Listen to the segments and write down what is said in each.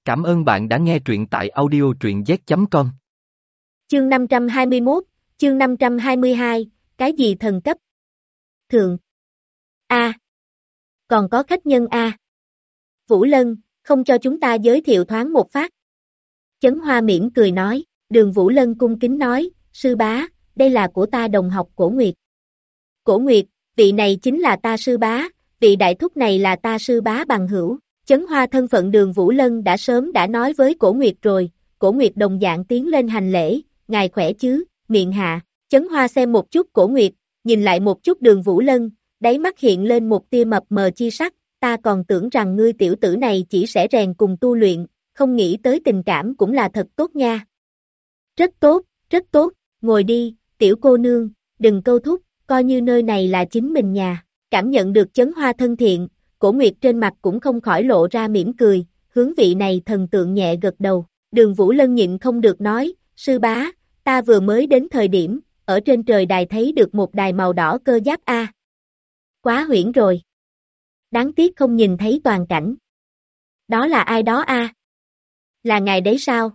Cảm ơn bạn đã nghe truyện tại audio truyện z.com. Chương 521, chương 522, cái gì thần cấp? Thượng. A. Còn có khách nhân A. Vũ Lân, không cho chúng ta giới thiệu thoáng một phát. Chấn Hoa mỉm cười nói, Đường Vũ Lân cung kính nói, sư bá, đây là của ta đồng học Cổ Nguyệt. Cổ Nguyệt, vị này chính là ta sư bá, vị đại thúc này là ta sư bá bằng hữu. Chấn Hoa thân phận Đường Vũ Lân đã sớm đã nói với Cổ Nguyệt rồi, Cổ Nguyệt đồng dạng tiến lên hành lễ, ngài khỏe chứ, miệng hạ. Chấn Hoa xem một chút Cổ Nguyệt, nhìn lại một chút Đường Vũ Lân, đáy mắt hiện lên một tia mập mờ chi sắc, ta còn tưởng rằng ngươi tiểu tử này chỉ sẽ rèn cùng tu luyện, không nghĩ tới tình cảm cũng là thật tốt nha. Rất tốt, ngồi đi, tiểu cô nương, đừng câu thúc, coi như nơi này là chính mình nhà. Cảm nhận được Chấn Hoa thân thiện, Cổ Nguyệt trên mặt cũng không khỏi lộ ra mỉm cười, hướng vị này thần tượng nhẹ gật đầu. Đường Vũ Lân nhịn không được nói, sư bá, ta vừa mới đến thời điểm, ở trên trời đài thấy được một đài màu đỏ cơ giáp A. Quá huyễn rồi. Đáng tiếc không nhìn thấy toàn cảnh. Đó là ai đó A? Là ngài đấy sao?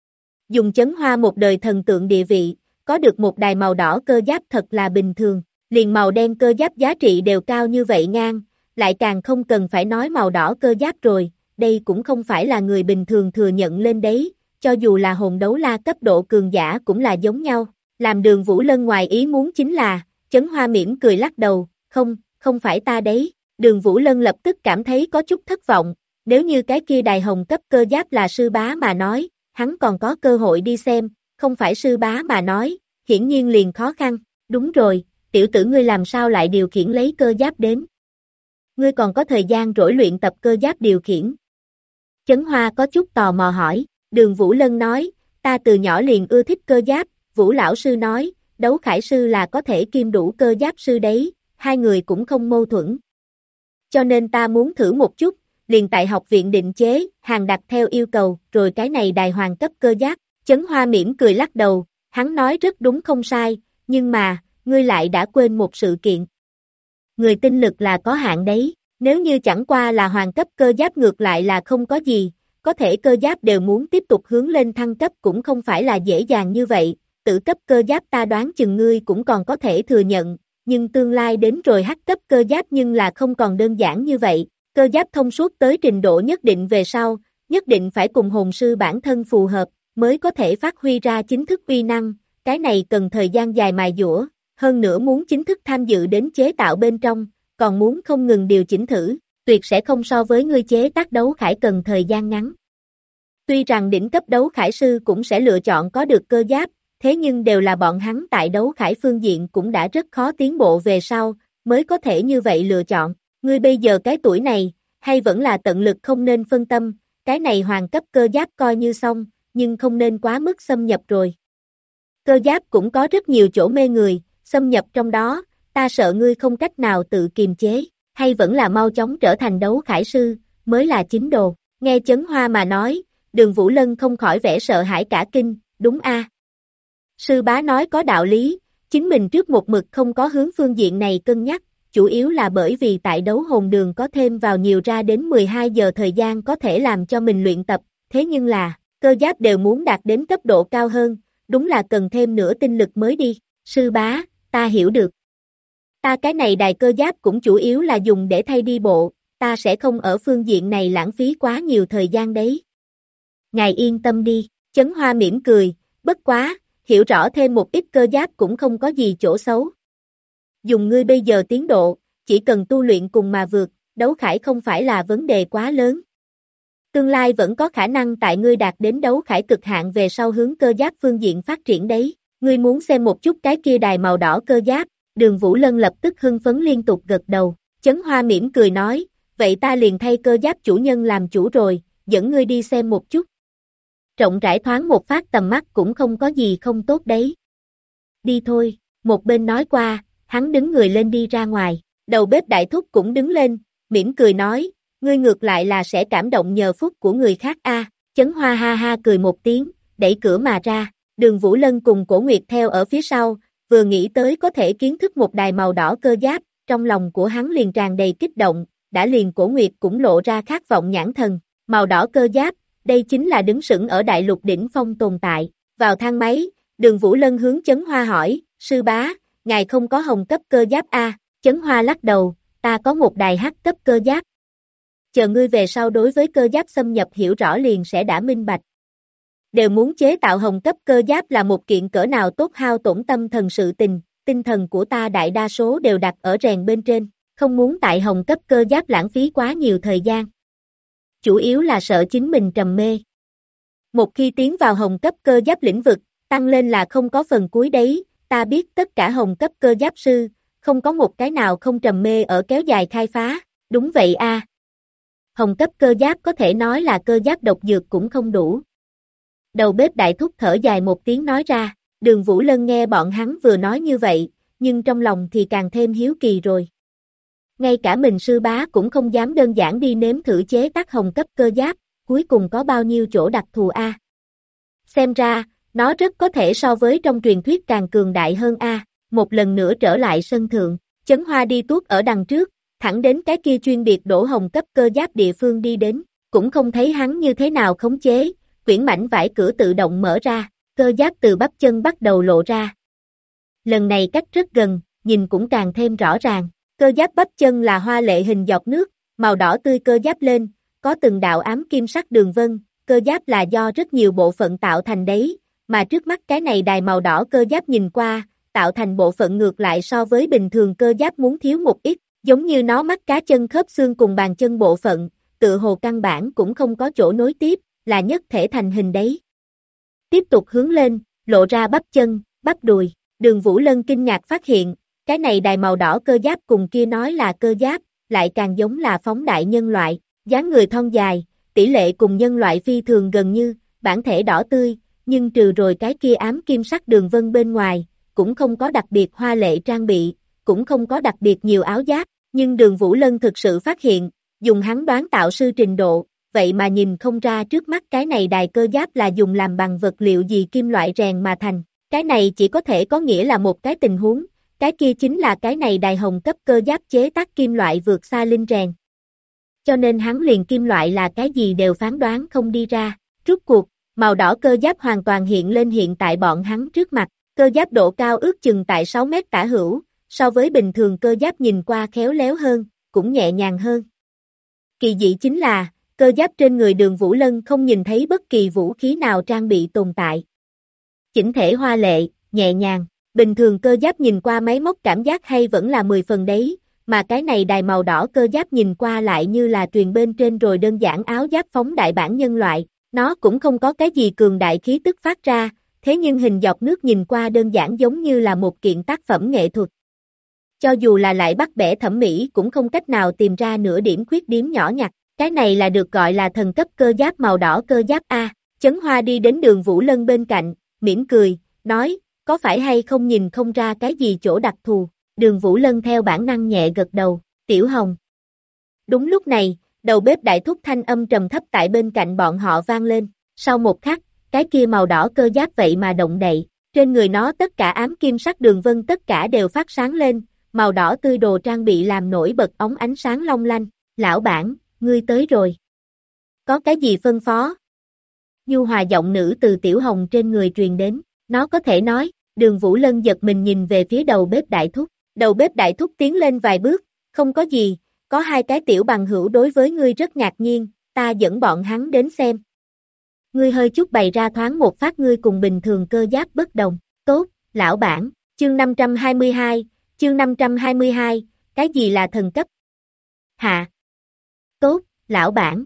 Dùng Chấn Hoa một đời thần tượng địa vị, có được một đài màu đỏ cơ giáp thật là bình thường, liền màu đen cơ giáp giá trị đều cao như vậy ngang, lại càng không cần phải nói màu đỏ cơ giáp rồi, đây cũng không phải là người bình thường thừa nhận lên đấy, cho dù là hồn đấu la cấp độ cường giả cũng là giống nhau. Làm Đường Vũ Lân ngoài ý muốn chính là, Chấn Hoa mỉm cười lắc đầu, không phải ta đấy. Đường Vũ Lân lập tức cảm thấy có chút thất vọng, nếu như cái kia đài hồng cấp cơ giáp là sư bá mà nói, hắn còn có cơ hội đi xem, không phải sư bá mà nói, hiển nhiên liền khó khăn. Đúng rồi, tiểu tử ngươi làm sao lại điều khiển lấy cơ giáp đến? Ngươi còn có thời gian rỗi luyện tập cơ giáp điều khiển? Chấn Hoa có chút tò mò hỏi, Đường Vũ Lân nói, ta từ nhỏ liền ưa thích cơ giáp, Vũ lão sư nói, đấu khải sư là có thể kim đủ cơ giáp sư đấy, hai người cũng không mâu thuẫn. Cho nên ta muốn thử một chút, liền tại học viện định chế, hàng đặt theo yêu cầu, rồi cái này đài hoàng cấp cơ giáp. Chấn Hoa mỉm cười lắc đầu, hắn nói rất đúng không sai, nhưng mà, ngươi lại đã quên một sự kiện. Người tinh lực là có hạn đấy, nếu như chẳng qua là hoàng cấp cơ giáp ngược lại là không có gì, có thể cơ giáp đều muốn tiếp tục hướng lên thăng cấp cũng không phải là dễ dàng như vậy, tử cấp cơ giáp ta đoán chừng ngươi cũng còn có thể thừa nhận, nhưng tương lai đến rồi hắc cấp cơ giáp nhưng là không còn đơn giản như vậy, cơ giáp thông suốt tới trình độ nhất định về sau, nhất định phải cùng hồn sư bản thân phù hợp, mới có thể phát huy ra chính thức uy năng, cái này cần thời gian dài mài dũa, hơn nữa muốn chính thức tham dự đến chế tạo bên trong, còn muốn không ngừng điều chỉnh thử, tuyệt sẽ không so với ngươi chế tác đấu khải cần thời gian ngắn. Tuy rằng đỉnh cấp đấu khải sư cũng sẽ lựa chọn có được cơ giáp, thế nhưng đều là bọn hắn tại đấu khải phương diện cũng đã rất khó tiến bộ về sau, mới có thể như vậy lựa chọn. Ngươi bây giờ cái tuổi này, hay vẫn là tận lực không nên phân tâm, cái này hoàng cấp cơ giáp coi như xong, nhưng không nên quá mức xâm nhập rồi. Cơ giáp cũng có rất nhiều chỗ mê người, xâm nhập trong đó, ta sợ ngươi không cách nào tự kiềm chế, hay vẫn là mau chóng trở thành đấu khải sư, mới là chính đồ. Nghe Chấn Hoa mà nói, Đường Vũ Lân không khỏi vẻ sợ hãi cả kinh, đúng a? Sư bá nói có đạo lý, chính mình trước một mực không có hướng phương diện này cân nhắc, chủ yếu là bởi vì tại đấu hồn đường có thêm vào nhiều ra đến 12 giờ thời gian có thể làm cho mình luyện tập, thế nhưng là, cơ giáp đều muốn đạt đến cấp độ cao hơn, đúng là cần thêm nửa tinh lực mới đi. Sư bá, ta hiểu được. Ta cái này đài cơ giáp cũng chủ yếu là dùng để thay đi bộ, ta sẽ không ở phương diện này lãng phí quá nhiều thời gian đấy. Ngài yên tâm đi, Chấn Hoa mỉm cười, bất quá, hiểu rõ thêm một ít cơ giáp cũng không có gì chỗ xấu. Dùng ngươi bây giờ tiến độ, chỉ cần tu luyện cùng mà vượt, đấu khải không phải là vấn đề quá lớn. Tương lai vẫn có khả năng tại ngươi đạt đến đấu khải cực hạn về sau hướng cơ giáp phương diện phát triển đấy. Ngươi muốn xem một chút cái kia đài màu đỏ cơ giáp, Đường Vũ Lân lập tức hưng phấn liên tục gật đầu. Chấn Hoa mỉm cười nói, vậy ta liền thay cơ giáp chủ nhân làm chủ rồi, dẫn ngươi đi xem một chút. Rộng rãi thoáng một phát tầm mắt cũng không có gì không tốt đấy. Đi thôi, một bên nói qua, hắn đứng người lên đi ra ngoài, đầu bếp đại thúc cũng đứng lên, mỉm cười nói, ngươi ngược lại là sẽ cảm động nhờ phúc của người khác a. Chấn Hoa ha ha cười một tiếng, đẩy cửa mà ra, Đường Vũ Lân cùng Cổ Nguyệt theo ở phía sau, vừa nghĩ tới có thể kiến thức một đài màu đỏ cơ giáp, trong lòng của hắn liền tràn đầy kích động, đã liền Cổ Nguyệt cũng lộ ra khát vọng nhãn thần, màu đỏ cơ giáp, đây chính là đứng sững ở đại lục đỉnh phong tồn tại. Vào thang máy, Đường Vũ Lân hướng Chấn Hoa hỏi, sư bá, ngài không có hồng cấp cơ giáp a? Chấn Hoa lắc đầu, ta có một đài hắc cấp cơ giáp. Chờ ngươi về sau đối với cơ giáp xâm nhập hiểu rõ liền sẽ đã minh bạch. Đều muốn chế tạo hồng cấp cơ giáp là một kiện cỡ nào tốt hao tổn tâm thần sự tình, tinh thần của ta đại đa số đều đặt ở rèn bên trên, không muốn tại hồng cấp cơ giáp lãng phí quá nhiều thời gian. Chủ yếu là sợ chính mình trầm mê. Một khi tiến vào hồng cấp cơ giáp lĩnh vực, tăng lên là không có phần cuối đấy, ta biết tất cả hồng cấp cơ giáp sư, không có một cái nào không trầm mê ở kéo dài khai phá, đúng vậy a. Hồng cấp cơ giáp có thể nói là cơ giáp độc dược cũng không đủ. Đầu bếp đại thúc thở dài một tiếng nói ra, Đường Vũ Lân nghe bọn hắn vừa nói như vậy, nhưng trong lòng thì càng thêm hiếu kỳ rồi. Ngay cả mình sư bá cũng không dám đơn giản đi nếm thử chế tác hồng cấp cơ giáp, cuối cùng có bao nhiêu chỗ đặc thù a? Xem ra, nó rất có thể so với trong truyền thuyết càng cường đại hơn a. Một lần nữa trở lại sân thượng, Chấn Hoa đi tuốt ở đằng trước, thẳng đến cái kia chuyên biệt đổ hồng cấp cơ giáp địa phương đi đến, cũng không thấy hắn như thế nào khống chế, quyển mảnh vải cửa tự động mở ra, cơ giáp từ bắp chân bắt đầu lộ ra. Lần này cách rất gần, nhìn cũng càng thêm rõ ràng, cơ giáp bắp chân là hoa lệ hình giọt nước, màu đỏ tươi cơ giáp lên, có từng đạo ám kim sắc đường vân, cơ giáp là do rất nhiều bộ phận tạo thành đấy, mà trước mắt cái này đài màu đỏ cơ giáp nhìn qua, tạo thành bộ phận ngược lại so với bình thường cơ giáp muốn thiếu một ít, giống như nó mắt cá chân khớp xương cùng bàn chân bộ phận, tựa hồ căn bản cũng không có chỗ nối tiếp, là nhất thể thành hình đấy. Tiếp tục hướng lên, lộ ra bắp chân, bắp đùi, Đường Vũ Lân kinh ngạc phát hiện, cái này đài màu đỏ cơ giáp cùng kia nói là cơ giáp, lại càng giống là phóng đại nhân loại, dáng người thon dài, tỷ lệ cùng nhân loại phi thường gần như, bản thể đỏ tươi, nhưng trừ rồi cái kia ám kim sắc đường vân bên ngoài, cũng không có đặc biệt hoa lệ trang bị, cũng không có đặc biệt nhiều áo giáp, nhưng Đường Vũ Lân thực sự phát hiện, dùng hắn đoán tạo sư trình độ, vậy mà nhìn không ra trước mắt cái này đài cơ giáp là dùng làm bằng vật liệu gì kim loại rèn mà thành, cái này chỉ có thể có nghĩa là một cái tình huống, cái kia chính là cái này đài hồng cấp cơ giáp chế tác kim loại vượt xa linh rèn. Cho nên hắn liền kim loại là cái gì đều phán đoán không đi ra, rút cuộc, màu đỏ cơ giáp hoàn toàn hiện lên hiện tại bọn hắn trước mặt, cơ giáp độ cao ước chừng tại 6 mét tả hữu, so với bình thường cơ giáp nhìn qua khéo léo hơn, cũng nhẹ nhàng hơn. Kỳ dị chính là, cơ giáp trên người Đường Vũ Lân không nhìn thấy bất kỳ vũ khí nào trang bị tồn tại. Chỉnh thể hoa lệ, nhẹ nhàng, bình thường cơ giáp nhìn qua máy móc cảm giác hay vẫn là 10 phần đấy, mà cái này đài màu đỏ cơ giáp nhìn qua lại như là truyền bên trên rồi đơn giản áo giáp phóng đại bản nhân loại, nó cũng không có cái gì cường đại khí tức phát ra, thế nhưng hình giọt nước nhìn qua đơn giản giống như là một kiện tác phẩm nghệ thuật. Cho dù là lại bắt bẻ thẩm mỹ cũng không cách nào tìm ra nửa điểm khuyết điểm nhỏ nhặt, cái này là được gọi là thần cấp cơ giáp màu đỏ cơ giáp A. Chấn Hoa đi đến Đường Vũ Lân bên cạnh, mỉm cười, nói, có phải hay không nhìn không ra cái gì chỗ đặc thù, Đường Vũ Lân theo bản năng nhẹ gật đầu, Tiểu Hồng. Đúng lúc này, đầu bếp đại thúc thanh âm trầm thấp tại bên cạnh bọn họ vang lên, sau một khắc, cái kia màu đỏ cơ giáp vậy mà động đậy, trên người nó tất cả ám kim sắc đường vân tất cả đều phát sáng lên, màu đỏ tươi đồ trang bị làm nổi bật óng ánh sáng long lanh, lão bản, ngươi tới rồi. Có cái gì phân phó? Nhu hòa giọng nữ từ Tiểu Hồng trên người truyền đến, nó có thể nói, Đường Vũ Lân giật mình nhìn về phía đầu bếp đại thúc, đầu bếp đại thúc tiến lên vài bước, không có gì, có hai cái tiểu bằng hữu đối với ngươi rất ngạc nhiên, ta dẫn bọn hắn đến xem. Ngươi hơi chút bày ra thoáng một phát ngươi cùng bình thường cơ giáp bất đồng, tốt, lão bản, chương 522, chương 522, cái gì là thần cấp? Hạ. Tốt, lão bản.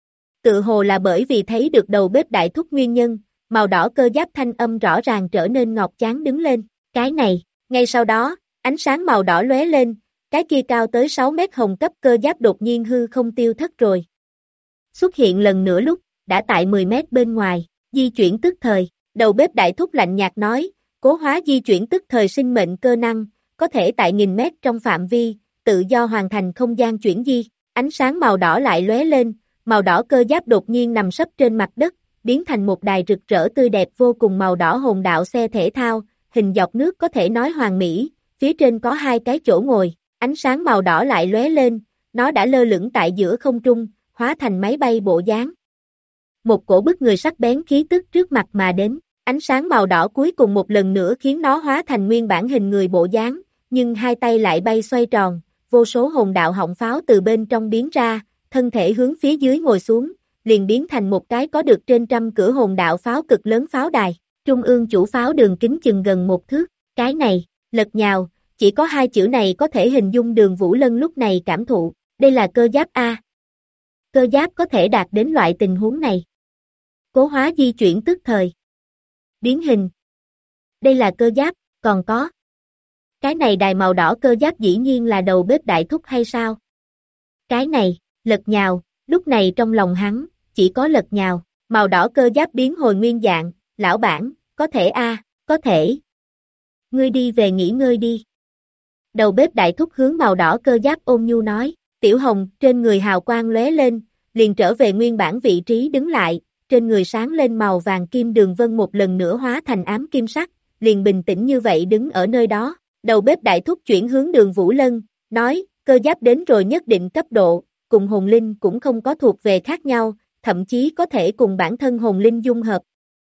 Tự hồ là bởi vì thấy được đầu bếp đại thúc nguyên nhân, màu đỏ cơ giáp thanh âm rõ ràng trở nên ngọc chán đứng lên, cái này, ngay sau đó, ánh sáng màu đỏ lóe lên, cái kia cao tới 6 mét hồng cấp cơ giáp đột nhiên hư không tiêu thất rồi. Xuất hiện lần nữa lúc, đã tại 10 mét bên ngoài, di chuyển tức thời, đầu bếp đại thúc lạnh nhạt nói, cố hóa di chuyển tức thời sinh mệnh cơ năng, có thể tại nghìn mét trong phạm vi, tự do hoàn thành không gian chuyển di, ánh sáng màu đỏ lại lóe lên, màu đỏ cơ giáp đột nhiên nằm sấp trên mặt đất, biến thành một đài rực rỡ tươi đẹp vô cùng màu đỏ hồn đạo xe thể thao, hình dọc nước có thể nói hoàn mỹ, phía trên có hai cái chỗ ngồi, ánh sáng màu đỏ lại lóe lên, nó đã lơ lửng tại giữa không trung, hóa thành máy bay bộ dáng. Một cổ bức người sắc bén khí tức trước mặt mà đến, ánh sáng màu đỏ cuối cùng một lần nữa khiến nó hóa thành nguyên bản hình người bộ dáng, nhưng hai tay lại bay xoay tròn, vô số hồn đạo họng pháo từ bên trong biến ra, thân thể hướng phía dưới ngồi xuống, liền biến thành một cái có được trên trăm cửa hồn đạo pháo cực lớn pháo đài, trung ương chủ pháo đường kính chừng gần một thước, cái này, lật nhào, chỉ có hai chữ này có thể hình dung Đường Vũ Lân lúc này cảm thụ, đây là cơ giáp A. Cơ giáp có thể đạt đến loại tình huống này. Cố hóa di chuyển tức thời. Biến hình. Đây là cơ giáp, còn có. Cái này đài màu đỏ cơ giáp dĩ nhiên là đầu bếp đại thúc hay sao? Cái này, lật nhào, lúc này trong lòng hắn, chỉ có lật nhào, màu đỏ cơ giáp biến hồi nguyên dạng, lão bản, có thể a, có thể. Ngươi đi về nghỉ ngơi đi. Đầu bếp đại thúc hướng màu đỏ cơ giáp ôn nhu nói, Tiểu Hồng trên người hào quang lóe lên, liền trở về nguyên bản vị trí đứng lại, trên người sáng lên màu vàng kim đường vân một lần nữa hóa thành ám kim sắc, liền bình tĩnh như vậy đứng ở nơi đó. Đầu bếp đại thúc chuyển hướng Đường Vũ Lân, nói, cơ giáp đến rồi nhất định cấp độ, cùng hồn linh cũng không có thuộc về khác nhau, thậm chí có thể cùng bản thân hồn linh dung hợp.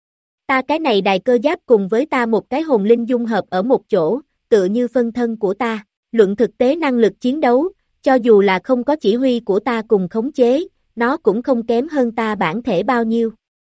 Ta cái này đài cơ giáp cùng với ta một cái hồn linh dung hợp ở một chỗ, tựa như phân thân của ta, luận thực tế năng lực chiến đấu, cho dù là không có chỉ huy của ta cùng khống chế, nó cũng không kém hơn ta bản thể bao nhiêu.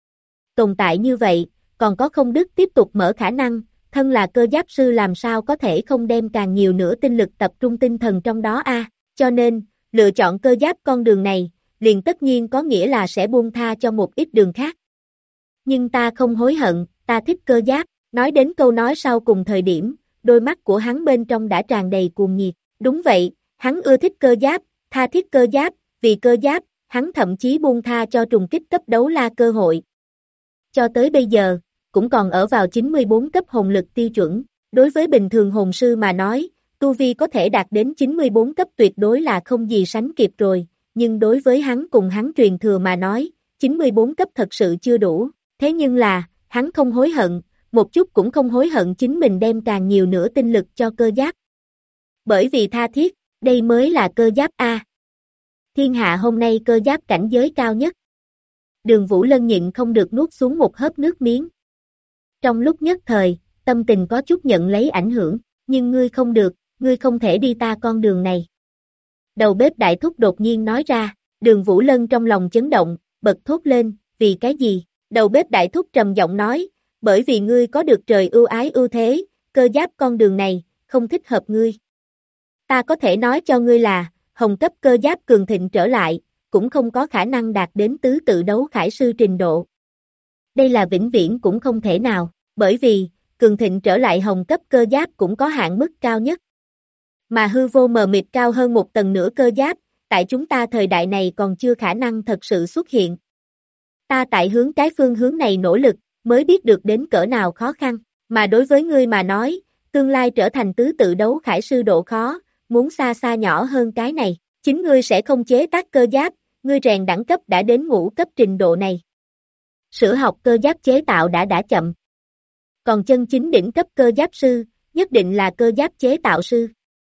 Tồn tại như vậy, còn có không đứt tiếp tục mở khả năng, thân là cơ giáp sư làm sao có thể không đem càng nhiều nữa tinh lực tập trung tinh thần trong đó a, cho nên, lựa chọn cơ giáp con đường này, liền tất nhiên có nghĩa là sẽ buông tha cho một ít đường khác. Nhưng ta không hối hận, ta thích cơ giáp, nói đến câu nói sau cùng thời điểm, đôi mắt của hắn bên trong đã tràn đầy cuồng nhiệt, đúng vậy, hắn ưa thích cơ giáp, tha thiết cơ giáp, vì cơ giáp, hắn thậm chí buông tha cho trùng kích cấp đấu la cơ hội. Cho tới bây giờ, cũng còn ở vào 94 cấp hồn lực tiêu chuẩn, đối với bình thường hồn sư mà nói, tu vi có thể đạt đến 94 cấp tuyệt đối là không gì sánh kịp rồi, nhưng đối với hắn cùng hắn truyền thừa mà nói, 94 cấp thật sự chưa đủ, thế nhưng là, hắn không hối hận, một chút cũng không hối hận chính mình đem càng nhiều nữa tinh lực cho cơ giáp. Bởi vì tha thiết, đây mới là cơ giáp A. Thiên hạ hôm nay cơ giáp cảnh giới cao nhất. Đường Vũ Lân nhịn không được nuốt xuống một hớp nước miếng. Trong lúc nhất thời, tâm tình có chút nhận lấy ảnh hưởng, nhưng ngươi không được, ngươi không thể đi ta con đường này. Đầu bếp đại thúc đột nhiên nói ra, Đường Vũ Lân trong lòng chấn động, bật thốt lên, vì cái gì? Đầu bếp đại thúc trầm giọng nói, bởi vì ngươi có được trời ưu ái ưu thế, cơ giáp con đường này, không thích hợp ngươi. Ta có thể nói cho ngươi là, hồng cấp cơ giáp cường thịnh trở lại, cũng không có khả năng đạt đến tứ tự đấu khải sư trình độ. Đây là vĩnh viễn cũng không thể nào, bởi vì, cường thịnh trở lại hồng cấp cơ giáp cũng có hạn mức cao nhất. Mà hư vô mờ mịt cao hơn một tầng nửa cơ giáp, tại chúng ta thời đại này còn chưa khả năng thật sự xuất hiện. Ta tại hướng cái phương hướng này nỗ lực, mới biết được đến cỡ nào khó khăn, mà đối với ngươi mà nói, tương lai trở thành tứ tự đấu khải sư độ khó, muốn xa xa nhỏ hơn cái này, chính ngươi sẽ không chế tác cơ giáp, ngươi rèn đẳng cấp đã đến ngũ cấp trình độ này. Sửa học cơ giáp chế tạo đã chậm. Còn chân chính đỉnh cấp cơ giáp sư, nhất định là cơ giáp chế tạo sư.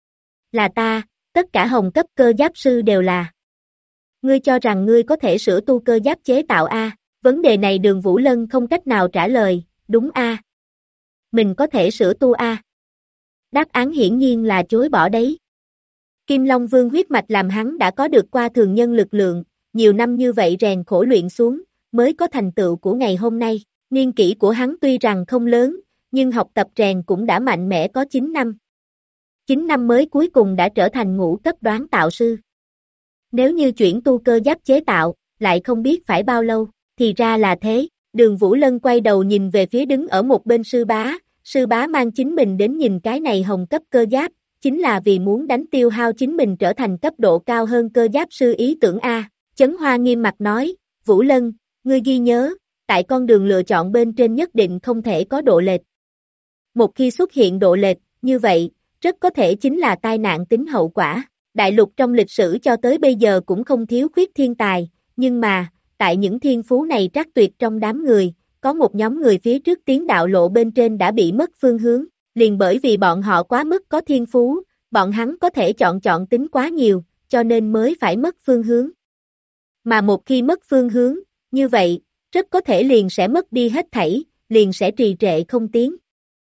Là ta, tất cả hồng cấp cơ giáp sư đều là. Ngươi cho rằng ngươi có thể sửa tu cơ giáp chế tạo A, vấn đề này Đường Vũ Lân không cách nào trả lời, đúng A. Mình có thể sửa tu A. Đáp án hiển nhiên là chối bỏ đấy. Kim Long Vương huyết mạch làm hắn đã có được qua thường nhân lực lượng, nhiều năm như vậy rèn khổ luyện xuống, mới có thành tựu của ngày hôm nay. Niên kỷ của hắn tuy rằng không lớn, nhưng học tập rèn cũng đã mạnh mẽ có 9 năm. 9 năm mới cuối cùng đã trở thành ngũ cấp đoán tạo sư. Nếu như chuyển tu cơ giáp chế tạo, lại không biết phải bao lâu, thì ra là thế. Đường Vũ Lân quay đầu nhìn về phía đứng ở một bên sư bá mang chính mình đến nhìn cái này hồng cấp cơ giáp, chính là vì muốn đánh tiêu hao chính mình trở thành cấp độ cao hơn cơ giáp sư ý tưởng A. Chấn Hoa nghiêm mặt nói, Vũ Lân, ngươi ghi nhớ, tại con đường lựa chọn bên trên nhất định không thể có độ lệch. Một khi xuất hiện độ lệch, như vậy, rất có thể chính là tai nạn tính hậu quả. Đại lục trong lịch sử cho tới bây giờ cũng không thiếu khuyết thiên tài, nhưng mà, tại những thiên phú này trắc tuyệt trong đám người, có một nhóm người phía trước tiến đạo lộ bên trên đã bị mất phương hướng, liền bởi vì bọn họ quá mức có thiên phú, bọn hắn có thể chọn tính quá nhiều, cho nên mới phải mất phương hướng. Mà một khi mất phương hướng, như vậy, rất có thể liền sẽ mất đi hết thảy, liền sẽ trì trệ không tiến.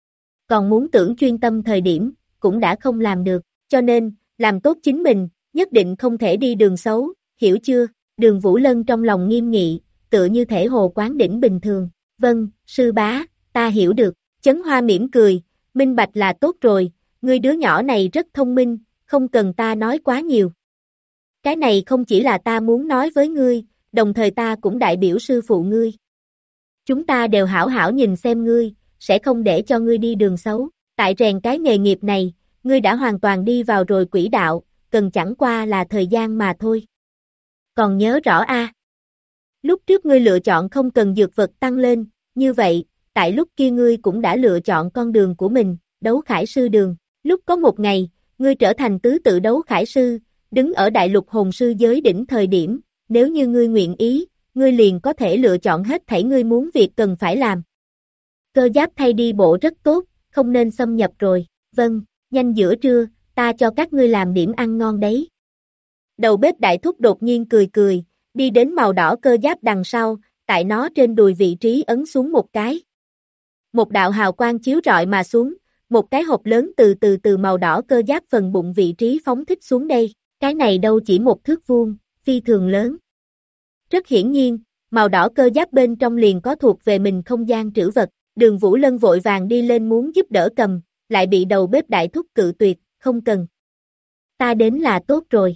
Còn muốn tưởng chuyên tâm thời điểm, cũng đã không làm được, cho nên, làm tốt chính mình, nhất định không thể đi đường xấu, hiểu chưa? Đường Vũ Lân trong lòng nghiêm nghị, tựa như thể hồ quán đỉnh bình thường. Vâng, sư bá, ta hiểu được. Chấn Hoa mỉm cười, minh bạch là tốt rồi, ngươi đứa nhỏ này rất thông minh, không cần ta nói quá nhiều. Cái này không chỉ là ta muốn nói với ngươi, đồng thời ta cũng đại biểu sư phụ ngươi. Chúng ta đều hảo hảo nhìn xem ngươi, sẽ không để cho ngươi đi đường xấu. Tại rèn cái nghề nghiệp này, ngươi đã hoàn toàn đi vào rồi quỹ đạo, cần chẳng qua là thời gian mà thôi. Còn nhớ rõ a? Lúc trước ngươi lựa chọn không cần dược vật tăng lên, như vậy, tại lúc kia ngươi cũng đã lựa chọn con đường của mình, đấu khải sư đường. Lúc có một ngày, ngươi trở thành tứ tự đấu khải sư, đứng ở đại lục hồn sư giới đỉnh thời điểm, nếu như ngươi nguyện ý, ngươi liền có thể lựa chọn hết thảy ngươi muốn việc cần phải làm. Cơ giáp thay đi bộ rất tốt, không nên xâm nhập rồi. Vâng, nhanh giữa trưa, ta cho các ngươi làm điểm ăn ngon đấy. Đầu bếp đại thúc đột nhiên cười cười, đi đến màu đỏ cơ giáp đằng sau, tại nó trên đùi vị trí ấn xuống một cái. Một đạo hào quang chiếu rọi mà xuống, một cái hộp lớn từ màu đỏ cơ giáp phần bụng vị trí phóng thích xuống đây, cái này đâu chỉ một thước vuông, phi thường lớn. Rất hiển nhiên, màu đỏ cơ giáp bên trong liền có thuộc về mình không gian trữ vật, Đường Vũ Lân vội vàng đi lên muốn giúp đỡ cầm, lại bị đầu bếp đại thúc cự tuyệt, không cần. Ta đến là tốt rồi.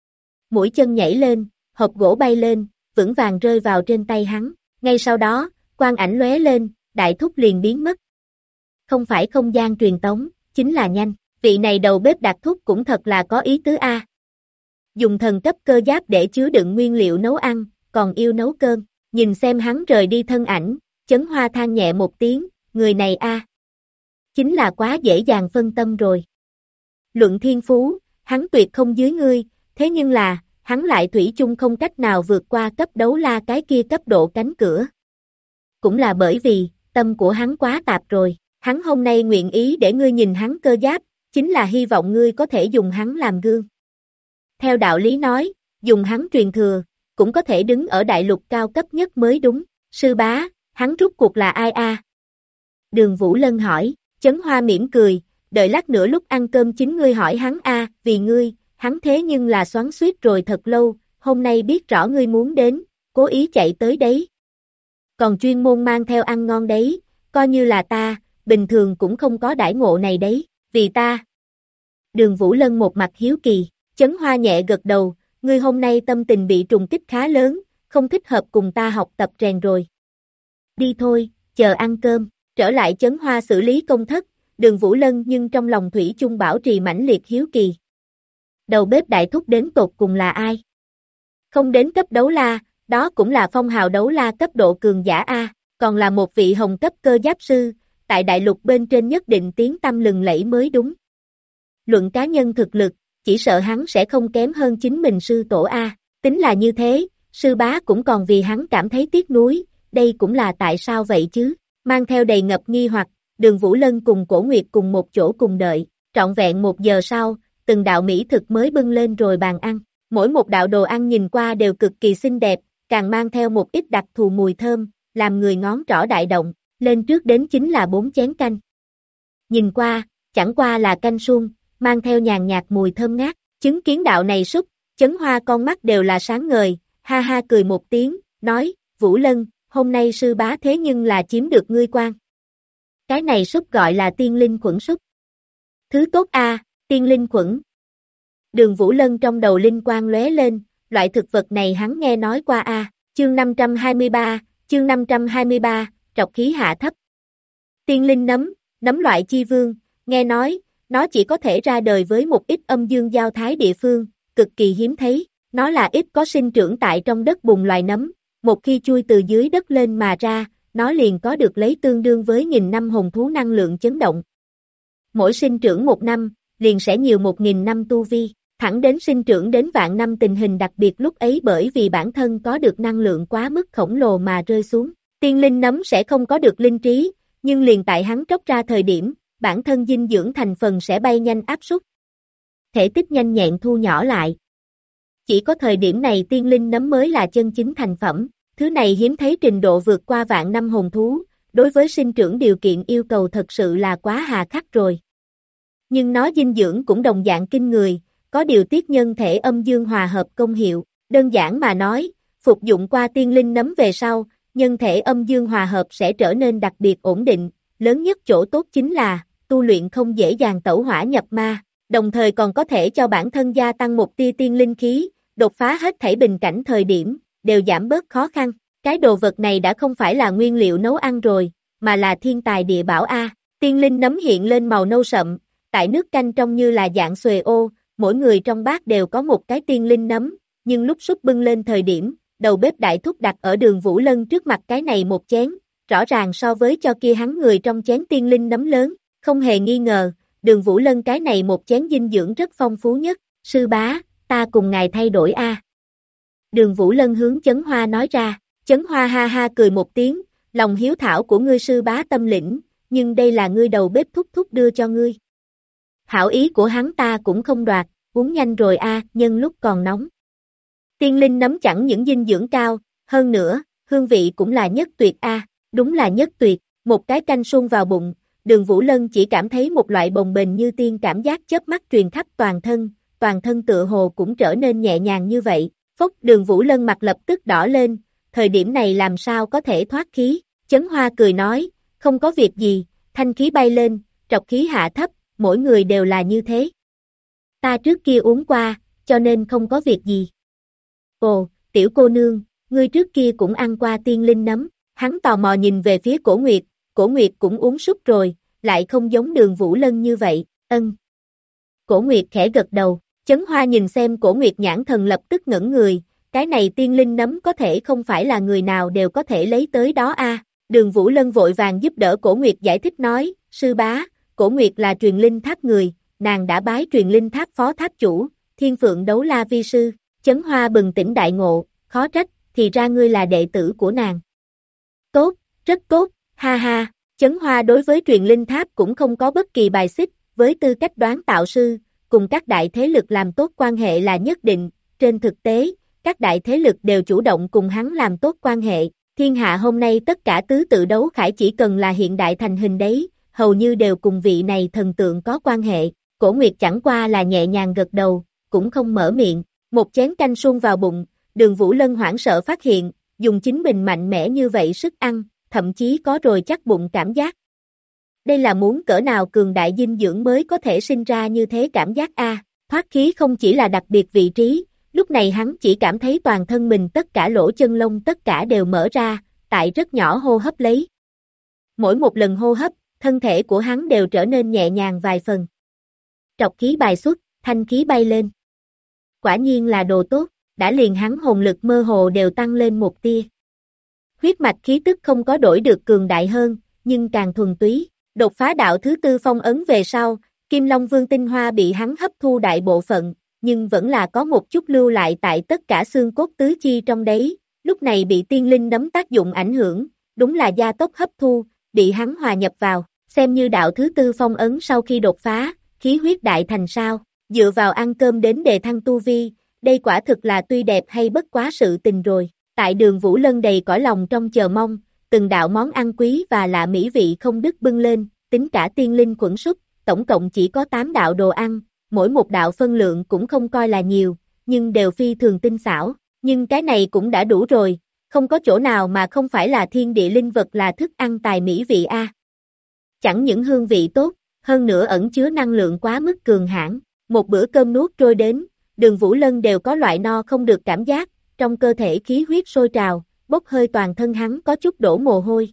Mũi chân nhảy lên, hộp gỗ bay lên, vững vàng rơi vào trên tay hắn, ngay sau đó, quang ảnh lóe lên, đại thúc liền biến mất. Không phải không gian truyền tống, chính là nhanh, vị này đầu bếp đại thúc cũng thật là có ý tứ a. Dùng thần cấp cơ giáp để chứa đựng nguyên liệu nấu ăn, còn yêu nấu cơm, nhìn xem hắn rời đi thân ảnh, Chấn Hoa than nhẹ một tiếng, người này a, chính là quá dễ dàng phân tâm rồi. Luận thiên phú, hắn tuyệt không dưới ngươi, thế nhưng là, hắn lại thủy chung không cách nào vượt qua cấp đấu la cái kia cấp độ cánh cửa. Cũng là bởi vì, tâm của hắn quá tạp rồi, hắn hôm nay nguyện ý để ngươi nhìn hắn cơ giáp, chính là hy vọng ngươi có thể dùng hắn làm gương. Theo đạo lý nói, dùng hắn truyền thừa, cũng có thể đứng ở đại lục cao cấp nhất mới đúng, sư bá, hắn rút cuộc là ai a? Đường Vũ Lân hỏi, Chấn Hoa mỉm cười, đợi lát nữa lúc ăn cơm chính ngươi hỏi hắn a, vì ngươi, hắn thế nhưng là xoắn xuýt rồi thật lâu, hôm nay biết rõ ngươi muốn đến, cố ý chạy tới đấy. Còn chuyên môn mang theo ăn ngon đấy, coi như là ta, bình thường cũng không có đãi ngộ này đấy, vì ta. Đường Vũ Lân một mặt hiếu kỳ, Chấn Hoa nhẹ gật đầu, ngươi hôm nay tâm tình bị trùng kích khá lớn, không thích hợp cùng ta học tập rèn rồi. Đi thôi, chờ ăn cơm, trở lại Chấn Hoa xử lý công thất, Đường Vũ Lân nhưng trong lòng thủy chung bảo trì mãnh liệt hiếu kỳ. Đầu bếp đại thúc đến tột cùng là ai? Không đến cấp đấu la, đó cũng là phong hào đấu la cấp độ cường giả A, còn là một vị hồng cấp cơ giáp sư, tại đại lục bên trên nhất định tiếng tăm lừng lẫy mới đúng. Luận cá nhân thực lực, chỉ sợ hắn sẽ không kém hơn chính mình sư tổ A, tính là như thế, sư bá cũng còn vì hắn cảm thấy tiếc nuối, đây cũng là tại sao vậy chứ, mang theo đầy ngập nghi hoặc, Đường Vũ Lân cùng Cổ Nguyệt cùng một chỗ cùng đợi, trọn vẹn 1 giờ sau, từng đạo mỹ thực mới bưng lên rồi bàn ăn, mỗi một đạo đồ ăn nhìn qua đều cực kỳ xinh đẹp, càng mang theo một ít đặc thù mùi thơm, làm người ngón trỏ đại động, lên trước đến chính là 4 chén canh. Nhìn qua, chẳng qua là canh suông, mang theo nhàn nhạt mùi thơm ngát, chứng kiến đạo này súp, Chấn Hoa con mắt đều là sáng ngời, ha ha cười một tiếng, nói, Vũ Lân, hôm nay sư bá thế nhưng là chiếm được ngươi quan. Cái này súp gọi là tiên linh khuẩn súp. Thứ tốt a, tiên linh khuẩn. Đường Vũ Lân trong đầu linh quang lóe lên, loại thực vật này hắn nghe nói qua a, chương 523, trọc khí hạ thấp. Tiên linh nấm, nấm loại chi vương, nghe nói, nó chỉ có thể ra đời với một ít âm dương giao thái địa phương, cực kỳ hiếm thấy, nó là ít có sinh trưởng tại trong đất bùn loài nấm, một khi chui từ dưới đất lên mà ra, nó liền có được lấy tương đương với 1000 năm hồn thú năng lượng chấn động. Mỗi sinh trưởng 1 năm, liền sẽ nhiều 1000 năm tu vi, thẳng đến sinh trưởng đến vạn năm tình hình đặc biệt lúc ấy bởi vì bản thân có được năng lượng quá mức khổng lồ mà rơi xuống. Tiên linh nấm sẽ không có được linh trí, nhưng liền tại hắn tróc ra thời điểm, bản thân dinh dưỡng thành phần sẽ bay nhanh áp suất. Thể tích nhanh nhẹn thu nhỏ lại. Chỉ có thời điểm này tiên linh nấm mới là chân chính thành phẩm, Thứ này hiếm thấy trình độ vượt qua vạn năm hồn thú, đối với sinh trưởng điều kiện yêu cầu thật sự là quá hà khắc rồi. Nhưng nó dinh dưỡng cũng đồng dạng kinh người, có điều tiết nhân thể âm dương hòa hợp công hiệu, đơn giản mà nói, phục dụng qua tiên linh nấm về sau, nhân thể âm dương hòa hợp sẽ trở nên đặc biệt ổn định, lớn nhất chỗ tốt chính là, tu luyện không dễ dàng tẩu hỏa nhập ma, đồng thời còn có thể cho bản thân gia tăng một tia tiên linh khí, đột phá hết thảy bình cảnh thời điểm, đều giảm bớt khó khăn. Cái đồ vật này đã không phải là nguyên liệu nấu ăn rồi, mà là thiên tài địa bảo A. Tiên linh nấm hiện lên màu nâu sậm, tại nước canh trông như là dạng xuề ô, mỗi người trong bát đều có một cái tiên linh nấm, nhưng lúc súp bưng lên thời điểm, đầu bếp đại thúc đặt ở Đường Vũ Lân trước mặt cái này một chén, rõ ràng so với cho kia hắn người trong chén tiên linh nấm lớn, không hề nghi ngờ, Đường Vũ Lân cái này một chén dinh dưỡng rất phong phú nhất, sư bá, ta cùng ngài thay đổi A. Đường Vũ Lân hướng Chấn Hoa nói ra, Chấn Hoa ha ha cười một tiếng, lòng hiếu thảo của ngươi sư bá tâm lĩnh, nhưng đây là ngươi đầu bếp thúc thúc đưa cho ngươi. Hảo ý của hắn ta cũng không đoạt, uống nhanh rồi A, nhân lúc còn nóng. Tiên linh nấm chẳng những dinh dưỡng cao, hơn nữa, hương vị cũng là nhất tuyệt A, đúng là nhất tuyệt, một cái canh sung vào bụng, Đường Vũ Lân chỉ cảm thấy một loại bồng bềnh như tiên cảm giác chớp mắt truyền khắp toàn thân tựa hồ cũng trở nên nhẹ nhàng như vậy, phốc Đường Vũ Lân mặt lập tức đỏ lên, thời điểm này làm sao có thể thoát khí, Chấn Hoa cười nói, không có việc gì, thanh khí bay lên, trọc khí hạ thấp, mỗi người đều là như thế. Ta trước kia uống qua, cho nên không có việc gì. Ồ, tiểu cô nương, ngươi trước kia cũng ăn qua tiên linh nấm, hắn tò mò nhìn về phía Cổ Nguyệt cũng uống súp rồi, lại không giống Đường Vũ Lân như vậy, ân. Cổ Nguyệt khẽ gật đầu, Chấn Hoa nhìn xem Cổ Nguyệt nhãn thần lập tức ngẩn người, cái này tiên linh nấm có thể không phải là người nào đều có thể lấy tới đó a. Đường Vũ Lân vội vàng giúp đỡ Cổ Nguyệt giải thích nói, sư bá, Cổ Nguyệt là truyền linh tháp người, nàng đã bái truyền linh tháp phó tháp chủ, Thiên Phượng Đấu La vi sư, Chấn Hoa bừng tỉnh đại ngộ, khó trách, thì ra ngươi là đệ tử của nàng. Tốt, rất tốt, ha ha, Chấn Hoa đối với truyền linh tháp cũng không có bất kỳ bài xích, với tư cách đoán tạo sư, cùng các đại thế lực làm tốt quan hệ là nhất định, trên thực tế, các đại thế lực đều chủ động cùng hắn làm tốt quan hệ, thiên hạ hôm nay tất cả tứ tự đấu khải chỉ cần là hiện đại thành hình đấy, hầu như đều cùng vị này thần tượng có quan hệ, Cổ Nguyệt chẳng qua là nhẹ nhàng gật đầu, cũng không mở miệng, một chén canh suông vào bụng, Đường Vũ Lân hoảng sợ phát hiện, dùng chính mình mạnh mẽ như vậy sức ăn, thậm chí có rồi chắc bụng cảm giác. Đây là muốn cỡ nào cường đại dinh dưỡng mới có thể sinh ra như thế cảm giác a. Thoát khí không chỉ là đặc biệt vị trí, lúc này hắn chỉ cảm thấy toàn thân mình tất cả lỗ chân lông tất cả đều mở ra, tại rất nhỏ hô hấp lấy. Mỗi một lần hô hấp, thân thể của hắn đều trở nên nhẹ nhàng vài phần. Trọc khí bài xuất, thanh khí bay lên. Quả nhiên là đồ tốt, đã liền hắn hồn lực mơ hồ đều tăng lên một tia. Huyết mạch khí tức không có đổi được cường đại hơn, nhưng càng thuần túy. Đột phá đạo thứ tư phong ấn về sau, Kim Long Vương tinh hoa bị hắn hấp thu đại bộ phận, nhưng vẫn là có một chút lưu lại tại tất cả xương cốt tứ chi trong đấy, lúc này bị tiên linh nấm tác dụng ảnh hưởng, đúng là gia tốc hấp thu, bị hắn hòa nhập vào, xem như đạo thứ tư phong ấn sau khi đột phá, khí huyết đại thành sao, dựa vào ăn cơm đến đề thăng tu vi, đây quả thực là tuy đẹp hay bất quá sự tình rồi, tại Đường Vũ Lân đầy cõi lòng trong chờ mong, từng đạo món ăn quý và lạ mỹ vị không đứt bưng lên, tính cả tiên linh khuẩn súp, tổng cộng chỉ có 8 đạo đồ ăn, mỗi một đạo phân lượng cũng không coi là nhiều, nhưng đều phi thường tinh xảo, nhưng cái này cũng đã đủ rồi, không có chỗ nào mà không phải là thiên địa linh vật là thức ăn tài mỹ vị a. Chẳng những hương vị tốt, hơn nữa ẩn chứa năng lượng quá mức cường hãn, một bữa cơm nuốt trôi đến, Đường Vũ Lân đều có loại no không được cảm giác, trong cơ thể khí huyết sôi trào, bốc hơi toàn thân hắn có chút đổ mồ hôi.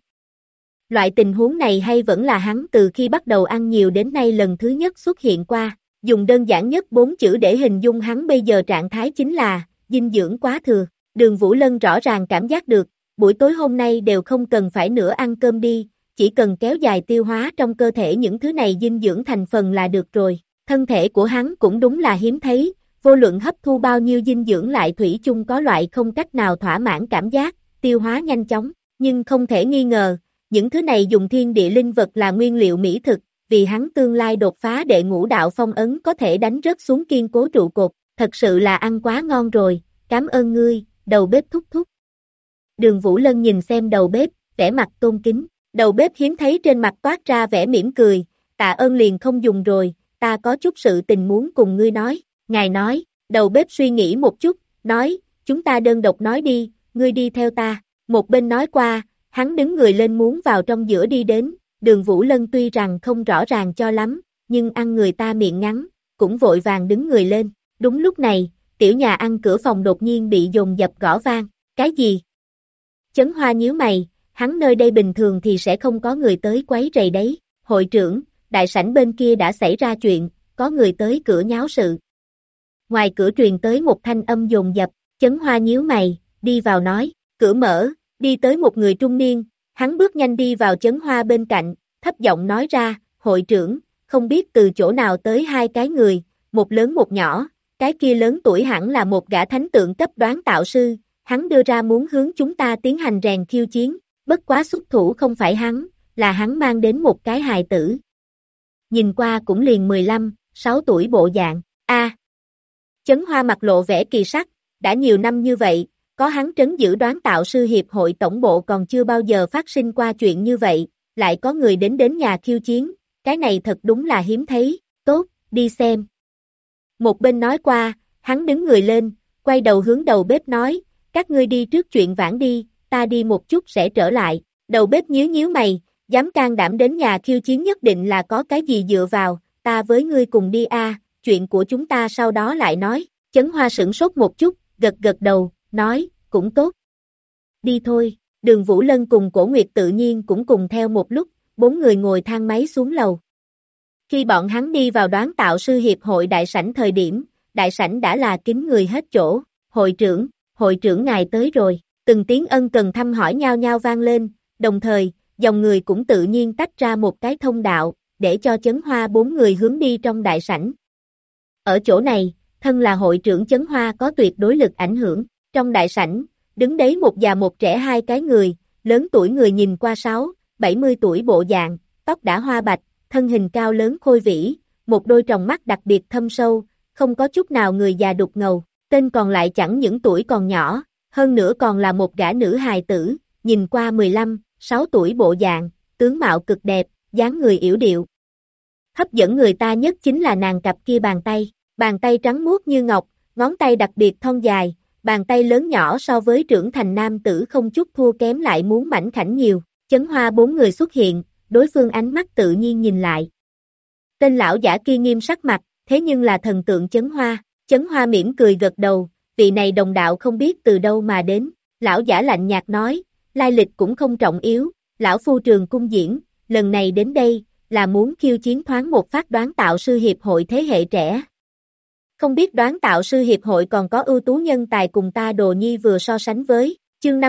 Loại tình huống này hay vẫn là hắn từ khi bắt đầu ăn nhiều đến nay lần thứ nhất xuất hiện qua, dùng đơn giản nhất 4 chữ để hình dung hắn bây giờ trạng thái chính là, dinh dưỡng quá thừa, Đường Vũ Lân rõ ràng cảm giác được, buổi tối hôm nay đều không cần phải nữa ăn cơm đi, chỉ cần kéo dài tiêu hóa trong cơ thể những thứ này dinh dưỡng thành phần là được rồi, thân thể của hắn cũng đúng là hiếm thấy, vô luận hấp thu bao nhiêu dinh dưỡng lại thủy chung có loại không cách nào thỏa mãn cảm giác, tiêu hóa nhanh chóng, nhưng không thể nghi ngờ, những thứ này dùng thiên địa linh vật là nguyên liệu mỹ thực, vì hắn tương lai đột phá đệ ngũ đạo phong ấn có thể đánh rớt xuống kiên cố trụ cột, thật sự là ăn quá ngon rồi, cảm ơn ngươi, đầu bếp thúc thúc. Đường Vũ Lân nhìn xem đầu bếp, vẻ mặt tôn kính. Đầu bếp hiếm thấy trên mặt toát ra vẻ mỉm cười, tạ ơn liền không dùng rồi, ta có chút sự tình muốn cùng ngươi nói. Ngài nói, đầu bếp suy nghĩ một chút, nói, chúng ta đơn độc nói đi, ngươi đi theo ta. Một bên nói qua, hắn đứng người lên muốn vào trong giữa đi đến, Đường Vũ Lân tuy rằng không rõ ràng cho lắm, nhưng ăn người ta miệng ngắn, cũng vội vàng đứng người lên. Đúng lúc này, tiểu nhà ăn cửa phòng đột nhiên bị dồn dập gõ vang. Cái gì? Chấn Hoa nhíu mày, hắn nơi đây bình thường thì sẽ không có người tới quấy rầy đấy. Hội trưởng, đại sảnh bên kia đã xảy ra chuyện, có người tới cửa nháo sự. Ngoài cửa truyền tới một thanh âm dồn dập, Chấn Hoa nhíu mày, đi vào nói, cửa mở, đi tới một người trung niên, hắn bước nhanh đi vào Chấn Hoa bên cạnh, thấp giọng nói ra, hội trưởng, không biết từ chỗ nào tới hai cái người, một lớn một nhỏ, cái kia lớn tuổi hẳn là một gã thánh tượng cấp đoán tạo sư, hắn đưa ra muốn hướng chúng ta tiến hành rèn khiêu chiến, bất quá xuất thủ không phải hắn, là hắn mang đến một cái hài tử. Nhìn qua cũng liền 15, 6 tuổi bộ dạng, Chấn Hoa mặt lộ vẻ kỳ sắc, đã nhiều năm như vậy, có hắn trấn giữ đoán tạo sư hiệp hội tổng bộ còn chưa bao giờ phát sinh qua chuyện như vậy, lại có người đến nhà khiêu chiến, cái này thật đúng là hiếm thấy, tốt, đi xem. Một bên nói qua, hắn đứng người lên, quay đầu hướng đầu bếp nói, các ngươi đi trước chuyện vãn đi, ta đi một chút sẽ trở lại, đầu bếp nhíu mày, dám can đảm đến nhà khiêu chiến nhất định là có cái gì dựa vào, ta với ngươi cùng đi chuyện của chúng ta sau đó lại nói. Chấn Hoa sửng sốt một chút, gật đầu, nói, cũng tốt. Đi thôi, Đường Vũ Lân cùng Cổ Nguyệt tự nhiên cũng cùng theo một lúc, 4 người ngồi thang máy xuống lầu. Khi bọn hắn đi vào đoán tạo sư hiệp hội đại sảnh thời điểm, đại sảnh đã là kín người hết chỗ, hội trưởng ngài tới rồi, từng tiếng ân cần thăm hỏi nhau nhau vang lên, đồng thời, dòng người cũng tự nhiên tách ra một cái thông đạo, để cho Chấn Hoa 4 người hướng đi trong đại sảnh. Ở chỗ này, thân là hội trưởng Chấn Hoa có tuyệt đối lực ảnh hưởng, trong đại sảnh, đứng đấy một già một trẻ hai cái người, lớn tuổi người nhìn qua 60 tuổi bộ dạng, tóc đã hoa bạch, thân hình cao lớn khôi vĩ, một đôi tròng mắt đặc biệt thâm sâu, không có chút nào người già đục ngầu, tên còn lại chẳng những tuổi còn nhỏ, hơn nữa còn là một gã nữ hài tử, nhìn qua 15, 6 tuổi bộ dạng, tướng mạo cực đẹp, dáng người yểu điệu. Hấp dẫn người ta nhất chính là nàng cặp kia bàn tay trắng muốt như ngọc, ngón tay đặc biệt thon dài, bàn tay lớn nhỏ so với trưởng thành nam tử không chút thua kém lại muốn mảnh khảnh nhiều. Chấn Hoa 4 người xuất hiện, đối phương ánh mắt tự nhiên nhìn lại. Tên lão giả kia nghiêm sắc mặt, thế nhưng là thần tượng Chấn Hoa mỉm cười gật đầu, vị này đồng đạo không biết từ đâu mà đến, lão giả lạnh nhạt nói, lai lịch cũng không trọng yếu, lão phu trường cung diễn, lần này đến đây, là muốn khiêu chiến thoáng một phát đoán tạo sư hiệp hội thế hệ trẻ. Không biết đoán tạo sư hiệp hội còn có ưu tú nhân tài cùng ta Đồ Nhi vừa so sánh với, chương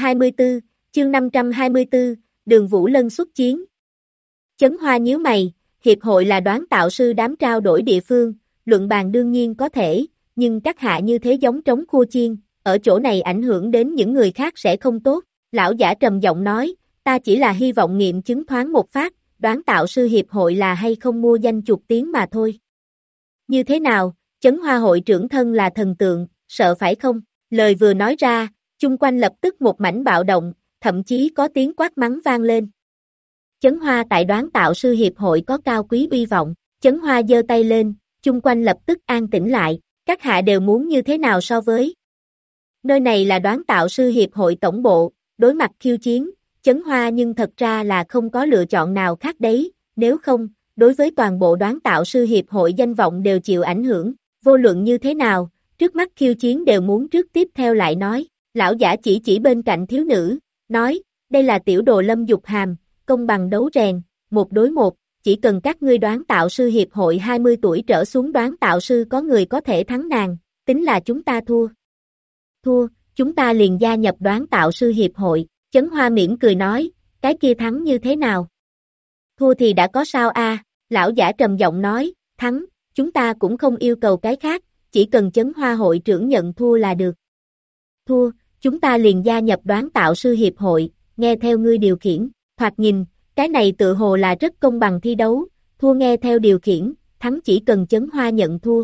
524, Đường Vũ Lân xuất chiến. Chấn Hoa nhíu mày, hiệp hội là đoán tạo sư đám trao đổi địa phương, luận bàn đương nhiên có thể, nhưng các hạ như thế giống trống khua chiên, ở chỗ này ảnh hưởng đến những người khác sẽ không tốt. Lão giả trầm giọng nói, ta chỉ là hy vọng nghiệm chứng thoáng một phát, đoán tạo sư hiệp hội là hay không mua danh chuột tiếng mà thôi. Như thế nào, Chấn Hoa hội trưởng thân là thần tượng, sợ phải không? Lời vừa nói ra, chung quanh lập tức một mảnh bạo động, thậm chí có tiếng quát mắng vang lên. Chấn Hoa tại đoán tạo sư hiệp hội có cao quý uy vọng, Chấn Hoa giơ tay lên, chung quanh lập tức an tĩnh lại, các hạ đều muốn như thế nào so với. Nơi này là đoán tạo sư hiệp hội tổng bộ, đối mặt khiêu chiến, Chấn Hoa nhưng thật ra là không có lựa chọn nào khác đấy, nếu không, đối với toàn bộ đoán tạo sư hiệp hội danh vọng đều chịu ảnh hưởng, vô luận như thế nào, trước mắt khiêu chiến đều muốn trước tiếp theo lại nói, lão giả chỉ bên cạnh thiếu nữ, nói, đây là tiểu đồ Lâm Dục Hàm, công bằng đấu rèn, 1 đối 1, chỉ cần các ngươi đoán tạo sư hiệp hội 20 tuổi trở xuống đoán tạo sư có người có thể thắng nàng, tính là chúng ta thua. Thua, chúng ta liền gia nhập đoán tạo sư hiệp hội, Chấn Hoa mỉm cười nói, cái kia thắng như thế nào? Thua thì đã có sao lão giả trầm giọng nói, thắng, chúng ta cũng không yêu cầu cái khác, chỉ cần Chấn Hoa hội trưởng nhận thua là được. Thua, chúng ta liền gia nhập đoán tạo sư hiệp hội, nghe theo ngươi điều khiển, thoạt nhìn, cái này tự hồ là rất công bằng thi đấu, thua nghe theo điều khiển, thắng chỉ cần Chấn Hoa nhận thua.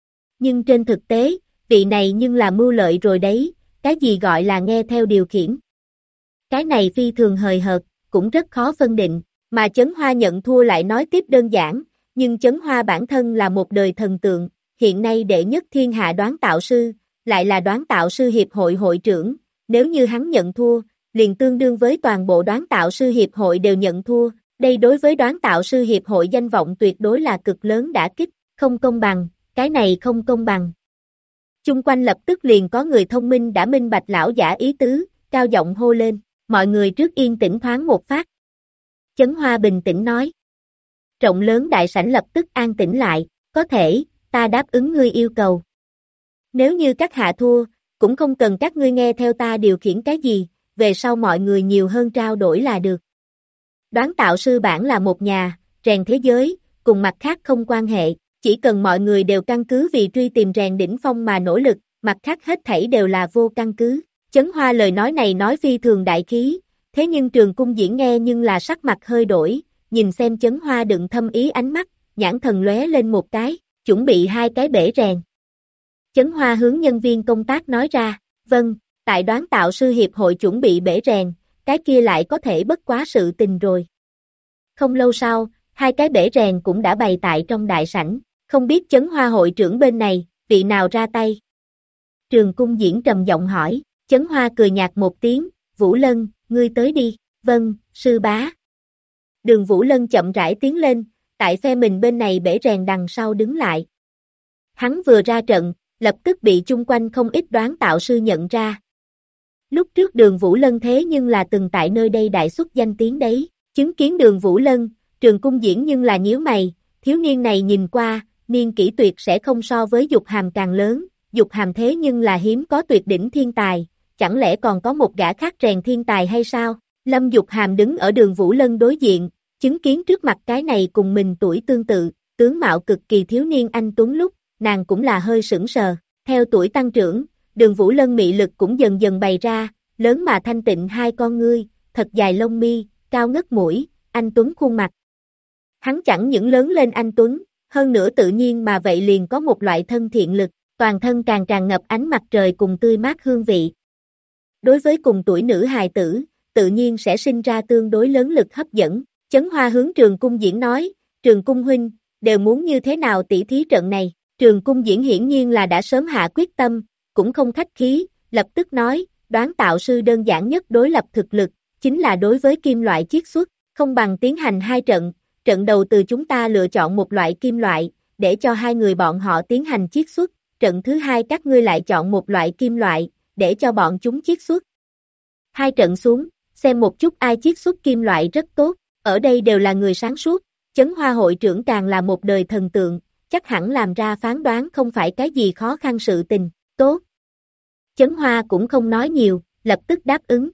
Nhưng trên thực tế, vị này nhưng là mưu lợi rồi đấy, cái gì gọi là nghe theo điều khiển, cái này phi thường hời hợt, cũng rất khó phân định, mà Chấn Hoa nhận thua lại nói tiếp đơn giản, nhưng Chấn Hoa bản thân là một đời thần tượng, hiện nay đệ nhất thiên hạ đoán tạo sư, lại là đoán tạo sư hiệp hội hội trưởng, nếu như hắn nhận thua, liền tương đương với toàn bộ đoán tạo sư hiệp hội đều nhận thua, đây đối với đoán tạo sư hiệp hội danh vọng tuyệt đối là cực lớn đả kích, không công bằng, cái này không công bằng. Chung quanh lập tức liền có người thông minh đã minh bạch lão giả ý tứ, cao giọng hô lên, mọi người trước yên tĩnh thoáng một phát. Chấn Hoa bình tĩnh nói. Rộng lớn đại sảnh lập tức an tĩnh lại, có thể, ta đáp ứng ngươi yêu cầu. Nếu như các hạ thua, cũng không cần các ngươi nghe theo ta điều khiển cái gì, về sau mọi người nhiều hơn trao đổi là được. Đoán tạo sư bản là một nhà, rèn thế giới, cùng mặt khác không quan hệ, chỉ cần mọi người đều căn cứ vì truy tìm rèn đỉnh phong mà nỗ lực, mặt khác hết thảy đều là vô căn cứ. Chấn Hoa lời nói này nói phi thường đại khí, thế nhưng Trường Cung Diễn nghe nhưng là sắc mặt hơi đổi, nhìn xem Chấn Hoa đựng thâm ý ánh mắt, nhãn thần lóe lên một cái, chuẩn bị 2 cái bể rèn. Chấn Hoa hướng nhân viên công tác nói ra, vâng, tại đoán tạo sư hiệp hội chuẩn bị bể rèn, cái kia lại có thể bất quá sự tình rồi. Không lâu sau, 2 cái bể rèn cũng đã bày tại trong đại sảnh, không biết Chấn Hoa hội trưởng bên này, vị nào ra tay. Trường Cung Diễn trầm giọng hỏi, Chấn Hoa cười nhạt một tiếng, Vũ Lân, ngươi tới đi, vâng, sư bá. Đường Vũ Lân chậm rãi tiến lên, tại phe mình bên này bể rèn đằng sau đứng lại. Hắn vừa ra trận, lập tức bị chung quanh không ít đoán tạo sư nhận ra. Lúc trước Đường Vũ Lân thế nhưng là từng tại nơi đây đại xuất danh tiếng đấy, chứng kiến Đường Vũ Lân, Trường Cung Diễn nhưng là nhíu mày, thiếu niên này nhìn qua, niên kỷ tuyệt sẽ không so với Dục Hàm càng lớn, Dục Hàm thế nhưng là hiếm có tuyệt đỉnh thiên tài, chẳng lẽ còn có một gã khác rèn thiên tài hay sao? Lâm Dục Hàm đứng ở Đường Vũ Lân đối diện, chứng kiến trước mặt cái này cùng mình tuổi tương tự, tướng mạo cực kỳ thiếu niên anh tuấn lúc, nàng cũng là hơi sững sờ, theo tuổi tăng trưởng, Đường Vũ Lân mị lực cũng dần dần bày ra, lớn mà thanh tịnh 2 con ngươi, thật dài lông mi, cao ngất mũi, anh tuấn khuôn mặt. Hắn chẳng những lớn lên anh tuấn, hơn nữa tự nhiên mà vậy liền có một loại thân thiện lực, toàn thân càng tràn ngập ánh mặt trời cùng tươi mát hương vị. Đối với cùng tuổi nữ hài tử, tự nhiên sẽ sinh ra tương đối lớn lực hấp dẫn. Chấn Hoa hướng Trường Cung Diễn nói, Trường Cung huynh, đều muốn như thế nào tỉ thí trận này. Trường Cung Diễn hiển nhiên là đã sớm hạ quyết tâm, cũng không khách khí, lập tức nói, đoán tạo sư đơn giản nhất đối lập thực lực, chính là đối với kim loại chiết xuất, không bằng tiến hành 2 trận, trận đầu từ chúng ta lựa chọn một loại kim loại, để cho 2 người bọn họ tiến hành chiết xuất, trận thứ 2 các ngươi lại chọn một loại kim loại, để cho bọn chúng chiết xuất. 2 trận xuống, xem một chút ai chiết xuất kim loại rất tốt, ở đây đều là người sáng suốt, Chấn Hoa hội trưởng càng là một đời thần tượng, chắc hẳn làm ra phán đoán không phải cái gì khó khăn sự tình, tốt. Chấn Hoa cũng không nói nhiều, lập tức đáp ứng.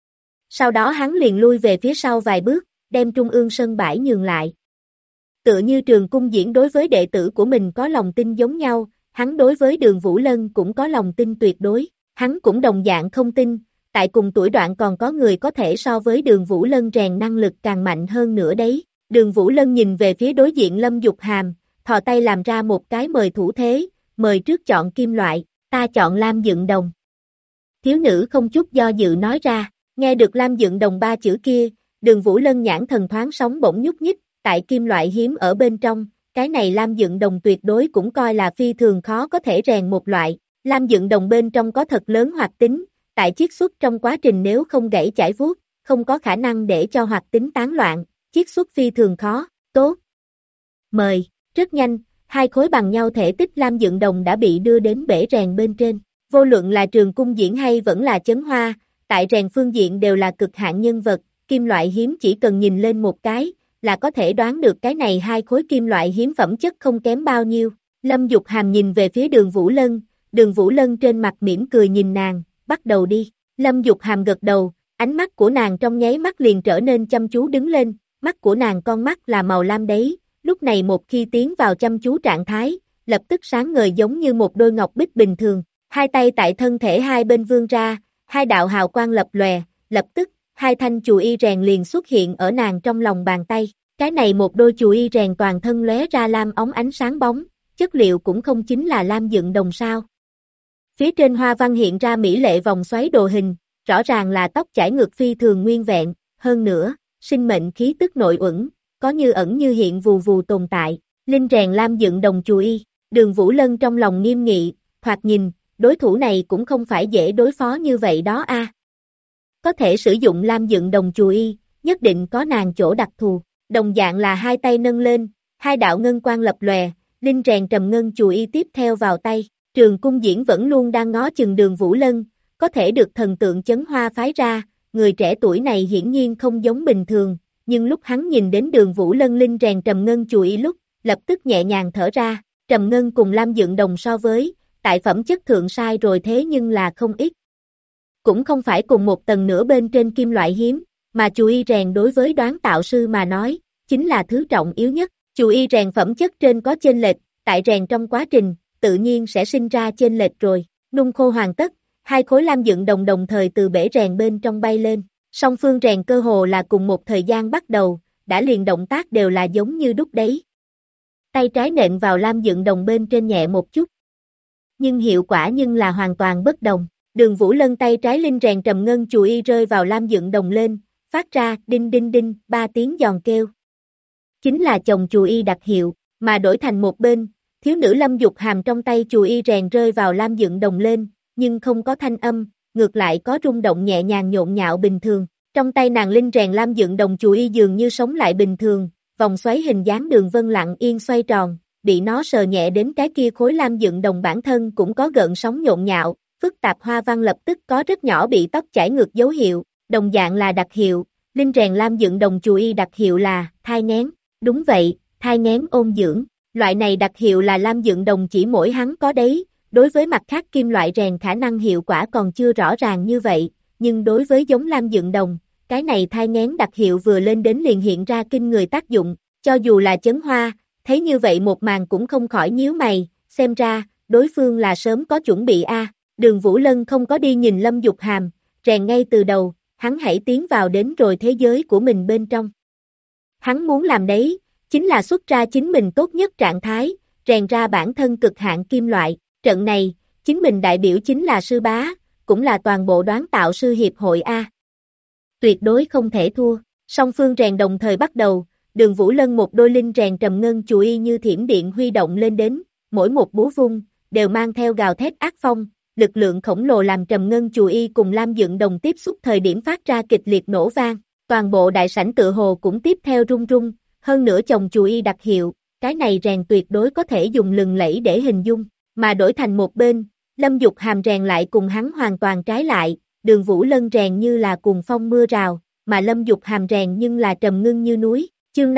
Sau đó hắn liền lui về phía sau vài bước, đem trung ương sân bãi nhường lại. Tựa như Trường Cung Diễn đối với đệ tử của mình có lòng tin giống nhau, hắn đối với Đường Vũ Lân cũng có lòng tin tuyệt đối, hắn cũng đồng dạng không tin, tại cùng tuổi đoạn còn có người có thể so với Đường Vũ Lân rèn năng lực càng mạnh hơn nữa đấy. Đường Vũ Lân nhìn về phía đối diện Lâm Dục Hàm, thò tay làm ra một cái mời thủ thế, mời trước chọn kim loại, ta chọn lam dựng đồng. Thiếu nữ không chút do dự nói ra, nghe được lam dựng đồng 3 chữ kia, Đường Vũ Lân nhãn thần thoáng sóng bỗng nhúc nhích, tại kim loại hiếm ở bên trong, cái này lam dựng đồng tuyệt đối cũng coi là phi thường khó có thể rèn một loại, lam dựng đồng bên trong có thật lớn hoạt tính, tại chiết xuất trong quá trình nếu không gãy chảy vuốt, không có khả năng để cho hoạt tính tán loạn, chiết xuất phi thường khó, tốt. Mời, rất nhanh, 2 khối bằng nhau thể tích lam dựng đồng đã bị đưa đến bể rèn bên trên, vô luận là Trường Cung Diễn hay vẫn là Chấn Hoa, tại rèn phương diện đều là cực hạn nhân vật, kim loại hiếm chỉ cần nhìn lên một cái, là có thể đoán được cái này 2 khối kim loại hiếm phẩm chất không kém bao nhiêu. Lâm Dục Hàm nhìn về phía Đường Vũ Lân trên mặt mỉm cười nhìn nàng, bắt đầu đi. Lâm Dục Hàm gật đầu, ánh mắt của nàng trong nháy mắt liền trở nên chăm chú đứng lên, mắt của nàng con mắt là màu lam đấy, lúc này một khi tiến vào chăm chú trạng thái, lập tức sáng ngời giống như một đôi ngọc bích bình thường, 2 tay tại thân thể hai bên vươn ra, 2 đạo hào quang lập lòe, lập tức, 2 thanh chùy y rèn liền xuất hiện ở nàng trong lòng bàn tay, cái này một đôi chùy y rèn toàn thân lóe ra lam óng ánh sáng bóng, chất liệu cũng không chính là lam dựng đồng sao. Phía trên hoa văn hiện ra mỹ lệ vòng xoáy đồ hình, rõ ràng là tóc chải ngược phi thường nguyên vẹn, hơn nữa, sinh mệnh khí tức nội uẩn, có như ẩn như hiện vù vù tồn tại, linh rèn lam dựng đồng chù y, Đường Vũ Lân trong lòng nghiêm nghị, thoạt nhìn, đối thủ này cũng không phải dễ đối phó như vậy đó a. Có thể sử dụng lam dựng đồng chù y, nhất định có nàng chỗ đặc thù, đồng dạng là hai tay nâng lên, hai đạo ngân quang lập lòe, linh rèn trầm ngân chù y tiếp theo vào tay, Trường Cung Diễn vẫn luôn đang ngó chừng Đường Vũ Lân, có thể được thần tượng Chấn Hoa phái ra, người trẻ tuổi này hiển nhiên không giống bình thường, nhưng lúc hắn nhìn đến Đường Vũ Lân linh rèn trầm ngân chù y lúc, lập tức nhẹ nhàng thở ra, trầm ngân cùng lam dựng đồng so với, tại phẩm chất thượng sai rồi thế nhưng là không ít. Cũng không phải cùng một tầng nửa bên trên kim loại hiếm, mà chù y rèn đối với đoán tạo sư mà nói, chính là thứ trọng yếu nhất, chù y rèn phẩm chất trên có chênh lệch, tại rèn trong quá trình, tự nhiên sẽ sinh ra chênh lệch rồi, nung khô hoàn tất, hai khối lam dựng đồng đồng thời từ bể rèn bên trong bay lên, song phương rèn cơ hồ là cùng một thời gian bắt đầu, đã liền động tác đều là giống như đúc đấy. Tay trái nện vào lam dựng đồng bên trên nhẹ một chút. Nhưng hiệu quả nhưng là hoàn toàn bất đồng. Đường Vũ Lân tay trái linh rèn trầm ngân chù y rơi vào lam dựng đồng lên, phát ra đinh đinh đinh 3 tiếng giòn kêu. Chính là chồng chù y đặc hiệu, mà đổi thành một bên, thiếu nữ Lâm Dục Hàm trong tay chù y rèn rơi vào lam dựng đồng lên, nhưng không có thanh âm, ngược lại có rung động nhẹ nhàng nhộn nhạo bình thường. Trong tay nàng linh rèn lam dựng đồng chù y dường như sống lại bình thường, vòng xoáy hình dáng đường vân lặng yên xoay tròn, bị nó sờ nhẹ đến cái kia khối lam dựng đồng bản thân cũng có gợn sóng nhộn nhạo, phức tạp hoa văn lập tức có rất nhỏ bị tóc chảy ngược dấu hiệu, đồng dạng là đặc hiệu, linh rèn lam dựng đồng chù y đặc hiệu là thai nghén, đúng vậy, thai nghén ôn dưỡng, loại này đặc hiệu là lam dựng đồng chỉ mỗi hắn có đấy, đối với mặt khác kim loại rèn khả năng hiệu quả còn chưa rõ ràng như vậy, nhưng đối với giống lam dựng đồng, cái này thai nghén đặc hiệu vừa lên đến liền hiện ra kinh người tác dụng, cho dù là Chấn Hoa, thấy như vậy một màn cũng không khỏi nhíu mày, xem ra, đối phương là sớm có chuẩn bị a. Đường Vũ Lân không có đi nhìn Lâm Dục Hàm, rèn ngay từ đầu, hắn hãy tiến vào đến rồi thế giới của mình bên trong. Hắn muốn làm đấy, chính là xuất ra chính mình tốt nhất trạng thái, rèn ra bản thân cực hạn kim loại, trận này, chính mình đại biểu chính là sư bá, cũng là toàn bộ đoán tạo sư hiệp hội A. Tuyệt đối không thể thua, song phương rèn đồng thời bắt đầu, Đường Vũ Lân một đôi linh rèn trầm ngân chù y như thiểm điện huy động lên đến, mỗi một búa vung, đều mang theo gào thét ác phong, lực lượng khổng lồ làm trầm ngân chù y cùng lam dựng đồng tiếp xúc thời điểm phát ra kịch liệt nổ vang, toàn bộ đại sảnh tựa hồ cũng tiếp theo rung rung, hơn nữa chồng chù y đặc hiệu, cái này rèn tuyệt đối có thể dùng lừng lẫy để hình dung, mà đổi thành một bên, Lâm Dục Hàm rèn lại cùng hắn hoàn toàn trái lại, Đường Vũ Lân rèn như là cuồng phong mưa rào, mà Lâm Dục Hàm rèn nhưng là trầm ngưng như núi, chương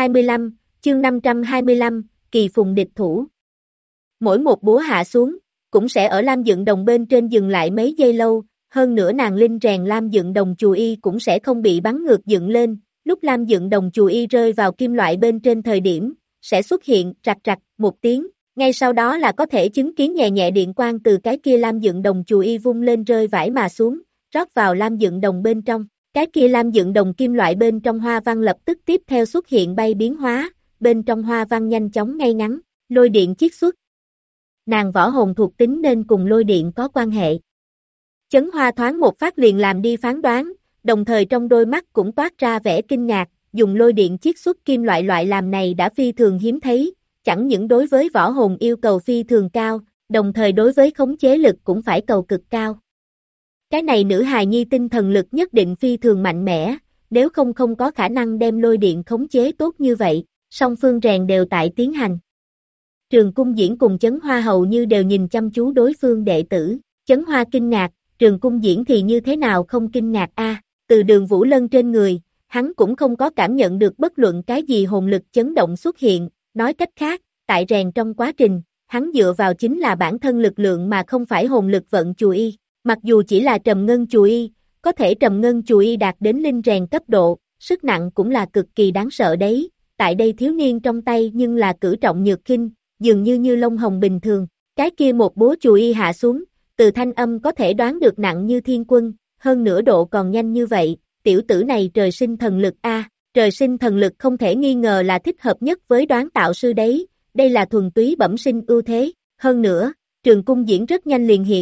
525, kỳ phùng địch thủ. Mỗi một búa hạ xuống, cũng sẽ ở lam dựng đồng bên trên dừng lại mấy giây lâu, hơn nữa nàng linh rèn lam dựng đồng chù y cũng sẽ không bị bắn ngược dựng lên, lúc lam dựng đồng chù y rơi vào kim loại bên trên thời điểm, sẽ xuất hiện rạch rạch một tiếng, ngay sau đó là có thể chứng kiến nhẹ nhẹ điện quang từ cái kia lam dựng đồng chù y vung lên rơi vãi mà xuống, rót vào lam dựng đồng bên trong, cái kia lam dựng đồng kim loại bên trong hoa văn lập tức tiếp theo xuất hiện bay biến hóa, bên trong hoa văn nhanh chóng ngay ngắn, lôi điện chiết xuất. Nàng võ hồn thuộc tính nên cùng lôi điện có quan hệ. Chấn Hoa thoáng một phát liền làm đi phán đoán, đồng thời trong đôi mắt cũng toát ra vẻ kinh ngạc, dùng lôi điện chiết xuất kim loại làm này đã phi thường hiếm thấy, chẳng những đối với võ hồn yêu cầu phi thường cao, đồng thời đối với khống chế lực cũng phải cầu cực cao. Cái này nữ hài nhi tinh thần lực nhất định phi thường mạnh mẽ, nếu không có khả năng đem lôi điện khống chế tốt như vậy, song phương rèn đều tại tiến hành. Trường Cung Diễn cùng Chấn Hoa hầu như đều nhìn chăm chú đối phương đệ tử, Chấn Hoa kinh ngạc, Trường Cung Diễn thì như thế nào không kinh ngạc a? Từ Đường Vũ Lân trên người, hắn cũng không có cảm nhận được bất luận cái gì hồn lực chấn động xuất hiện, nói cách khác, tại rèn trong quá trình, hắn dựa vào chính là bản thân lực lượng mà không phải hồn lực vận chù y, mặc dù chỉ là trầm ngân chù y, có thể trầm ngân chù y đạt đến linh rèn cấp độ, sức nặng cũng là cực kỳ đáng sợ đấy, tại đây thiếu niên trong tay nhưng là cử trọng nhược khinh, dường như lông hồng bình thường, cái kia một búa chù y hạ xuống, từ thanh âm có thể đoán được nặng như thiên quân, hơn nữa độ còn nhanh như vậy, tiểu tử này trời sinh thần lực a, trời sinh thần lực không thể nghi ngờ là thích hợp nhất với đoán tạo sư đấy, đây là thuần túy bẩm sinh ưu thế, hơn nữa, Trường Cung Diễn rất nhanh liền hiện,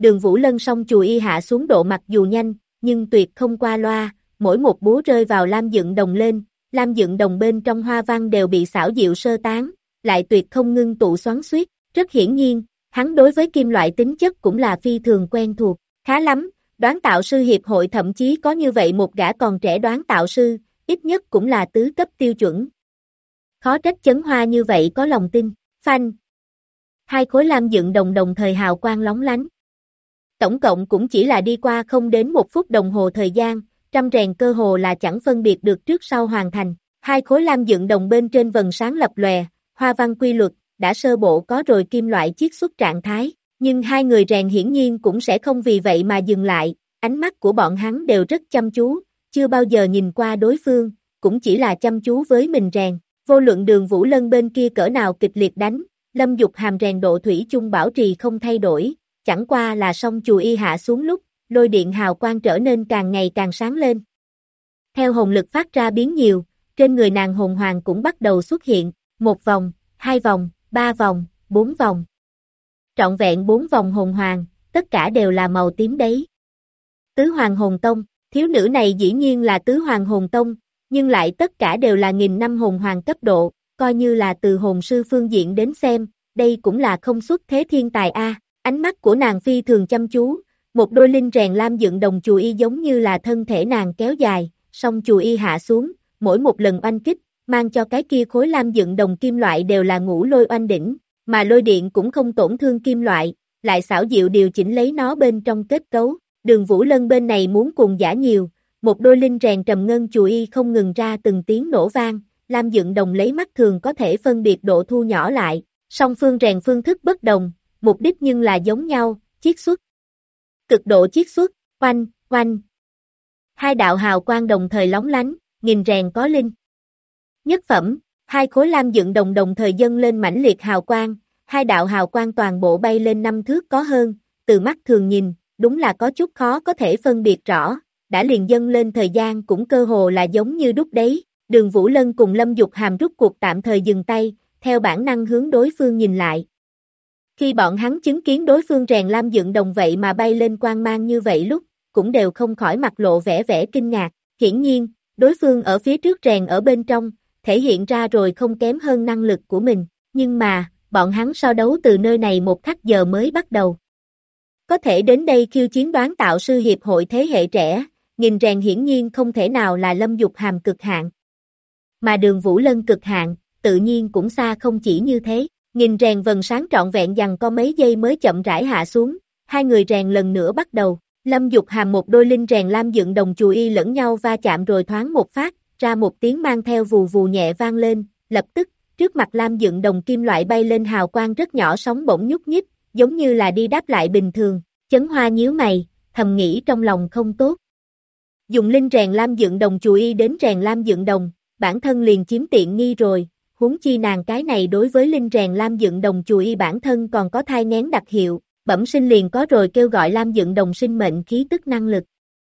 Đường Vũ Lân song chùi y hạ xuống độ mặc dù nhanh, nhưng tuyệt không qua loa, mỗi một búa rơi vào lam dựng đồng lên, lam dựng đồng bên trong hoa văn đều bị xảo diệu sơ tán, lại tuyệt không ngưng tụ xoắn xuýt, rất hiển nhiên, hắn đối với kim loại tính chất cũng là phi thường quen thuộc, khá lắm, đoán tạo sư hiệp hội thậm chí có như vậy một gã còn trẻ đoán tạo sư, ít nhất cũng là tứ cấp tiêu chuẩn. Khó trách Chấn Hoa như vậy có lòng tin, phanh. Hai khối lam dựng đồng đồng thời hào quang lóng lánh. Tổng cộng cũng chỉ là đi qua không đến 1 phút đồng hồ thời gian, trăm rèn cơ hồ là chẳng phân biệt được trước sau hoàn thành. Hai khối lam dựng đồng bên trên vầng sáng lập lòe, hoa văn quy luật, đã sơ bộ có rồi kim loại chiết xuất trạng thái, nhưng hai người rèn hiển nhiên cũng sẽ không vì vậy mà dừng lại, ánh mắt của bọn hắn đều rất chăm chú, chưa bao giờ nhìn qua đối phương, cũng chỉ là chăm chú với mình rèn. Vô luận Đường Vũ Lân bên kia cỡ nào kịch liệt đánh, Lâm Dục Hàm rèn độ thủy chung bảo trì không thay đổi, chẳng qua là song chùi y hạ xuống lúc, lôi điện hào quang trở nên càng ngày càng sáng lên. Theo hồn lực phát ra biến nhiều, trên người nàng hồn hoàng cũng bắt đầu xuất hiện, 1 vòng, 2 vòng, 3 vòng, 4 vòng. Trọn vẹn 4 vòng hồn hoàng, tất cả đều là màu tím đấy. Tứ Hoàng Hồn Tông, thiếu nữ này dĩ nhiên là Tứ Hoàng Hồn Tông, nhưng lại tất cả đều là 1000 năm hồn hoàng cấp độ, coi như là từ hồn sư phương diện đến xem, đây cũng là không xuất thế thiên tài a. Ánh mắt của nàng phi thường chăm chú, một đôi linh rèn lam dựng đồng chùi y giống như là thân thể nàng kéo dài, song chùi y hạ xuống, mỗi một lần oanh kích, mang cho cái kia khối lam dựng đồng kim loại đều là ngũ lôi oanh đỉnh, mà lôi điện cũng không tổn thương kim loại, lại xảo diệu điều chỉnh lấy nó bên trong kết cấu. Đường Vũ Lân bên này muốn cùng giả nhiều, một đôi linh rèn trầm ngân chùi y không ngừng ra từng tiếng nổ vang, lam dựng đồng lấy mắt thường có thể phân biệt độ thu nhỏ lại, song phương rèn phương thức bất đồng, mục đích nhưng là giống nhau, chiết xuất. Cực độ chiết xuất, oanh, oanh. Hai đạo hào quang đồng thời lóng lánh, nghìn rèn có linh. Nhất phẩm, hai khối lam dựng đồng đồng thời dâng lên mãnh liệt hào quang, hai đạo hào quang toàn bộ bay lên 5 thước có hơn, từ mắt thường nhìn, đúng là có chút khó có thể phân biệt rõ, đã liền dâng lên thời gian cũng cơ hồ là giống như đúc đấy. Đường Vũ Lân cùng Lâm Dục Hàm rút cuộc tạm thời dừng tay, theo bản năng hướng đối phương nhìn lại. Khi bọn hắn chứng kiến đối phương rèn lam dựng đồng vậy mà bay lên quang mang như vậy lúc, cũng đều không khỏi mặt lộ vẻ kinh ngạc. Hiển nhiên, đối phương ở phía trước rèn ở bên trong, thể hiện ra rồi không kém hơn năng lực của mình, nhưng mà, bọn hắn so đấu từ nơi này một khắc giờ mới bắt đầu. Có thể đến đây khiêu chiến đoán tạo sư hiệp hội thế hệ trẻ, nghìn rèn hiển nhiên không thể nào là Lâm Dục Hàm cực hạn. Mà Đường Vũ Lân cực hạn, tự nhiên cũng xa không chỉ như thế. Nghìn rèn vầng sáng trọn vẹn dằng có mấy giây mới chậm rãi hạ xuống, hai người rèn lần nữa bắt đầu. Lâm Dục Hàm một đôi linh rèn lam dựng đồng chùi y lẫn nhau va chạm rồi thoáng một phát, ra một tiếng mang theo vù vù nhẹ vang lên, lập tức, trước mặt lam dựng đồng kim loại bay lên hào quang rất nhỏ sóng bỗng nhúc nhích, giống như là đi đáp lại bình thường. Chấn Hoa nhíu mày, thầm nghĩ trong lòng không tốt. Dùng linh rèn lam dựng đồng chùi y đến rèn lam dựng đồng, bản thân liền chiếm tiện nghi rồi, huống chi nàng cái này đối với linh rèn lam dựng đồng chùi y bản thân còn có thai nghén đặc hiệu, bẩm sinh liền có rồi kêu gọi lam dựng đồng sinh mệnh khí tức năng lực.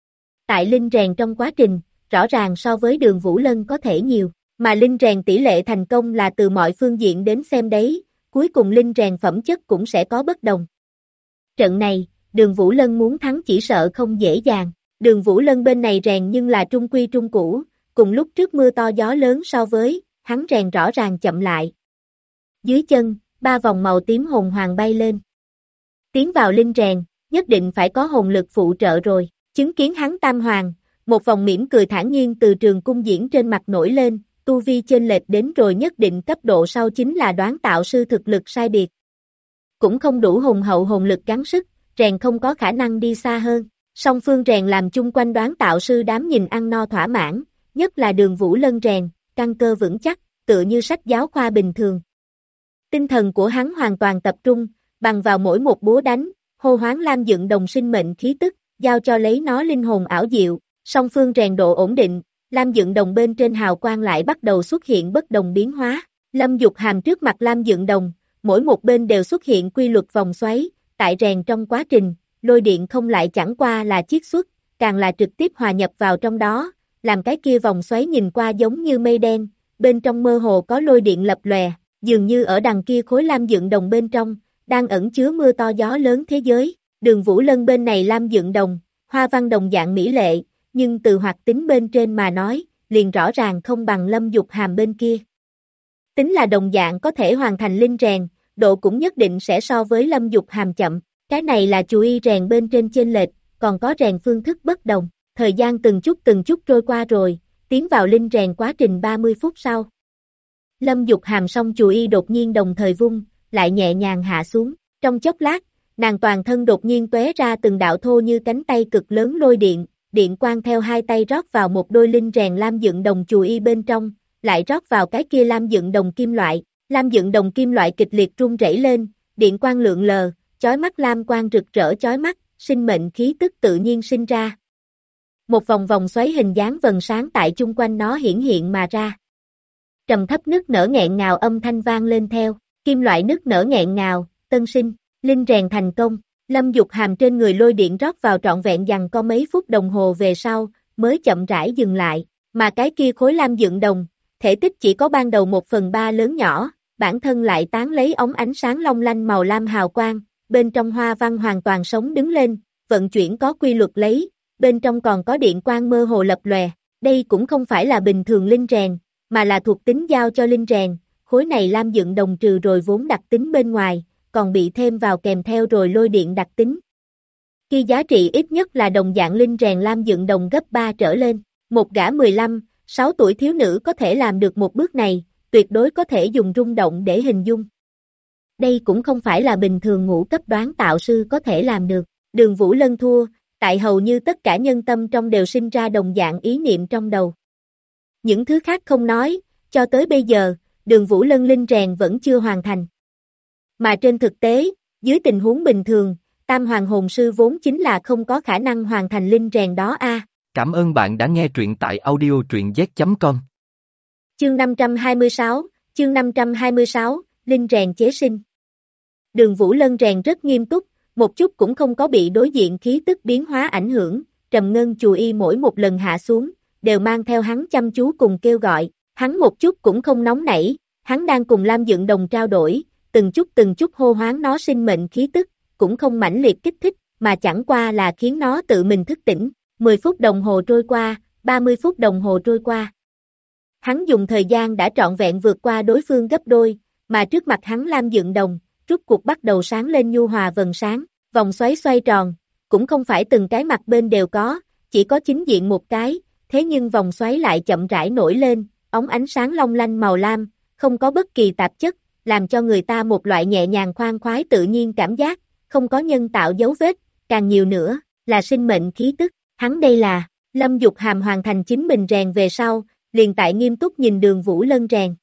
Tại linh rèn trong quá trình, rõ ràng so với Đường Vũ Lân có thể nhiều, mà linh rèn tỷ lệ thành công là từ mọi phương diện đến xem đấy, cuối cùng linh rèn phẩm chất cũng sẽ có bất đồng. Trận này, Đường Vũ Lân muốn thắng chỉ sợ không dễ dàng, Đường Vũ Lân bên này rèn nhưng là trung quy trung cũ, cùng lúc trước mưa to gió lớn so với, hắn rèn rõ ràng chậm lại. Dưới chân, 3 vòng màu tím hồn hoàng bay lên. Tiến vào linh rèn, nhất định phải có hồn lực phụ trợ rồi, chứng kiến hắn tam hoàng, một vòng mỉm cười thản nhiên từ trường cung diễn trên mặt nổi lên, tu vi chênh lệch đến rồi nhất định cấp độ sau chính là đoán tạo sư thực lực sai biệt. Cũng không đủ hùng hậu hồn lực gắng sức, rèn không có khả năng đi xa hơn, song phương rèn làm chung quanh đoán tạo sư đám nhìn ăn no thỏa mãn, nhất là Đường Vũ Lân rèn, căn cơ vững chắc, tựa như sách giáo khoa bình thường. Tinh thần của hắn hoàn toàn tập trung, bằng vào mỗi một búa đánh, hô hoán lam dựng đồng sinh mệnh khí tức, giao cho lấy nó linh hồn ảo diệu, song phương rèn độ ổn định, lam dựng đồng bên trên hào quang lại bắt đầu xuất hiện bất đồng biến hóa. Lâm Dục Hàm trước mặt lam dựng đồng, mỗi một bên đều xuất hiện quy luật vòng xoáy, tại rèn trong quá trình, lôi điện không lại chẳng qua là chiết xuất, càng là trực tiếp hòa nhập vào trong đó, làm cái kia vòng xoáy nhìn qua giống như mây đen, bên trong mơ hồ có lôi điện lập lòe, dường như ở đằng kia khối lam dựng đồng bên trong, đang ẩn chứa mưa to gió lớn thế giới. Đường Vũ Lân bên này lam dựng đồng, hoa văn đồng dạng mỹ lệ, nhưng từ hoạt tính bên trên mà nói, liền rõ ràng không bằng Lâm Dục Hàm bên kia. Tính là đồng dạng có thể hoàn thành linh rèn, độ cũng nhất định sẽ so với Lâm Dục Hàm chậm, cái này là chú ý rèn bên trên chênh lệch, còn có rèn phương thức bất đồng, thời gian từng chút trôi qua rồi, tiến vào linh rèn quá trình 30 phút sau. Lâm Dục Hàm song chùy y đột nhiên đồng thời vung, lại nhẹ nhàng hạ xuống, trong chốc lát, nàng toàn thân đột nhiên tóe ra từng đạo thô như cánh tay cực lớn lôi điện, điện quang theo hai tay rót vào một đôi linh rèn lam dựng đồng chùy y bên trong, lại rót vào cái kia lam dựng đồng kim loại, lam dựng đồng kim loại kịch liệt rung rẩy lên, điện quang lượn lờ, chói mắt lam quang rực rỡ chói mắt, sinh mệnh khí tức tự nhiên sinh ra. Một vòng vòng xoáy hình dáng vầng sáng tại chung quanh nó hiển hiện mà ra. Trầm thấp nức nở nghẹn ngào âm thanh vang lên theo, kim loại nức nở nghẹn ngào, tân sinh, linh rèn thành công, Lâm Dục Hàm trên người lôi điện rót vào trọn vẹn dằng có mấy phút đồng hồ về sau, mới chậm rãi dừng lại, mà cái kia khối lam dựng đồng, thể tích chỉ có ban đầu 1/3 lớn nhỏ, bản thân lại tán lấy ống ánh sáng long lanh màu lam hào quang, bên trong hoa văn hoàn toàn sống đứng lên, vận chuyển có quy luật lấy, bên trong còn có điện quang mơ hồ lập lòe, đây cũng không phải là bình thường linh rèn, mà là thuộc tính giao cho linh rèn, khối này lam dựng đồng trừ rồi vốn đặc tính bên ngoài, còn bị thêm vào kèm theo rồi lôi điện đặc tính. Khi giá trị ít nhất là đồng dạng linh rèn lam dựng đồng gấp 3 trở lên, một gã 15-6 tuổi thiếu nữ có thể làm được một bước này, tuyệt đối có thể dùng rung động để hình dung. Đây cũng không phải là bình thường ngũ cấp đoán tạo sư có thể làm được, Đường Vũ Lân thua, tại hầu như tất cả nhân tâm trong đều sinh ra đồng dạng ý niệm trong đầu. Những thứ khác không nói, cho tới bây giờ, Đường Vũ Lân linh rèn vẫn chưa hoàn thành. Mà trên thực tế, dưới tình huống bình thường, Tam Hoàng Hồn Sư vốn chính là không có khả năng hoàn thành linh rèn đó a. Cảm ơn bạn đã nghe truyện tại audio truyện z.com. Chương 526, linh rèn chế sinh. Đường Vũ Lân rèn rất nghiêm túc, một chút cũng không có bị đối diện khí tức biến hóa ảnh hưởng, trầm ngân chùy y mỗi một lần hạ xuống, đều mang theo hắn chăm chú cùng kêu gọi, hắn một chút cũng không nóng nảy, hắn đang cùng lam dựng đồng trao đổi, từng chút hô hoán nó sinh mệnh khí tức, cũng không mãnh liệt kích thích, mà chẳng qua là khiến nó tự mình thức tỉnh, 10 phút đồng hồ trôi qua, 30 phút đồng hồ trôi qua. Hắn dùng thời gian đã trọn vẹn vượt qua đối phương gấp đôi, mà trước mặt hắn lam dựng đồng, rút cuộc bắt đầu sáng lên nhu hòa vầng sáng, vòng xoáy xoay tròn, cũng không phải từng cái mặt bên đều có, chỉ có chính diện một cái, thế nhưng vòng xoáy lại chậm rãi nổi lên, ống ánh sáng long lanh màu lam, không có bất kỳ tạp chất, làm cho người ta một loại nhẹ nhàng khoan khoái tự nhiên cảm giác, không có nhân tạo dấu vết, càng nhiều nữa, là sinh mệnh khí tức, hắn đây là, Lâm Dục Hàm hoàn thành chính mình rèn về sau, liền tại nghiêm túc nhìn Đường Vũ Lân rèn.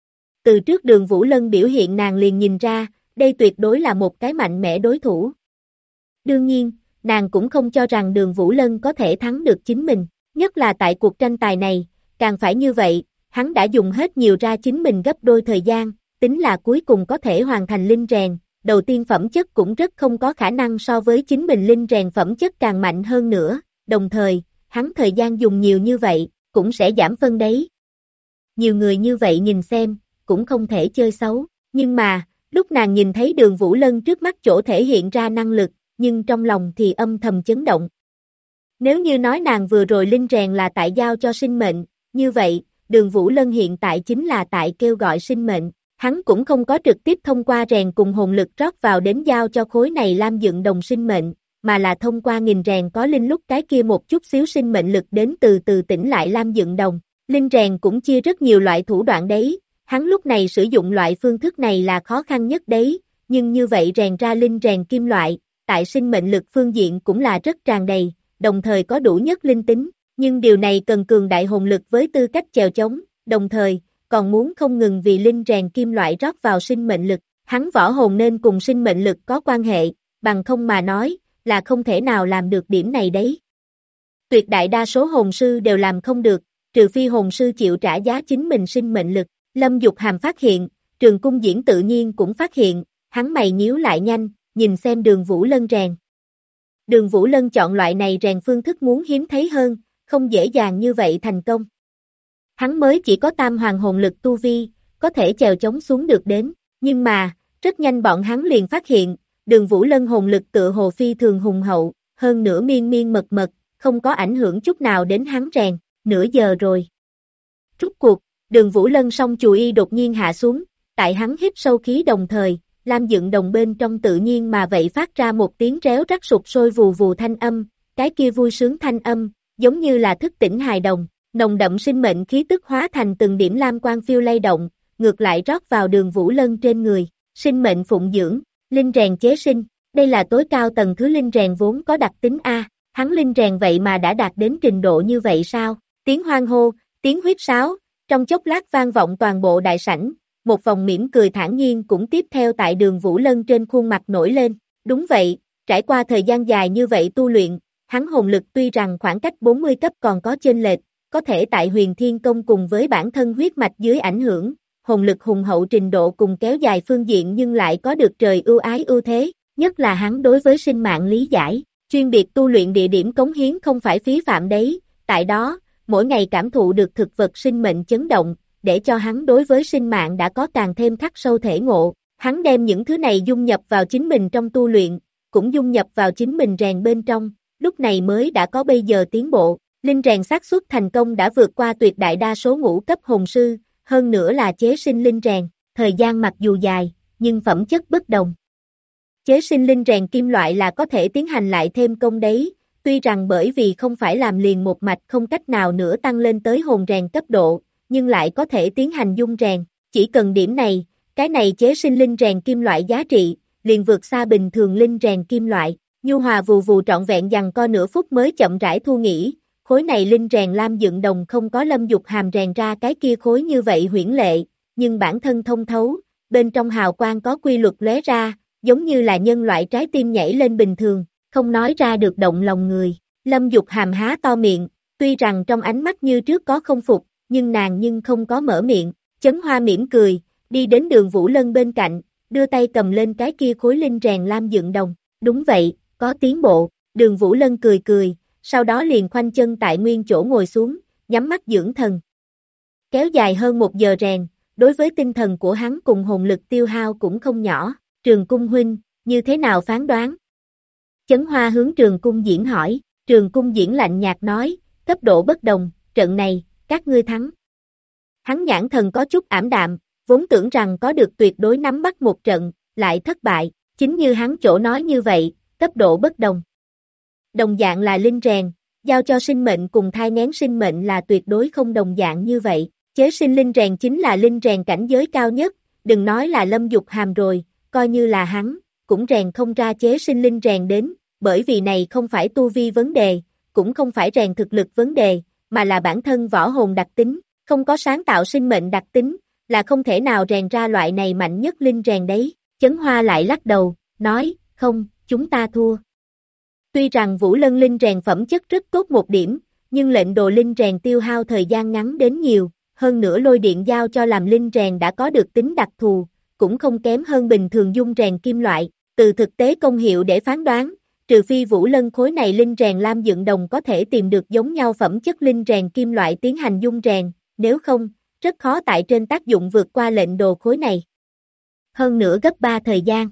Từ trước Đường Vũ Lân biểu hiện nàng liền nhìn ra, đây tuyệt đối là một cái mạnh mẽ đối thủ. Đương nhiên, nàng cũng không cho rằng Đường Vũ Lân có thể thắng được chính mình, nhất là tại cuộc tranh tài này, càng phải như vậy, hắn đã dùng hết nhiều ra chính mình gấp đôi thời gian, tính là cuối cùng có thể hoàn thành linh rèn, đầu tiên phẩm chất cũng rất không có khả năng so với chính mình linh rèn phẩm chất càng mạnh hơn nữa, đồng thời, hắn thời gian dùng nhiều như vậy, cũng sẽ giảm phân đấy. Nhiều người như vậy nhìn xem, cũng không thể chơi xấu, nhưng mà, lúc nàng nhìn thấy Đường Vũ Lân trước mắt chỗ thể hiện ra năng lực, nhưng trong lòng thì âm thầm chấn động. Nếu như nói nàng vừa rồi linh rèn là tại giao cho sinh mệnh, như vậy, Đường Vũ Lân hiện tại chính là tại kêu gọi sinh mệnh, hắn cũng không có trực tiếp thông qua rèn cùng hồn lực rót vào đến giao cho khối này lam dựng đồng sinh mệnh, mà là thông qua nghìn rèn có linh lúc cái kia một chút xíu sinh mệnh lực đến từ từ tỉnh lại lam dựng đồng. Linh rèn cũng chia rất nhiều loại thủ đoạn đấy, hắn lúc này sử dụng loại phương thức này là khó khăn nhất đấy, nhưng như vậy rèn ra linh rèn kim loại, tại sinh mệnh lực phương diện cũng là rất tràn đầy, đồng thời có đủ nhất linh tính, nhưng điều này cần cường đại hồn lực với tư cách chèo chống, đồng thời, còn muốn không ngừng vì linh rèn kim loại rót vào sinh mệnh lực, hắn võ hồn nên cùng sinh mệnh lực có quan hệ, bằng không mà nói, là không thể nào làm được điểm này đấy. Tuyệt đại đa số hồn sư đều làm không được, trừ phi hồn sư chịu trả giá chính mình sinh mệnh lực. Lâm Dục Hàm phát hiện, Trường Cung Diễn tự nhiên cũng phát hiện, hắn mày nhíu lại nhanh, nhìn xem Đường Vũ Lân rèn. Đường Vũ Lân chọn loại này rèn phương thức muốn hiếm thấy hơn, không dễ dàng như vậy thành công. Hắn mới chỉ có tam hoàng hồn lực tu vi, có thể chèo chống xuống được đến, nhưng mà, rất nhanh bọn hắn liền phát hiện, Đường Vũ Lân hồn lực tựa hồ phi thường hùng hậu, hơn nữa miên miên mật mật, không có ảnh hưởng chút nào đến hắn rèn, nửa giờ rồi. Rút cuộc, Đường Vũ Lân song chù y đột nhiên hạ xuống, tại hắn hít sâu khí đồng thời, lam dựng đồng bên trong tự nhiên mà vậy phát ra một tiếng réo rắt sụp sôi vù vù thanh âm, cái kia vui sướng thanh âm, giống như là thức tỉnh hài đồng, nồng đậm sinh mệnh khí tức hóa thành từng điểm lam quang phiêu lay động, ngược lại rót vào Đường Vũ Lân trên người, sinh mệnh phụng dưỡng, linh rèn chế sinh, đây là tối cao tầng thứ linh rèn vốn có đặc tính A, hắn linh rèn vậy mà đã đạt đến trình độ như vậy sao, tiếng hoan hô, tiếng huýt sáo, trong chốc lát vang vọng toàn bộ đại sảnh, một vòng mỉm cười thản nhiên cũng tiếp theo tại Đường Vũ Lân trên khuôn mặt nổi lên, đúng vậy, trải qua thời gian dài như vậy tu luyện, hắn hồn lực tuy rằng khoảng cách 40 cấp còn có chênh lệch, có thể tại Huyền Thiên Công cùng với bản thân huyết mạch dưới ảnh hưởng, hồn lực hùng hậu trình độ cùng kéo dài phương diện nhưng lại có được trời ưu ái ưu thế, nhất là hắn đối với sinh mạng lý giải, chuyên biệt tu luyện địa điểm cống hiến không phải phí phạm đấy, tại đó, mỗi ngày cảm thụ được thực vật sinh mệnh chấn động, để cho hắn đối với sinh mạng đã có càng thêm khắc sâu thể ngộ, hắn đem những thứ này dung nhập vào chính mình trong tu luyện, cũng dung nhập vào chính mình rèn bên trong, lúc này mới đã có bây giờ tiến bộ, linh rèn xác suất thành công đã vượt qua tuyệt đại đa số ngũ cấp hồn sư, hơn nữa là chế sinh linh rèn, thời gian mặc dù dài, nhưng phẩm chất bất đồng. Chế sinh linh rèn kim loại là có thể tiến hành lại thêm công đấy, tuy rằng bởi vì không phải làm liền một mạch không cách nào nữa tăng lên tới hồn rèn cấp độ, nhưng lại có thể tiến hành dung rèn, chỉ cần điểm này, cái này chế sinh linh rèn kim loại giá trị, liền vượt xa bình thường linh rèn kim loại, nhu hòa vù vù trọn vẹn dằng co nửa phút mới chậm rãi thu nghỉ, khối này linh rèn lam dựng đồng không có Lâm Dục Hàm rèn ra cái kia khối như vậy huyễn lệ, nhưng bản thân thông thấu, bên trong hào quang có quy luật lóe ra, giống như là nhân loại trái tim nhảy lên bình thường, không nói ra được động lòng người. Lâm Dục Hàm há to miệng, tuy rằng trong ánh mắt như trước có không phục, nhưng nàng nhưng không có mở miệng, Chấn Hoa mỉm cười, đi đến Đường Vũ Lân bên cạnh, đưa tay cầm lên cái kia khối linh rèn lam dựng đồng, đúng vậy, có tiến bộ, Đường Vũ Lân cười cười, sau đó liền khoanh chân tại nguyên chỗ ngồi xuống, nhắm mắt dưỡng thần. Kéo dài hơn 1 giờ rèn, đối với tinh thần của hắn cùng hồn lực tiêu hao cũng không nhỏ, Trường Cung huynh, như thế nào phán đoán? Chấn Hoa hướng Trường Cung Diễn hỏi, Trường Cung Diễn lạnh nhạt nói, cấp độ bất đồng, trận này, các ngươi thắng. Hắn nhãn thần có chút ảm đạm, vốn tưởng rằng có được tuyệt đối nắm bắt một trận, lại thất bại, chính như hắn chỗ nói như vậy, cấp độ bất đồng. Đồng dạng là linh rèn, giao cho sinh mệnh cùng thai nghén sinh mệnh là tuyệt đối không đồng dạng như vậy, chế sinh linh rèn chính là linh rèn cảnh giới cao nhất, đừng nói là Lâm Dục Hàm rồi, coi như là hắn, cũng rèn không ra chế sinh linh rèn đến, bởi vì này không phải tu vi vấn đề, cũng không phải rèn thực lực vấn đề, mà là bản thân võ hồn đặc tính, không có sáng tạo sinh mệnh đặc tính, là không thể nào rèn ra loại này mạnh nhất linh rèn đấy, Chấn Hoa lại lắc đầu, nói, không, chúng ta thua. Tuy rằng Vũ Lân linh rèn phẩm chất rất tốt một điểm, nhưng lệnh đồ linh rèn tiêu hao thời gian ngắn đến nhiều, hơn nữa lôi điện giao cho làm linh rèn đã có được tính đặc thù, cũng không kém hơn bình thường dung rèn kim loại, từ thực tế công hiệu để phán đoán, trừ phi Vũ Lân khối này linh rèn lam dựng đồng có thể tìm được giống nhau phẩm chất linh rèn kim loại tiến hành dung rèn, nếu không, rất khó tại trên tác dụng vượt qua lệnh đồ khối này. Hơn nữa gấp 3 thời gian.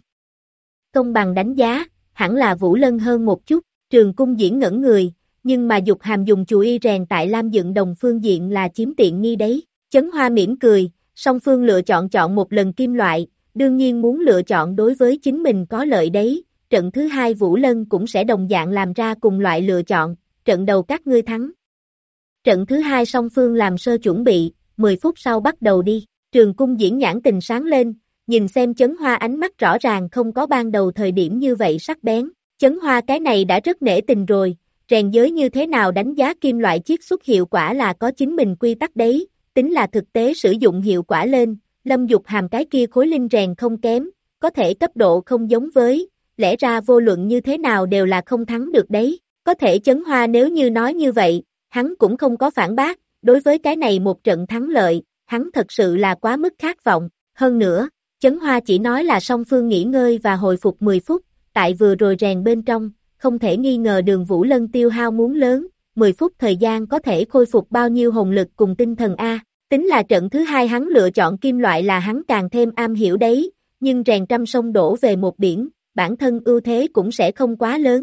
Công bằng đánh giá, hẳn là Vũ Lân hơn một chút, Trường Cung Diễn ngẩn người, nhưng mà Dục Hàm dùng chù y rèn tại lam dựng đồng phương diện là chiếm tiện nghi đấy, Chấn Hoa mỉm cười, song phương lựa chọn một lần kim loại, đương nhiên muốn lựa chọn đối với chính mình có lợi đấy, trận thứ hai Vũ Lân cũng sẽ đồng dạng làm ra cùng loại lựa chọn, trận đầu các ngươi thắng. Trận thứ hai song phương làm sơ chuẩn bị, 10 phút sau bắt đầu đi, Trường Cung Diễn nhãn tình sáng lên, nhìn xem Chấn Hoa ánh mắt rõ ràng không có ban đầu thời điểm như vậy sắc bén, Chấn Hoa cái này đã rất nể tình rồi, rèn giới như thế nào đánh giá kim loại chiết xuất hiệu quả là có chính mình quy tắc đấy, tính là thực tế sử dụng hiệu quả lên, Lâm Dục Hàm cái kia khối linh rèn không kém, có thể cấp độ không giống với, lẽ ra vô luận như thế nào đều là không thắng được đấy, có thể Chấn Hoa nếu như nói như vậy, hắn cũng không có phản bác, đối với cái này một trận thắng lợi, hắn thật sự là quá mức khát vọng, hơn nữa, Chấn Hoa chỉ nói là song phương nghỉ ngơi và hồi phục 10 phút, tại vừa rồi rèn bên trong, không thể nghi ngờ Đường Vũ Lân tiêu hao muốn lớn, 10 phút thời gian có thể khôi phục bao nhiêu hồn lực cùng tinh thần A, tính là trận thứ hai hắn lựa chọn kim loại là hắn càng thêm am hiểu đấy, nhưng rèn trăm sông đổ về một biển, bản thân ưu thế cũng sẽ không quá lớn.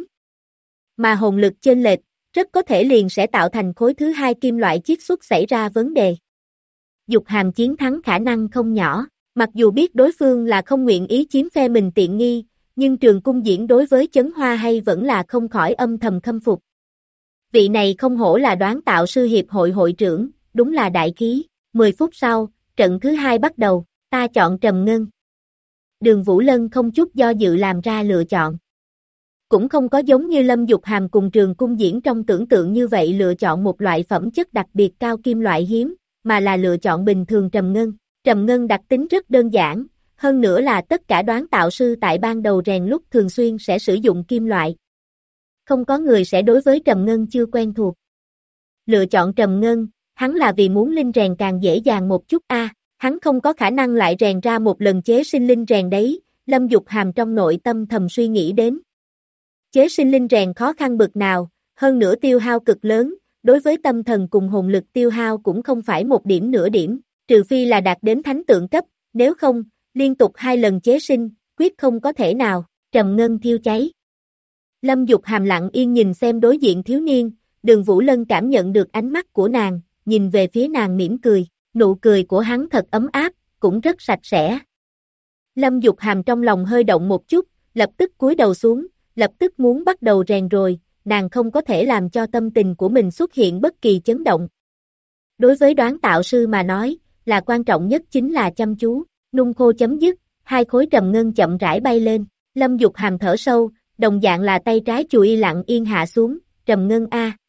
Mà hồn lực chênh lệch, rất có thể liền sẽ tạo thành khối thứ hai kim loại chiết xuất xảy ra vấn đề. Dục Hàm chiến thắng khả năng không nhỏ, mặc dù biết đối phương là không nguyện ý chiếm phe mình tiện nghi, nhưng Trường Cung Diễn đối với Chấn Hoa hay vẫn là không khỏi âm thầm khâm phục. Vị này không hổ là Đoán Tạo Sư Hiệp hội hội trưởng, đúng là đại khí. 10 phút sau, trận thứ hai bắt đầu, ta chọn Trầm Ngân. Đường Vũ Lân không chút do dự làm ra lựa chọn. Cũng không có giống như Lâm Dục Hàm cùng Trường Cung Diễn trong tưởng tượng như vậy lựa chọn một loại phẩm chất đặc biệt cao kim loại hiếm, mà là lựa chọn bình thường Trầm Ngân. Trầm Ngân đặc tính rất đơn giản, hơn nữa là tất cả đoán tạo sư tại ban đầu rèn lúc thường xuyên sẽ sử dụng kim loại. Không có người sẽ đối với Trầm Ngân chưa quen thuộc. Lựa chọn Trầm Ngân, hắn là vì muốn linh rèn càng dễ dàng một chút hắn không có khả năng lại rèn ra một lần chế sinh linh rèn đấy, Lâm Dục Hàm trong nội tâm thầm suy nghĩ đến. Chế sinh linh rèn khó khăn bực nào, hơn nữa tiêu hao cực lớn, đối với tâm thần cùng hồn lực tiêu hao cũng không phải một điểm nửa điểm, trừ phi là đạt đến thánh tượng cấp, nếu không, liên tục 2 lần chế sinh, quyết không có thể nào, Trầm Ngân thiêu cháy. Lâm Dục Hàm lặng yên nhìn xem đối diện thiếu niên, Đường Vũ Lân cảm nhận được ánh mắt của nàng, nhìn về phía nàng mỉm cười, nụ cười của hắn thật ấm áp, cũng rất sạch sẽ. Lâm Dục Hàm trong lòng hơi động một chút, lập tức cúi đầu xuống, lập tức muốn bắt đầu rèn rồi, nàng không có thể làm cho tâm tình của mình xuất hiện bất kỳ chấn động. Đối với đoán tạo sư mà nói, là quan trọng nhất chính là chăm chú, nung khô chấm dứt, 2 khối trầm ngân chậm rãi bay lên, Lâm Dục Hàm thở sâu, đồng dạng là tay trái chùi lặng yên hạ xuống, trầm ngân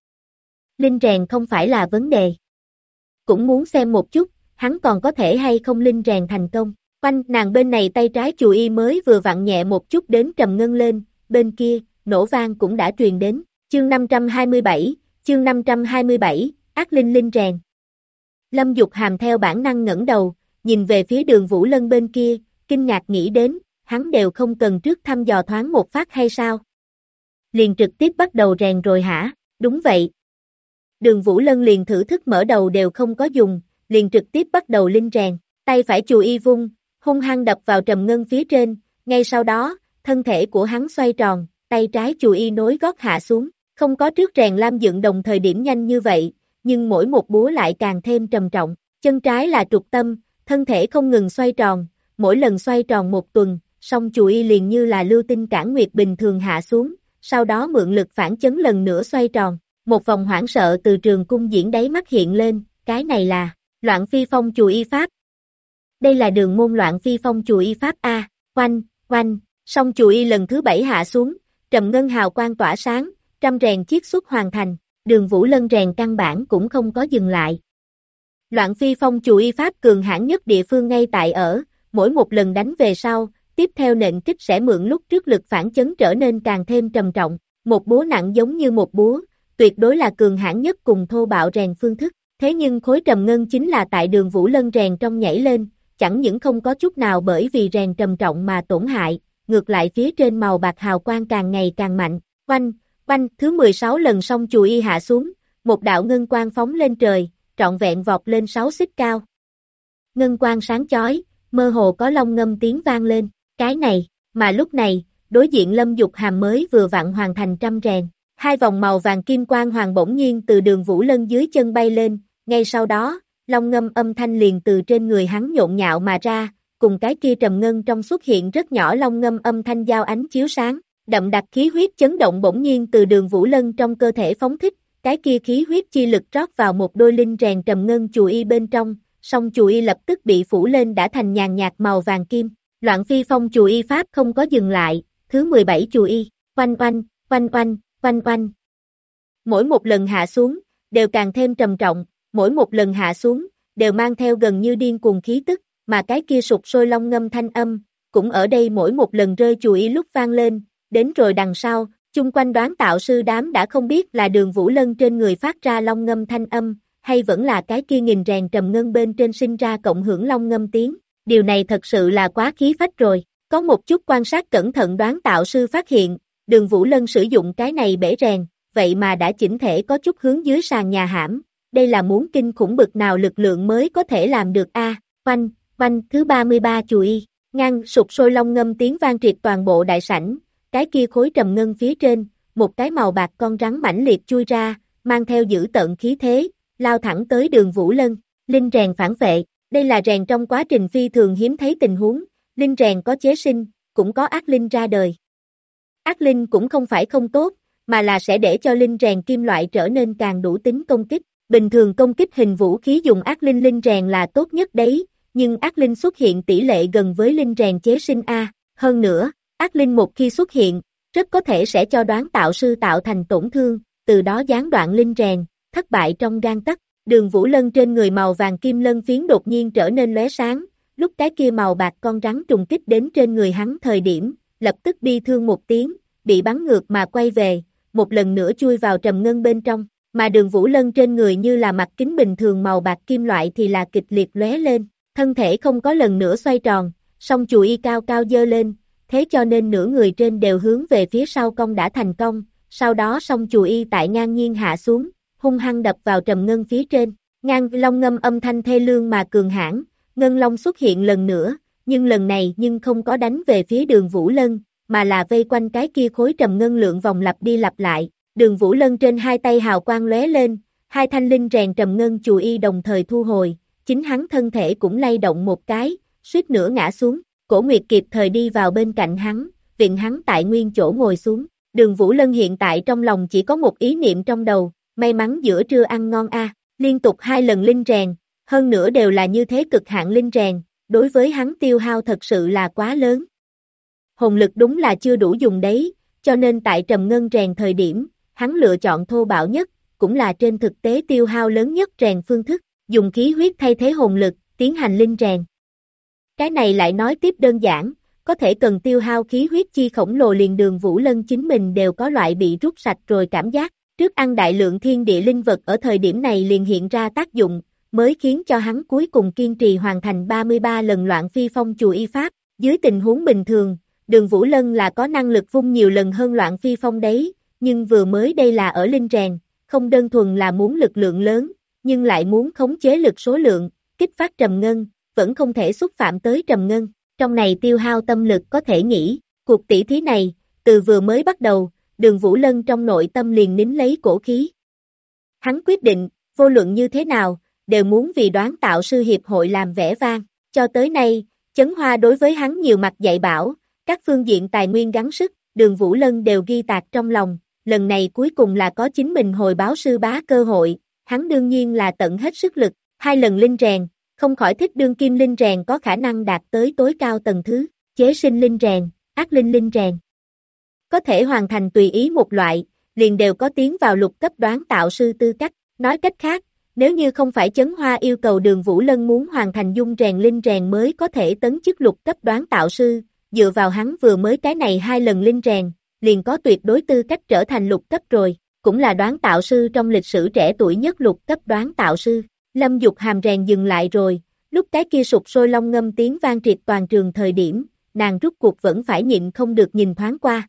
linh rèn không phải là vấn đề. Cũng muốn xem một chút, hắn còn có thể hay không linh rèn thành công. Quanh nàng bên này tay trái chùi mới vừa vặn nhẹ một chút đến trầm ngân lên, bên kia, nổ vang cũng đã truyền đến. Chương 527, ác linh linh rèn. Lâm Dục Hàm theo bản năng ngẩng đầu, nhìn về phía Đường Vũ Lân bên kia, kinh ngạc nghĩ đến, hắn đều không cần trước thăm dò thoáng một phát hay sao? Liền trực tiếp bắt đầu rèn rồi hả? Đúng vậy. Đường Vũ Lân liền thử thức mở đầu đều không có dùng, liền trực tiếp bắt đầu linh rèn, tay phải chùi vung, hung hăng đập vào trầm ngân phía trên, ngay sau đó, thân thể của hắn xoay tròn, tay trái chùi nối gót hạ xuống, không có trước rèn lam dựng đồng thời điểm nhanh như vậy, nhưng mỗi một búa lại càng thêm trầm trọng, chân trái là trục tâm, thân thể không ngừng xoay tròn, mỗi lần xoay tròn một tuần, song chùi liền như là lưu tinh cản nguyệt bình thường hạ xuống, sau đó mượn lực phản chấn lần nữa xoay tròn, một vòng hoảng sợ từ Trường Cung Diễn đáy mắt hiện lên, cái này là Loạn Phi Phong chùi pháp. Đây là đường môn Loạn Phi Phong chùi pháp oanh, song chùi lần thứ 7 hạ xuống, trầm ngân hào quang tỏa sáng, trăm rèn chiết xuất hoàn thành, Đường Vũ Lân rèn căn bản cũng không có dừng lại. Loạn Phi Phong chùi pháp cường hãn nhất địa phương ngay tại ở, mỗi một lần đánh về sau, tiếp theo nện kích sẽ mượn lúc trước lực phản chấn trở nên càng thêm trầm trọng, một búa nặng giống như một búa, tuyệt đối là cường hãn nhất cùng thô bạo rèn phương thức, thế nhưng khối trầm ngân chính là tại Đường Vũ Lân rèn trong nhảy lên, chẳng những không có chút nào bởi vì rèn trầm trọng mà tổn hại, ngược lại phía trên màu bạc hào quang càng ngày càng mạnh, oanh, thứ 16 lần song chùi hạ xuống, một đạo ngân quang phóng lên trời, trọn vẹn vọt lên 6 xích cao. Ngân quang sáng chói, mơ hồ có long ngâm tiếng vang lên, cái này, mà lúc này, đối diện Lâm Dục Hàm mới vừa vặn hoàn thành trăm rèn, 2 vòng màu vàng kim quang hoàng bỗng nhiên từ Đường Vũ Lân dưới chân bay lên, ngay sau đó, long ngâm âm thanh liền từ trên người hắn nhộn nhạo mà ra, cùng cái kia trầm ngân trong xuất hiện rất nhỏ long ngâm âm thanh giao ánh chiếu sáng, đậm đặc khí huyết chấn động bỗng nhiên từ Đường Vũ Lân trong cơ thể phóng thích, cái kia khí huyết chi lực rót vào một đôi linh rèn trầm ngân chùi bên trong, song chùi lập tức bị phủ lên đã thành nhàn nhạt màu vàng kim, Loạn Phi Phong chùi pháp không có dừng lại, thứ 17 chùi, oanh. Mỗi một lần hạ xuống, đều càng thêm trầm trọng, mỗi một lần hạ xuống, đều mang theo gần như điên cuồng khí tức, mà cái kia sụp sôi long ngâm thanh âm, cũng ở đây mỗi một lần rơi chùi lúc vang lên, đến rồi đằng sau, chung quanh đoán tạo sư đám đã không biết là Đường Vũ Lân trên người phát ra long ngâm thanh âm, hay vẫn là cái kia nghìn rèn trầm ngân bên trên sinh ra cộng hưởng long ngâm tiếng, điều này thật sự là quá khí phách rồi, có một chút quan sát cẩn thận đoán tạo sư phát hiện, Đường Vũ Lân sử dụng cái này bể rèn, vậy mà đã chỉnh thể có chút hướng dưới sàn nhà hãm, đây là muốn kinh khủng bực nào lực lượng mới có thể làm được oanh, thứ 33 chùi, Ngang sụp sôi long ngâm tiếng vang triệt toàn bộ đại sảnh, cái kia khối trầm ngân phía trên, một cái màu bạc con rắn mãnh liệt chui ra, mang theo dữ tợn khí thế, lao thẳng tới Đường Vũ Lân. Linh rèn phản vệ, đây là rèn trong quá trình phi thường hiếm thấy tình huống, linh rèn có chế sinh, cũng có ác linh ra đời. Ác linh cũng không phải không tốt, mà là sẽ để cho linh rèn kim loại trở nên càng đủ tính công kích. Bình thường công kích hình vũ khí dùng ác linh linh rèn là tốt nhất đấy, nhưng ác linh xuất hiện tỷ lệ gần với linh rèn chế sinh A. Hơn nữa, ác linh một khi xuất hiện, rất có thể sẽ cho đoán tạo sư tạo thành tổn thương, từ đó gián đoạn linh rèn, thất bại trong gang tấc. Đường Vũ Lân trên người màu vàng kim lân phiến đột nhiên trở nên lóe sáng, lúc cái kia màu bạc con rắn trùng kích đến trên người hắn thời điểm, lập tức bi thương một tiếng, bị bắn ngược mà quay về, một lần nữa chui vào trầm ngân bên trong, mà Đường Vũ Lân trên người như là mặt kính bình thường màu bạc kim loại thì là kịch liệt lóe lên, thân thể không có lần nữa xoay tròn, song chùi y cao cao dơ lên, thế cho nên nửa người trên đều hướng về phía sau cong đã thành công, sau đó song chùi y tại ngang nhiên hạ xuống, hung hăng đập vào trầm ngân phía trên, ngang long ngâm âm thanh thê lương mà cường hãn, ngân long xuất hiện lần nữa, nhưng lần này không có đánh về phía Đường Vũ Lân, mà là vây quanh cái kia khối trầm ngân lượn vòng lặp đi lặp lại. Đường Vũ Lân trên hai tay hào quang lóe lên, hai thanh linh rèn trầm ngân chùi y đồng thời thu hồi, chính hắn thân thể cũng lay động một cái, suýt nữa ngã xuống. Cổ Nguyệt kịp thời đi vào bên cạnh hắn, viện hắn tại nguyên chỗ ngồi xuống. Đường Vũ Lân hiện tại trong lòng chỉ có một ý niệm trong đầu, may mắn giữa trưa ăn ngon a, liên tục 2 lần linh rèn, hơn nữa đều là như thế cực hạn linh rèn, đối với hắn tiêu hao thật sự là quá lớn. Hồn lực đúng là chưa đủ dùng đấy, cho nên tại trầm ngân rèn thời điểm, hắn lựa chọn thô bạo nhất, cũng là trên thực tế tiêu hao lớn nhất rèn phương thức, dùng khí huyết thay thế hồn lực, tiến hành linh rèn. Cái này lại nói tiếp đơn giản, có thể cần tiêu hao khí huyết chi khổng lồ liền Đường Vũ Lân chính mình đều có loại bị rút sạch rồi cảm giác, trước ăn đại lượng thiên địa linh vật ở thời điểm này liền hiện ra tác dụng, mới khiến cho hắn cuối cùng kiên trì hoàn thành 33 lần loạn phi phong chùa y pháp, dưới tình huống bình thường, Đường Vũ Lân là có năng lực vung nhiều lần hơn loạn phi phong đấy, nhưng vừa mới đây là ở linh rèn, không đơn thuần là muốn lực lượng lớn, nhưng lại muốn khống chế lực số lượng, kích phát trầm ngân, vẫn không thể xúc phạm tới trầm ngân, trong này tiêu hao tâm lực có thể nghĩ, cuộc tỷ thí này, từ vừa mới bắt đầu, Đường Vũ Lân trong nội tâm liền nín lấy cổ khí. Hắn quyết định, vô luận như thế nào, đều muốn vì đoán tạo sư hiệp hội làm vẻ vang, cho tới nay, Chấn Hoa đối với hắn nhiều mặt dạy bảo, các phương diện tài nguyên gắng sức, Đường Vũ Lân đều ghi tạc trong lòng, lần này cuối cùng là có chính mình hồi báo sư bá cơ hội, hắn đương nhiên là tận hết sức lực, 2 lần linh rèn, không khỏi thích đương kim linh rèn có khả năng đạt tới tối cao tầng thứ, chế sinh linh rèn, ác linh linh rèn. Có thể hoàn thành tùy ý một loại, liền đều có tiến vào lục cấp đoán tạo sư tư cách, nói cách khác, nếu như không phải Chấn Hoa yêu cầu Đường Vũ Lân muốn hoàn thành dung rèn linh rèn mới có thể tấn chức lục cấp đoán tạo sư, dựa vào hắn vừa mới cái này 2 lần linh rèn, liền có tuyệt đối tư cách trở thành lục cấp rồi, cũng là đoán tạo sư trong lịch sử trẻ tuổi nhất lục cấp đoán tạo sư. Lâm Dục Hàm rèn dừng lại rồi, lúc cái kia sụp sôi long ngâm tiếng vang triệt toàn trường thời điểm, nàng rút cuộc vẫn phải nhịn không được nhìn thoáng qua.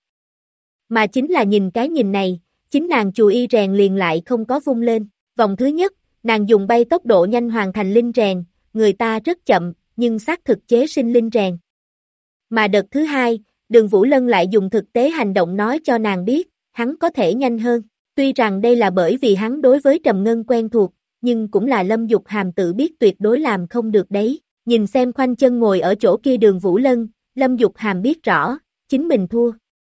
Mà chính là nhìn cái nhìn này, chính nàng chùi y rèn liền lại không có vung lên, vòng thứ nhất, nàng dùng bay tốc độ nhanh hoàn thành linh rèn, người ta rất chậm, nhưng xác thực chế sinh linh rèn. Mà đợt thứ hai, Đường Vũ Lân lại dùng thực tế hành động nói cho nàng biết, hắn có thể nhanh hơn, tuy rằng đây là bởi vì hắn đối với trầm ngân quen thuộc, nhưng cũng là Lâm Dục Hàm tự biết tuyệt đối làm không được đấy, nhìn xem khoanh chân ngồi ở chỗ kia Đường Vũ Lân, Lâm Dục Hàm biết rõ, chính mình thua.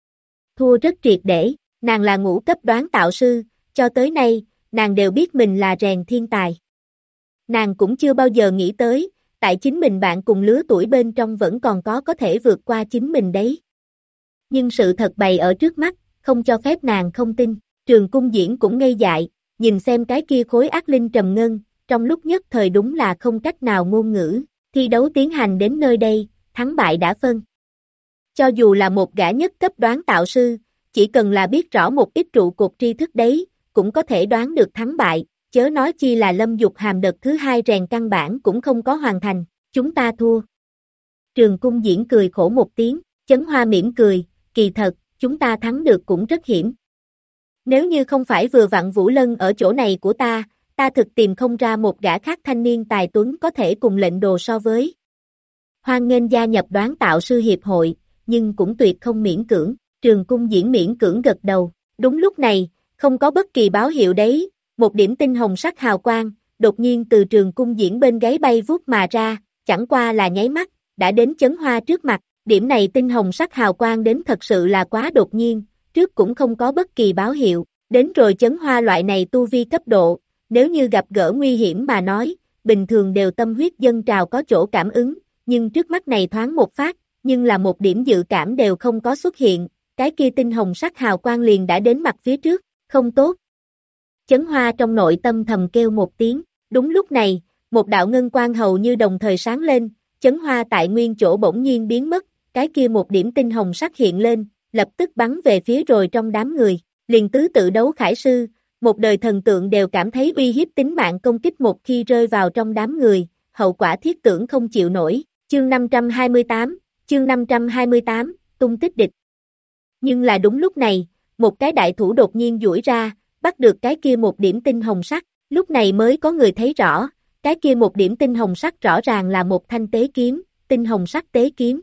Thua rất triệt để, nàng là ngũ cấp đoán tạo sư, cho tới nay, nàng đều biết mình là rèn thiên tài. Nàng cũng chưa bao giờ nghĩ tới, tại chính mình bạn cùng lứa tuổi bên trong vẫn còn có thể vượt qua chính mình đấy. Nhưng sự thật bày ở trước mắt, không cho phép nàng không tin, Trường Cung Diễn cũng ngây dại, nhìn xem cái kia khối ác linh trầm ngân, trong lúc nhất thời đúng là không cách nào ngôn ngữ, thi đấu tiến hành đến nơi đây, thắng bại đã phân. Cho dù là một gã nhất cấp đoán tạo sư, chỉ cần là biết rõ một ít trụ cột tri thức đấy, cũng có thể đoán được thắng bại, chớ nói chi là Lâm Dục Hàm đợt thứ hai rèn căn bản cũng không có hoàn thành, chúng ta thua. Trường Cung Diễn cười khổ một tiếng, Chấn Hoa mỉm cười, kỳ thật, chúng ta thắng được cũng rất hiểm. Nếu như không phải vừa vặn Vũ Lân ở chỗ này của ta thực tìm không ra một gã khác thanh niên tài tuấn có thể cùng lệnh đồ so với. hoan nghênh gia nhập đoán tạo sư hiệp hội, nhưng cũng tuyệt không miễn cưỡng, Trường Cung Diễn miễn cưỡng gật đầu. Đúng lúc này, không có bất kỳ báo hiệu đấy, một điểm tinh hồng sắc hào quang, đột nhiên từ Trường Cung Diễn bên gáy bay vút mà ra, chẳng qua là nháy mắt, đã đến Chấn Hoa trước mặt, điểm này tinh hồng sắc hào quang đến thật sự là quá đột nhiên, trước cũng không có bất kỳ báo hiệu, đến rồi Chấn Hoa loại này tu vi cấp độ, nếu như gặp gỡ nguy hiểm mà nói, bình thường đều tâm huyết dâng trào có chỗ cảm ứng, nhưng trước mắt này thoáng một phát, nhưng là một điểm dự cảm đều không có xuất hiện, cái kia tinh hồng sắc hào quang liền đã đến mặt phía trước, không tốt. Chấn Hoa trong nội tâm thầm kêu một tiếng, đúng lúc này, một đạo ngân quang hầu như đồng thời sáng lên, Chấn Hoa tại nguyên chỗ bỗng nhiên biến mất, cái kia một điểm tinh hồng sắc hiện lên, lập tức bắn về phía rồi trong đám người, liền tứ tự đấu khải sư, một đời thần tượng đều cảm thấy uy hiếp tính mạng công kích một khi rơi vào trong đám người, hậu quả thiết tưởng không chịu nổi, chương 528, tung tích địch. Nhưng là đúng lúc này, một cái đại thủ đột nhiên duỗi ra, bắt được cái kia một điểm tinh hồng sắc, lúc này mới có người thấy rõ, cái kia một điểm tinh hồng sắc rõ ràng là một thanh tế kiếm, tinh hồng sắc tế kiếm.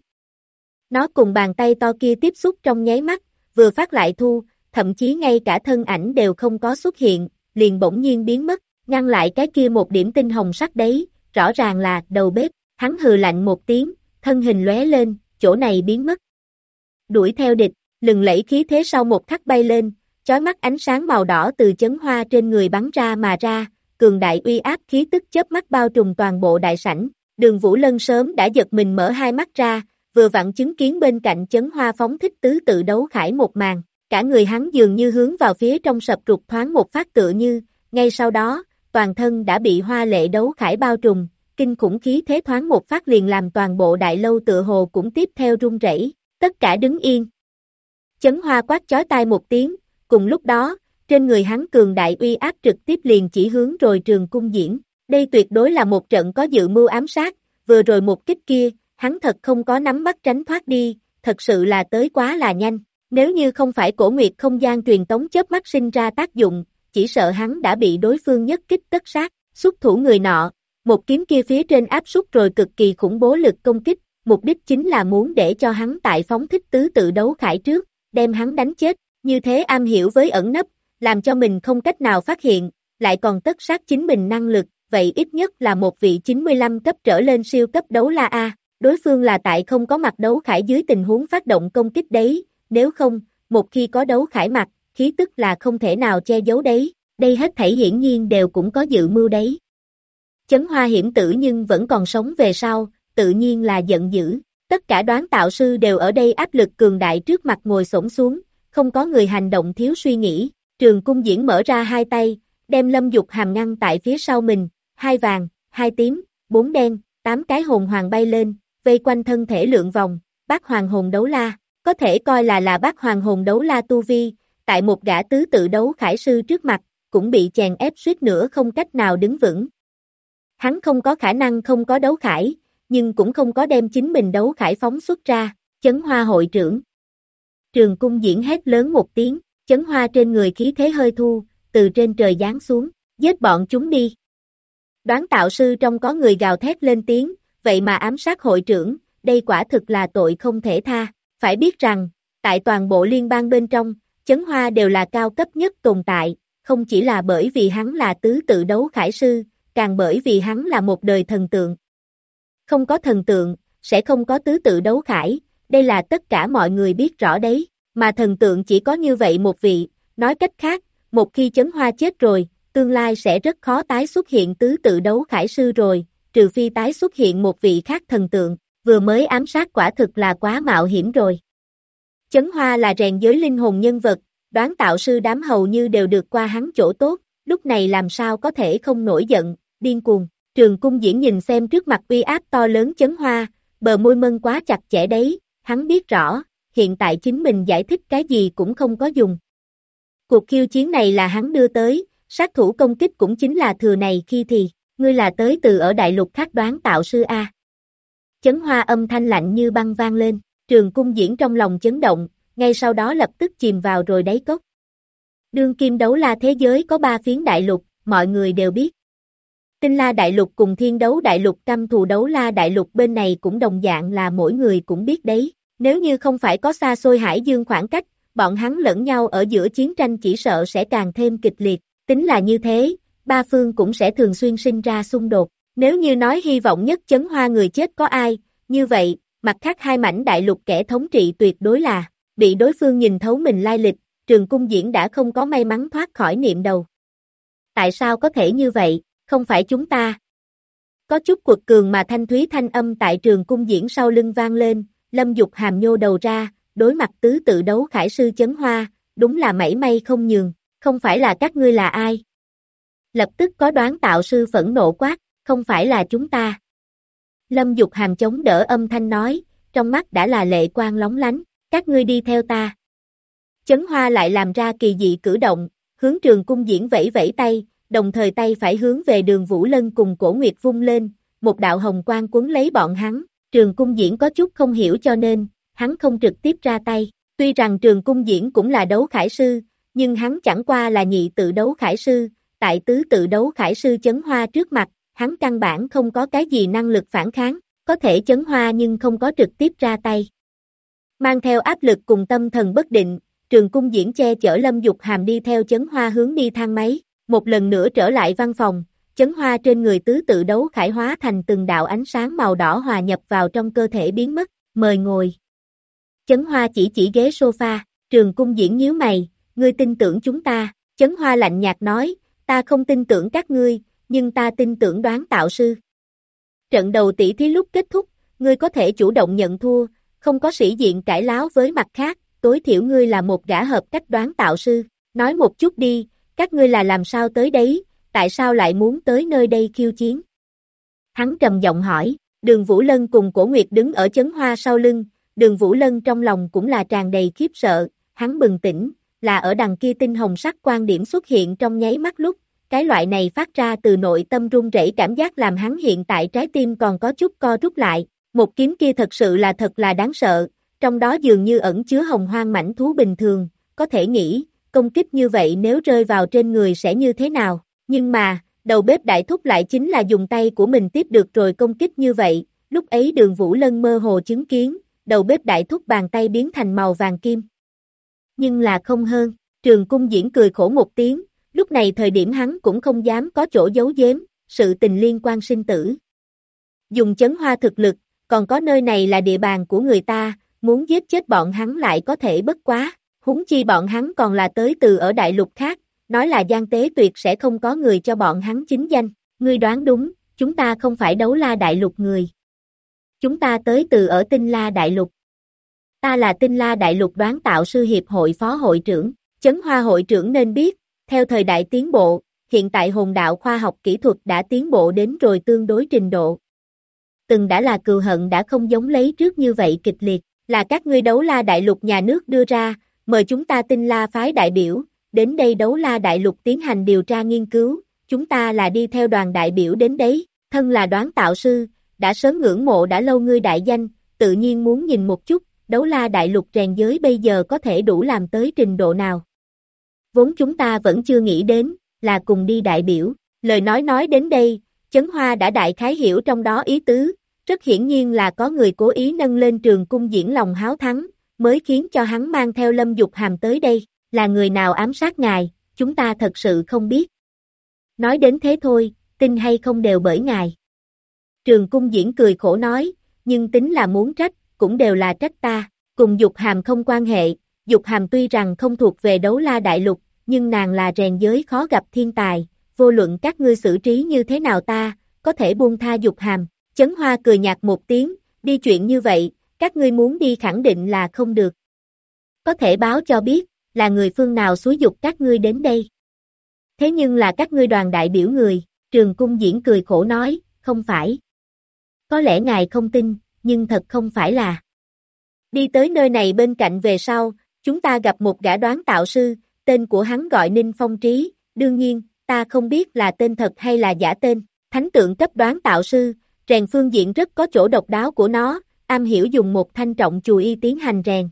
Nó cùng bàn tay to kia tiếp xúc trong nháy mắt, vừa phát lại thu, thậm chí ngay cả thân ảnh đều không có xuất hiện, liền bỗng nhiên biến mất, ngăn lại cái kia một điểm tinh hồng sắc đấy, rõ ràng là đầu bếp, hắn hừ lạnh một tiếng, thân hình lóe lên, chỗ này biến mất. Đuổi theo địch, lừng lẫy khí thế sau một khắc bay lên, chói mắt ánh sáng màu đỏ từ Chấn Hoa trên người bắn ra mà ra, cường đại uy áp khí tức chớp mắt bao trùm toàn bộ đại sảnh, Đường Vũ Lân sớm đã giật mình mở hai mắt ra, vừa vặn chứng kiến bên cạnh Chấn Hoa phóng thích tứ tự đấu khải một màn, cả người hắn dường như hướng vào phía trong sập rụt thoáng một phát tựa như, ngay sau đó, toàn thân đã bị hoa lệ đấu khải bao trùm, kinh khủng khí thế thoáng một phát liền làm toàn bộ đại lâu tựa hồ cũng tiếp theo rung rẩy, tất cả đứng yên. Chấn Hoa quát chói tai một tiếng, cùng lúc đó, trên người hắn cường đại uy áp trực tiếp liền chỉ hướng rồi Trường Cung Diễn, đây tuyệt đối là một trận có dự mưu ám sát, vừa rồi một kích kia, hắn thật không có nắm bắt tránh thoát đi, thật sự là tới quá là nhanh, nếu như không phải cổ nguyệt không gian truyền tống chớp mắt sinh ra tác dụng, chỉ sợ hắn đã bị đối phương nhất kích tất sát, xuất thủ người nọ, một kiếm kia phía trên áp suất rồi cực kỳ khủng bố lực công kích, mục đích chính là muốn để cho hắn tại phóng thích tứ tự đấu khải trước, đem hắn đánh chết, như thế am hiểu với ẩn nấp, làm cho mình không cách nào phát hiện, lại còn tất sát chính mình năng lực, vậy ít nhất là một vị 95 cấp trở lên siêu cấp đấu la A, đối phương là tại không có mặt đấu khải dưới tình huống phát động công kích đấy, nếu không, một khi có đấu khải mặt, khí tức là không thể nào che giấu đấy, đây hết thảy hiển nhiên đều cũng có dự mưu đấy. Chấn Hoa hiểm tử nhưng vẫn còn sống về sau, tự nhiên là giận dữ, tất cả đoán tạo sư đều ở đây áp lực cường đại trước mặt ngồi xổm xuống, không có người hành động thiếu suy nghĩ, Trường Cung Diễn mở ra hai tay, đem Lâm Dục Hàm ngăn tại phía sau mình, hai vàng, hai tím, bốn đen, 8 cái hồn hoàng bay lên, vây quanh thân thể lượn vòng, bát hoàng hồn đấu la, có thể coi là bát hoàng hồn đấu la tu vi, tại một gã tứ tự đấu khải sư trước mặt, cũng bị chèn ép suýt nữa không cách nào đứng vững. Hắn không có khả năng không có đấu khải, nhưng cũng không có đem chính mình đấu khải phóng xuất ra, Chấn Hoa hội trưởng. Trường Cung Diễn hét lớn một tiếng, Chấn Hoa trên người khí thế hơi thu, từ trên trời giáng xuống, giết bọn chúng đi. Đoán tạo sư trong có người gào thét lên tiếng, vậy mà ám sát hội trưởng, đây quả thực là tội không thể tha, phải biết rằng, tại toàn bộ liên bang bên trong, Chấn Hoa đều là cao cấp nhất tồn tại, không chỉ là bởi vì hắn là tứ tự đấu khải sư, càng bởi vì hắn là một đời thần tượng. Không có thần tượng, sẽ không có tứ tự đấu khải, đây là tất cả mọi người biết rõ đấy, mà thần tượng chỉ có như vậy một vị, nói cách khác, một khi Chấn Hoa chết rồi, tương lai sẽ rất khó tái xuất hiện tứ tự đấu khải sư rồi, trừ phi tái xuất hiện một vị khác thần tượng, vừa mới ám sát quả thực là quá mạo hiểm rồi. Chấn Hoa là rèn giới linh hồn nhân vật, đoán tạo sư đám hầu như đều được qua hắn chỗ tốt, lúc này làm sao có thể không nổi giận, điên cuồng. Trường Cung Diễn nhìn xem trước mặt uy áp to lớn Chấn Hoa, bờ môi mân quá chặt chẽ đấy, hắn biết rõ, hiện tại chính mình giải thích cái gì cũng không có dùng. Cuộc khiêu chiến này là hắn đưa tới, sát thủ công kích cũng chính là thừa này khi thì, ngươi là tới từ ở đại lục khác đoán tạo sư A. Chấn Hoa âm thanh lạnh như băng vang lên, Trường Cung Diễn trong lòng chấn động, ngay sau đó lập tức chìm vào rồi đáy cốc. Đương kim đấu la thế giới có 3 phiến đại lục, mọi người đều biết. Tinh La Đại Lục cùng Thiên Đấu Đại Lục căm thù Đấu La Đại Lục bên này cũng đồng dạng là mỗi người cũng biết đấy. Nếu như không phải có xa xôi hải dương khoảng cách, bọn hắn lẫn nhau ở giữa chiến tranh chỉ sợ sẽ càng thêm kịch liệt. Tính là như thế, ba phương cũng sẽ thường xuyên sinh ra xung đột. Nếu như nói hy vọng nhất Chấn Hoa người chết có ai, như vậy, mặt khác hai mảnh đại lục kẻ thống trị tuyệt đối là bị đối phương nhìn thấu mình lai lịch, Trường Cung Diễn đã không có may mắn thoát khỏi niệm đầu. Tại sao có thể như vậy, không phải chúng ta? Có chút quật cường mà thanh thúy thanh âm tại Trường Cung Diễn sau lưng vang lên, Lâm Dục Hàm nhô đầu ra, đối mặt tứ tự đấu khải sư Chấn Hoa, đúng là mảy may không nhường, không phải là các ngươi là ai? Lập tức có đoán tạo sư phẫn nộ quát, không phải là chúng ta. Lâm Dục Hàm chống đỡ âm thanh nói, trong mắt đã là lệ quang lóng lánh, các ngươi đi theo ta. Chấn Hoa lại làm ra kỳ dị cử động, hướng Trường Cung Diễn vẫy vẫy tay, đồng thời tay phải hướng về Đường Vũ Lân cùng Cổ Nguyệt vung lên, một đạo hồng quang quấn lấy bọn hắn. Trường Cung Diễn có chút không hiểu cho nên, hắn không trực tiếp ra tay. Tuy rằng Trường Cung Diễn cũng là đấu khải sư, nhưng hắn chẳng qua là nhị tự đấu khải sư, tại tứ tự đấu khải sư Chấn Hoa trước mặt, hắn căn bản không có cái gì năng lực phản kháng, có thể Chấn Hoa nhưng không có trực tiếp ra tay. Mang theo áp lực cùng tâm thần bất định, Trường Cung Diễn che chở Lâm Dục Hàm đi theo Chấn Hoa hướng đi thang máy, một lần nữa trở lại văn phòng, Chấn Hoa trên người tứ tự đấu khải hóa thành từng đạo ánh sáng màu đỏ hòa nhập vào trong cơ thể biến mất, mời ngồi. Chấn Hoa chỉ ghế sofa, Trường Cung Diễn nhíu mày, ngươi tin tưởng chúng ta, Chấn Hoa lạnh nhạt nói, ta không tin tưởng các ngươi, nhưng ta tin tưởng đoán tạo sư. Trận đầu tỷ thí lúc kết thúc, ngươi có thể chủ động nhận thua, không có sĩ diện cãi láo với mặt khác, tối thiểu ngươi là một gã hợp cách đoán tạo sư, nói một chút đi, các ngươi là làm sao tới đấy, tại sao lại muốn tới nơi đây khiêu chiến? Hắn trầm giọng hỏi, Đường Vũ Lân cùng Cổ Nguyệt đứng ở Chấn Hoa sau lưng, Đường Vũ Lân trong lòng cũng là tràn đầy khiếp sợ, hắn bừng tỉnh, là ở đằng kia tinh hồng sắc quan điểm xuất hiện trong nháy mắt lúc, cái loại này phát ra từ nội tâm run rẩy cảm giác làm hắn hiện tại trái tim còn có chút co rút lại, một kiếm kia thật sự là thật là đáng sợ, trong đó dường như ẩn chứa hồng hoang mãnh thú bình thường, có thể nghĩ, công kích như vậy nếu rơi vào trên người sẽ như thế nào, nhưng mà, đầu bếp đại thúc lại chính là dùng tay của mình tiếp được rồi công kích như vậy, lúc ấy Đường Vũ Lân mơ hồ chứng kiến, đầu bếp đại thúc bàn tay biến thành màu vàng kim. Nhưng là không hơn, Trường Cung Diễn cười khổ một tiếng, lúc này thời điểm hắn cũng không dám có chỗ giấu giếm, sự tình liên quan sinh tử. Dùng Chấn Hoa thực lực, còn có nơi này là địa bàn của người ta, muốn giết chết bọn hắn lại có thể bất quá, huống chi bọn hắn còn là tới từ ở đại lục khác, nói là gian tế tuyệt sẽ không có người cho bọn hắn chính danh, ngươi đoán đúng, chúng ta không phải Đấu La Đại Lục người. Chúng ta tới từ ở Tinh La Đại Lục. Ta là Tinh La Đại Lục đoán tạo sư hiệp hội phó hội trưởng, Chấn Hoa hội trưởng nên biết, theo thời đại tiến bộ, hiện tại hồn đạo khoa học kỹ thuật đã tiến bộ đến rồi tương đối trình độ. Từng đã là cừu hận đã không giống lấy trước như vậy kịch liệt, là các ngươi Đấu La Đại Lục nhà nước đưa ra, mời chúng ta Tinh La phái đại biểu, đến đây Đấu La Đại Lục tiến hành điều tra nghiên cứu, chúng ta là đi theo đoàn đại biểu đến đấy, thân là đoán tạo sư, đã sớm ngưỡng mộ đã lâu ngươi đại danh, tự nhiên muốn nhìn một chút, Đấu La Đại Lục rèn giới bây giờ có thể đủ làm tới trình độ nào. Vốn chúng ta vẫn chưa nghĩ đến, là cùng đi đại biểu, lời nói đến đây, Chấn Hoa đã đại khái hiểu trong đó ý tứ, rất hiển nhiên là có người cố ý nâng lên Trường Cung Diễn lòng háo thắng, mới khiến cho hắn mang theo Lâm Dục Hàm tới đây, là người nào ám sát ngài, chúng ta thật sự không biết. Nói đến thế thôi, tin hay không đều bởi ngài. Trường Cung Diễn cười khổ nói, nhưng tính là muốn trách, cũng đều là trách ta, cùng Dục Hàm không quan hệ, Dục Hàm tuy rằng không thuộc về Đấu La Đại Lục, nhưng nàng là rèn giới khó gặp thiên tài, vô luận các ngươi xử trí như thế nào ta, có thể buông tha Dục Hàm. Chấn Hoa cười nhạt một tiếng, đi chuyện như vậy, các ngươi muốn đi khẳng định là không được. Có thể báo cho biết, là người phương nào xúi giục các ngươi đến đây. Thế nhưng là các ngươi đoàn đại biểu người, Trường Cung Diễn cười khổ nói, không phải. Có lẽ ngài không tin, nhưng thật không phải là. Đi tới nơi này bên cạnh về sau, chúng ta gặp một gã đoán tạo sư, tên của hắn gọi Ninh Phong Trí, đương nhiên, ta không biết là tên thật hay là giả tên, thánh tượng cấp đoán tạo sư, rèn phương diện rất có chỗ độc đáo của nó, am hiểu dùng một thanh trọng chùi y tiến hành rèn.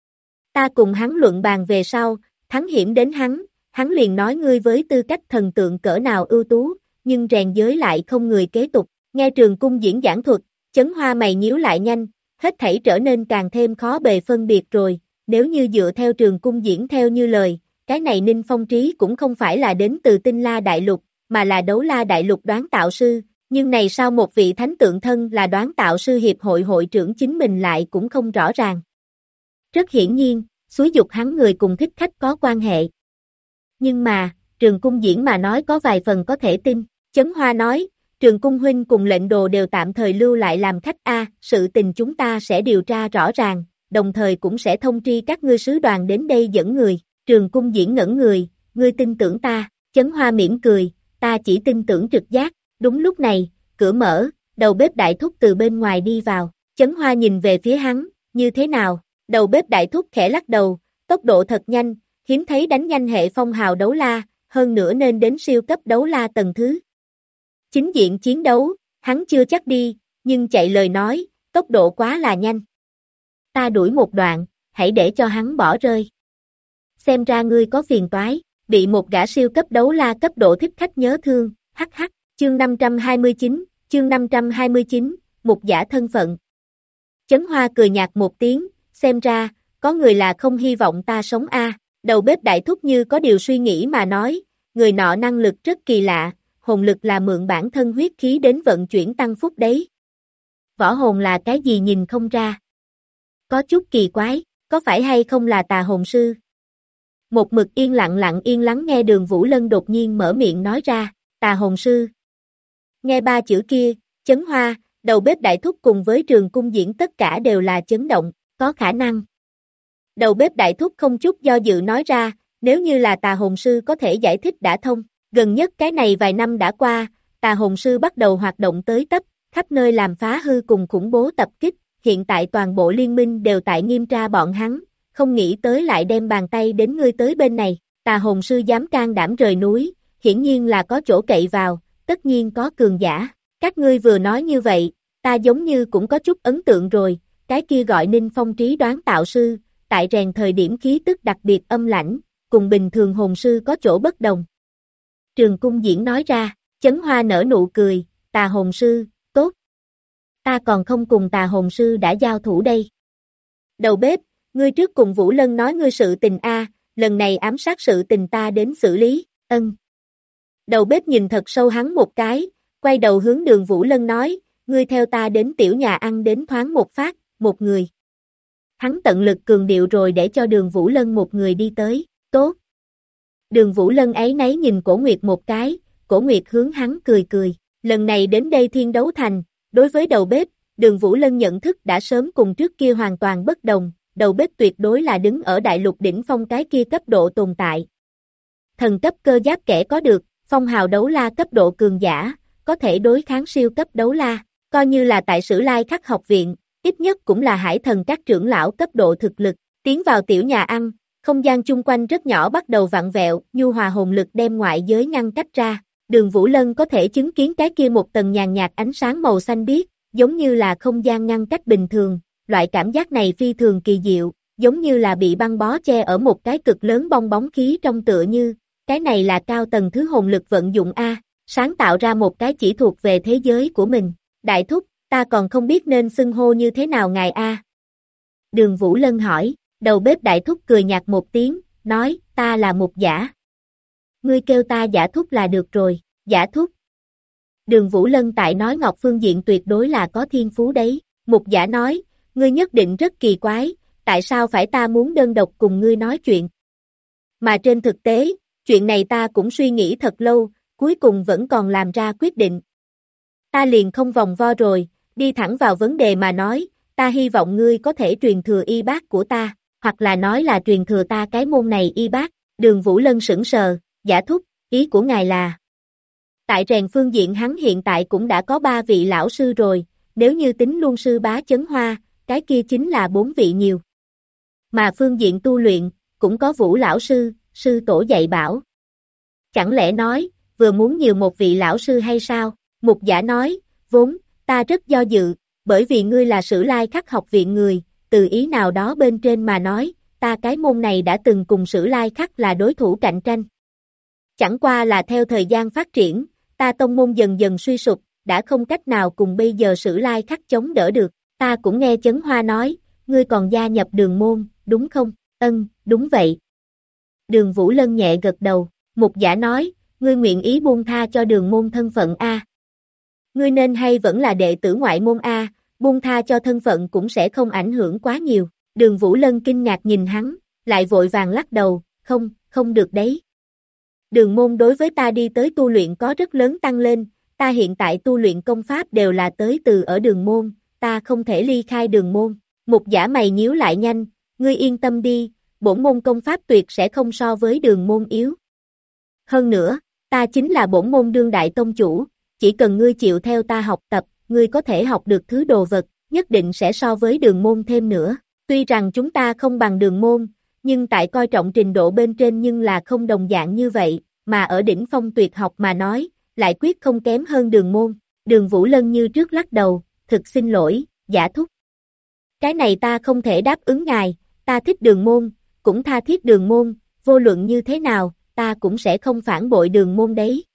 Ta cùng hắn luận bàn về sau, thắng hiểm đến hắn liền nói ngươi với tư cách thần tượng cỡ nào ưu tú, nhưng rèn giới lại không người kế tục. Nghe Trường Cung diễn giảng thuật, Chấn Hoa mày nhíu lại nhanh, hết thảy trở nên càng thêm khó bề phân biệt rồi, nếu như dựa theo Trường Cung diễn theo như lời, cái này Ninh Phong Trí cũng không phải là đến từ Tinh La Đại Lục, mà là Đấu La Đại Lục đoán tạo sư, nhưng này sao một vị thánh tượng thân là đoán tạo sư hiệp hội hội trưởng chính mình lại cũng không rõ ràng. Rất hiển nhiên, xúi dục hắn người cùng thích khách có quan hệ. Nhưng mà, Trường Cung diễn mà nói có vài phần có thể tin, Chấn Hoa nói, Trường Cung huynh cùng lệnh đồ đều tạm thời lưu lại làm khách sự tình chúng ta sẽ điều tra rõ ràng, đồng thời cũng sẽ thông tri các ngươi sứ đoàn đến đây dẫn người. Trường Cung diễn ngẩn người, ngươi tin tưởng ta, Chấn Hoa mỉm cười, ta chỉ tin tưởng trực giác. Đúng lúc này, cửa mở, đầu bếp đại thúc từ bên ngoài đi vào, Chấn Hoa nhìn về phía hắn, như thế nào, đầu bếp đại thúc khẽ lắc đầu, tốc độ thật nhanh, hiếm thấy đánh nhanh hệ phong hào đấu la, hơn nữa nên đến siêu cấp đấu la tầng thứ. Chính diện chiến đấu, hắn chưa chắc đi, nhưng chạy lời nói, tốc độ quá là nhanh. Ta đuổi một đoạn, hãy để cho hắn bỏ rơi. Xem ra ngươi có phiền toái, bị một gã siêu cấp đấu la cấp độ thích khách nhớ thương, hắc, chương 529, một giả thân phận. Chấn Hoa cười nhạt một tiếng, xem ra, có người là không hy vọng ta sống đầu bếp đại thúc như có điều suy nghĩ mà nói, người nọ năng lực rất kỳ lạ, hồn lực là mượn bản thân huyết khí đến vận chuyển tăng phúc đấy. Võ hồn là cái gì nhìn không ra. Có chút kỳ quái, có phải hay không là tà hồn sư? Một mực yên lặng nghe Đường Vũ Lân đột nhiên mở miệng nói ra, tà hồn sư. Nghe ba chữ kia, Chấn Hoa, đầu bếp đại thúc cùng với Trường Cung diễn tất cả đều là chấn động, có khả năng. Đầu bếp đại thúc không chút do dự nói ra, nếu như là tà hồn sư có thể giải thích đã thông, gần nhất cái này vài năm đã qua, tà hồn sư bắt đầu hoạt động tới tấp, khắp nơi làm phá hư cùng khủng bố tập kích, hiện tại toàn bộ liên minh đều tại nghiêm tra bọn hắn, không nghĩ tới lại đem bàn tay đến ngươi tới bên này, tà hồn sư dám can đảm rời núi, hiển nhiên là có chỗ cậy vào, tất nhiên có cường giả, các ngươi vừa nói như vậy, ta giống như cũng có chút ấn tượng rồi, cái kia gọi Ninh Phong Trí đoán tạo sư, tại rèn thời điểm khí tức đặc biệt âm lãnh, cùng bình thường hồn sư có chỗ bất đồng. Trường Cung diễn nói ra, Chấn Hoa nở nụ cười, tà hồn sư, tốt. Ta còn không cùng tà hồn sư đã giao thủ đây. Đầu bếp, ngươi trước cùng Vũ Lân nói ngươi sự tình lần này ám sát sự tình ta đến xử lý, Đầu bếp nhìn thật sâu hắn một cái, quay đầu hướng Đường Vũ Lân nói, ngươi theo ta đến tiểu nhà ăn đến thoáng một phát, một người. Hắn tận lực cường điệu rồi để cho Đường Vũ Lân một người đi tới, tốt. Đường Vũ Lân ấy nấy nhìn Cổ Nguyệt một cái, Cổ Nguyệt hướng hắn cười, lần này đến đây Thiên Đấu Thành, đối với đầu bếp, Đường Vũ Lân nhận thức đã sớm cùng trước kia hoàn toàn bất đồng, đầu bếp tuyệt đối là đứng ở đại lục đỉnh phong cái kia cấp độ tồn tại. Thần cấp cơ giáp kẻ có được, phong hào đấu la cấp độ cường giả, có thể đối kháng siêu cấp đấu la, coi như là tại Sử Lai Khắc học viện, ít nhất cũng là hải thần các trưởng lão cấp độ thực lực, tiến vào tiểu nhà ăn, không gian chung quanh rất nhỏ bắt đầu vặn vẹo, nhu hòa hồn lực đem ngoại giới ngăn cách ra, Đường Vũ Lân có thể chứng kiến cái kia một tầng nhàn nhạt ánh sáng màu xanh biếc, giống như là không gian ngăn cách bình thường, loại cảm giác này phi thường kỳ diệu, giống như là bị băng bó che ở một cái cực lớn bong bóng khí trong tựa như, cái này là cao tầng thứ hồn lực vận dụng sáng tạo ra một cái chỉ thuộc về thế giới của mình, đại thúc, ta còn không biết nên xưng hô như thế nào ngài Đường Vũ Lân hỏi, đầu bếp đại thúc cười nhạt một tiếng, nói, ta là một giả. Ngươi kêu ta giả thúc là được rồi, giả thúc. Đường Vũ Lân tại nói Ngọc phương diện tuyệt đối là có thiên phú đấy, một giả nói, ngươi nhất định rất kỳ quái, tại sao phải ta muốn đơn độc cùng ngươi nói chuyện. Mà trên thực tế, chuyện này ta cũng suy nghĩ thật lâu, cuối cùng vẫn còn làm ra quyết định. Ta liền không vòng vo rồi, đi thẳng vào vấn đề mà nói, ta hy vọng ngươi có thể truyền thừa y bác của ta, hoặc là nói là truyền thừa ta cái môn này y bác. Đường Vũ Lân sững sờ, giả thúc, ý của ngài là. Tại rèn phương diện hắn hiện tại cũng đã có 3 vị lão sư rồi, nếu như tính luôn sư bá Chấn Hoa, cái kia chính là 4 vị nhiều. Mà phương diện tu luyện, cũng có Vũ lão sư, sư tổ dạy bảo. Chẳng lẽ nói, vừa muốn nhiều một vị lão sư hay sao? Mục giả nói, vốn, ta rất do dự, bởi vì ngươi là Sử Lai Khắc học viện người, từ ý nào đó bên trên mà nói, ta cái môn này đã từng cùng Sử Lai Khắc là đối thủ cạnh tranh. Chẳng qua là theo thời gian phát triển, ta tông môn dần dần suy sụp, đã không cách nào cùng bây giờ Sử Lai Khắc chống đỡ được. Ta cũng nghe Chấn Hoa nói, ngươi còn gia nhập Đường môn, đúng không? Ân, đúng vậy. Đường Vũ Lân nhẹ gật đầu, Mục Giả nói, ngươi nguyện ý buông tha cho Đường môn thân phận a? Ngươi nên hay vẫn là đệ tử ngoại môn a, buông tha cho thân phận cũng sẽ không ảnh hưởng quá nhiều. Đường Vũ Lân kinh ngạc nhìn hắn, lại vội vàng lắc đầu, không được đấy. Đường môn đối với ta đi tới tu luyện có rất lớn tăng lên, ta hiện tại tu luyện công pháp đều là tới từ ở đường môn, ta không thể ly khai đường môn. Mục Giả mày nhíu lại nhanh, ngươi yên tâm đi, bổn môn công pháp tuyệt sẽ không so với đường môn yếu. Hơn nữa, ta chính là bổn môn đương đại tông chủ, chỉ cần ngươi chịu theo ta học tập, ngươi có thể học được thứ đồ vật, nhất định sẽ so với đường môn thêm nữa. Tuy rằng chúng ta không bằng đường môn, nhưng tại coi trọng trình độ bên trên nhưng là không đồng dạng như vậy, mà ở đỉnh phong tuyệt học mà nói, lại quyết không kém hơn đường môn. Đường Vũ Lân như trước lắc đầu, thực xin lỗi, Giả thúc. Cái này ta không thể đáp ứng ngài, ta thích đường môn, cũng tha thiết đường môn, vô luận như thế nào, ta cũng sẽ không phản bội đường môn đấy.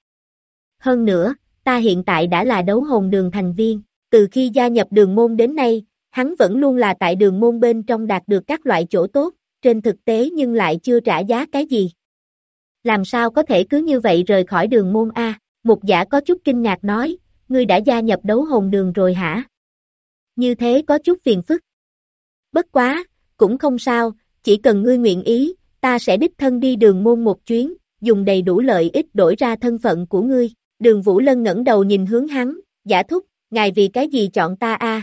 Hơn nữa, ta hiện tại đã là đấu hồn đường thành viên, từ khi gia nhập đường môn đến nay, hắn vẫn luôn là tại đường môn bên trong đạt được các loại chỗ tốt, trên thực tế nhưng lại chưa trả giá cái gì. Làm sao có thể cứ như vậy rời khỏi đường môn a? Mục Giả có chút kinh ngạc nói, ngươi đã gia nhập đấu hồn đường rồi hả? Như thế có chút phiền phức. Bất quá, cũng không sao, chỉ cần ngươi nguyện ý, ta sẽ đích thân đi đường môn một chuyến, dùng đầy đủ lợi ích đổi ra thân phận của ngươi. Đường Vũ Lân ngẩng đầu nhìn hướng hắn, Giả thúc, ngài vì cái gì chọn ta a?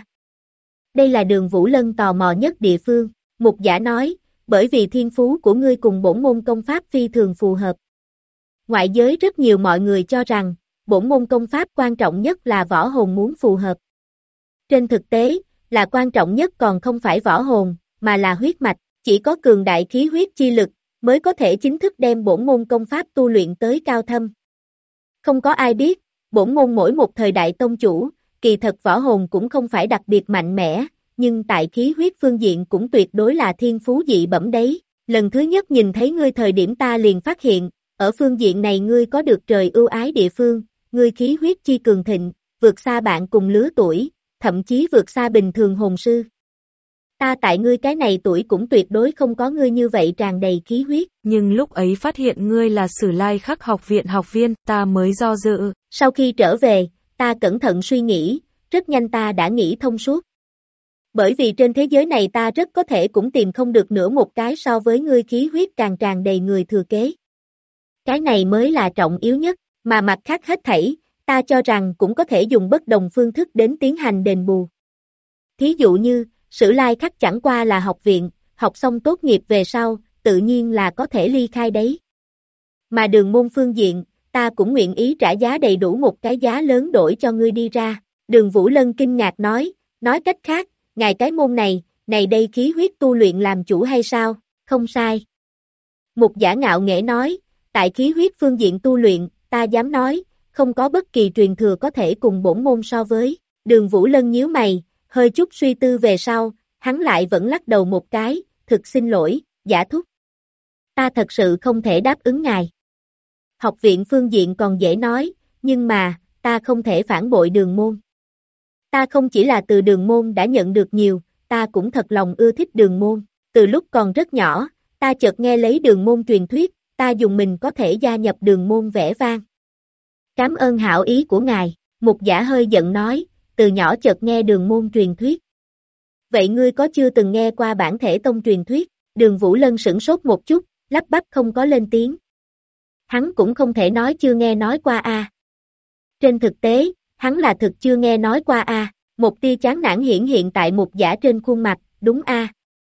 Đây là Đường Vũ Lân tò mò nhất địa phương. Mục Giả nói, bởi vì thiên phú của ngươi cùng bổn môn công pháp phi thường phù hợp. Ngoại giới rất nhiều mọi người cho rằng, bổn môn công pháp quan trọng nhất là võ hồn muốn phù hợp. Trên thực tế, là quan trọng nhất còn không phải võ hồn, mà là huyết mạch, chỉ có cường đại khí huyết chi lực, mới có thể chính thức đem bổn môn công pháp tu luyện tới cao thâm. Không có ai biết, bổn môn mỗi một thời đại tông chủ, kỳ thật võ hồn cũng không phải đặc biệt mạnh mẽ, nhưng tại khí huyết phương diện cũng tuyệt đối là thiên phú dị bẩm đấy. Lần thứ nhất nhìn thấy ngươi thời điểm ta liền phát hiện, ở phương diện này ngươi có được trời ưu ái địa phương, ngươi khí huyết chi cường thịnh, vượt xa bạn cùng lứa tuổi, thậm chí vượt xa bình thường hồn sư. Ta tại ngươi cái này tuổi cũng tuyệt đối không có ngươi như vậy tràn đầy khí huyết. Nhưng lúc ấy phát hiện ngươi là Sử Lai Khắc học viện học viên, ta mới do dự. Sau khi trở về, ta cẩn thận suy nghĩ, rất nhanh ta đã nghĩ thông suốt. Bởi vì trên thế giới này ta rất có thể cũng tìm không được nữa một cái so với ngươi khí huyết càng tràn đầy người thừa kế. Cái này mới là trọng yếu nhất, mà mặt khác hết thảy, ta cho rằng cũng có thể dùng bất đồng phương thức đến tiến hành đền bù. Thí dụ như, Sử Lai Khắc chẳng qua là học viện, học xong tốt nghiệp về sau, tự nhiên là có thể ly khai đấy. Mà đường môn phương diện, ta cũng nguyện ý trả giá đầy đủ một cái giá lớn đổi cho ngươi đi ra. Đường Vũ Lân kinh ngạc nói cách khác, ngài cái môn này đây khí huyết tu luyện làm chủ hay sao? Không sai. Mục Giả ngạo nghễ nói, tại khí huyết phương diện tu luyện, ta dám nói, không có bất kỳ truyền thừa có thể cùng bổn môn so với. Đường Vũ Lân nhíu mày, hơi chút suy tư về sau, hắn lại vẫn lắc đầu một cái, thực xin lỗi, Giả thúc. Ta thật sự không thể đáp ứng ngài. Học viện phương diện còn dễ nói, nhưng mà, ta không thể phản bội đường môn. Ta không chỉ là từ đường môn đã nhận được nhiều, ta cũng thật lòng ưa thích đường môn. Từ lúc còn rất nhỏ, ta chợt nghe lấy đường môn truyền thuyết, ta dùng mình có thể gia nhập đường môn vẻ vang. Cảm ơn hảo ý của ngài, Mục Giả hơi giận nói, từ nhỏ chợt nghe đường môn truyền thuyết. Vậy ngươi có chưa từng nghe qua bản thể tông truyền thuyết? Đường Vũ Lân sửng sốt một chút, lắp bắp không có lên tiếng. Hắn cũng không thể nói chưa nghe nói qua a. Trên thực tế, hắn là thực chưa nghe nói qua a. Một tia chán nản hiển hiện tại Mục Giả trên khuôn mặt, đúng a.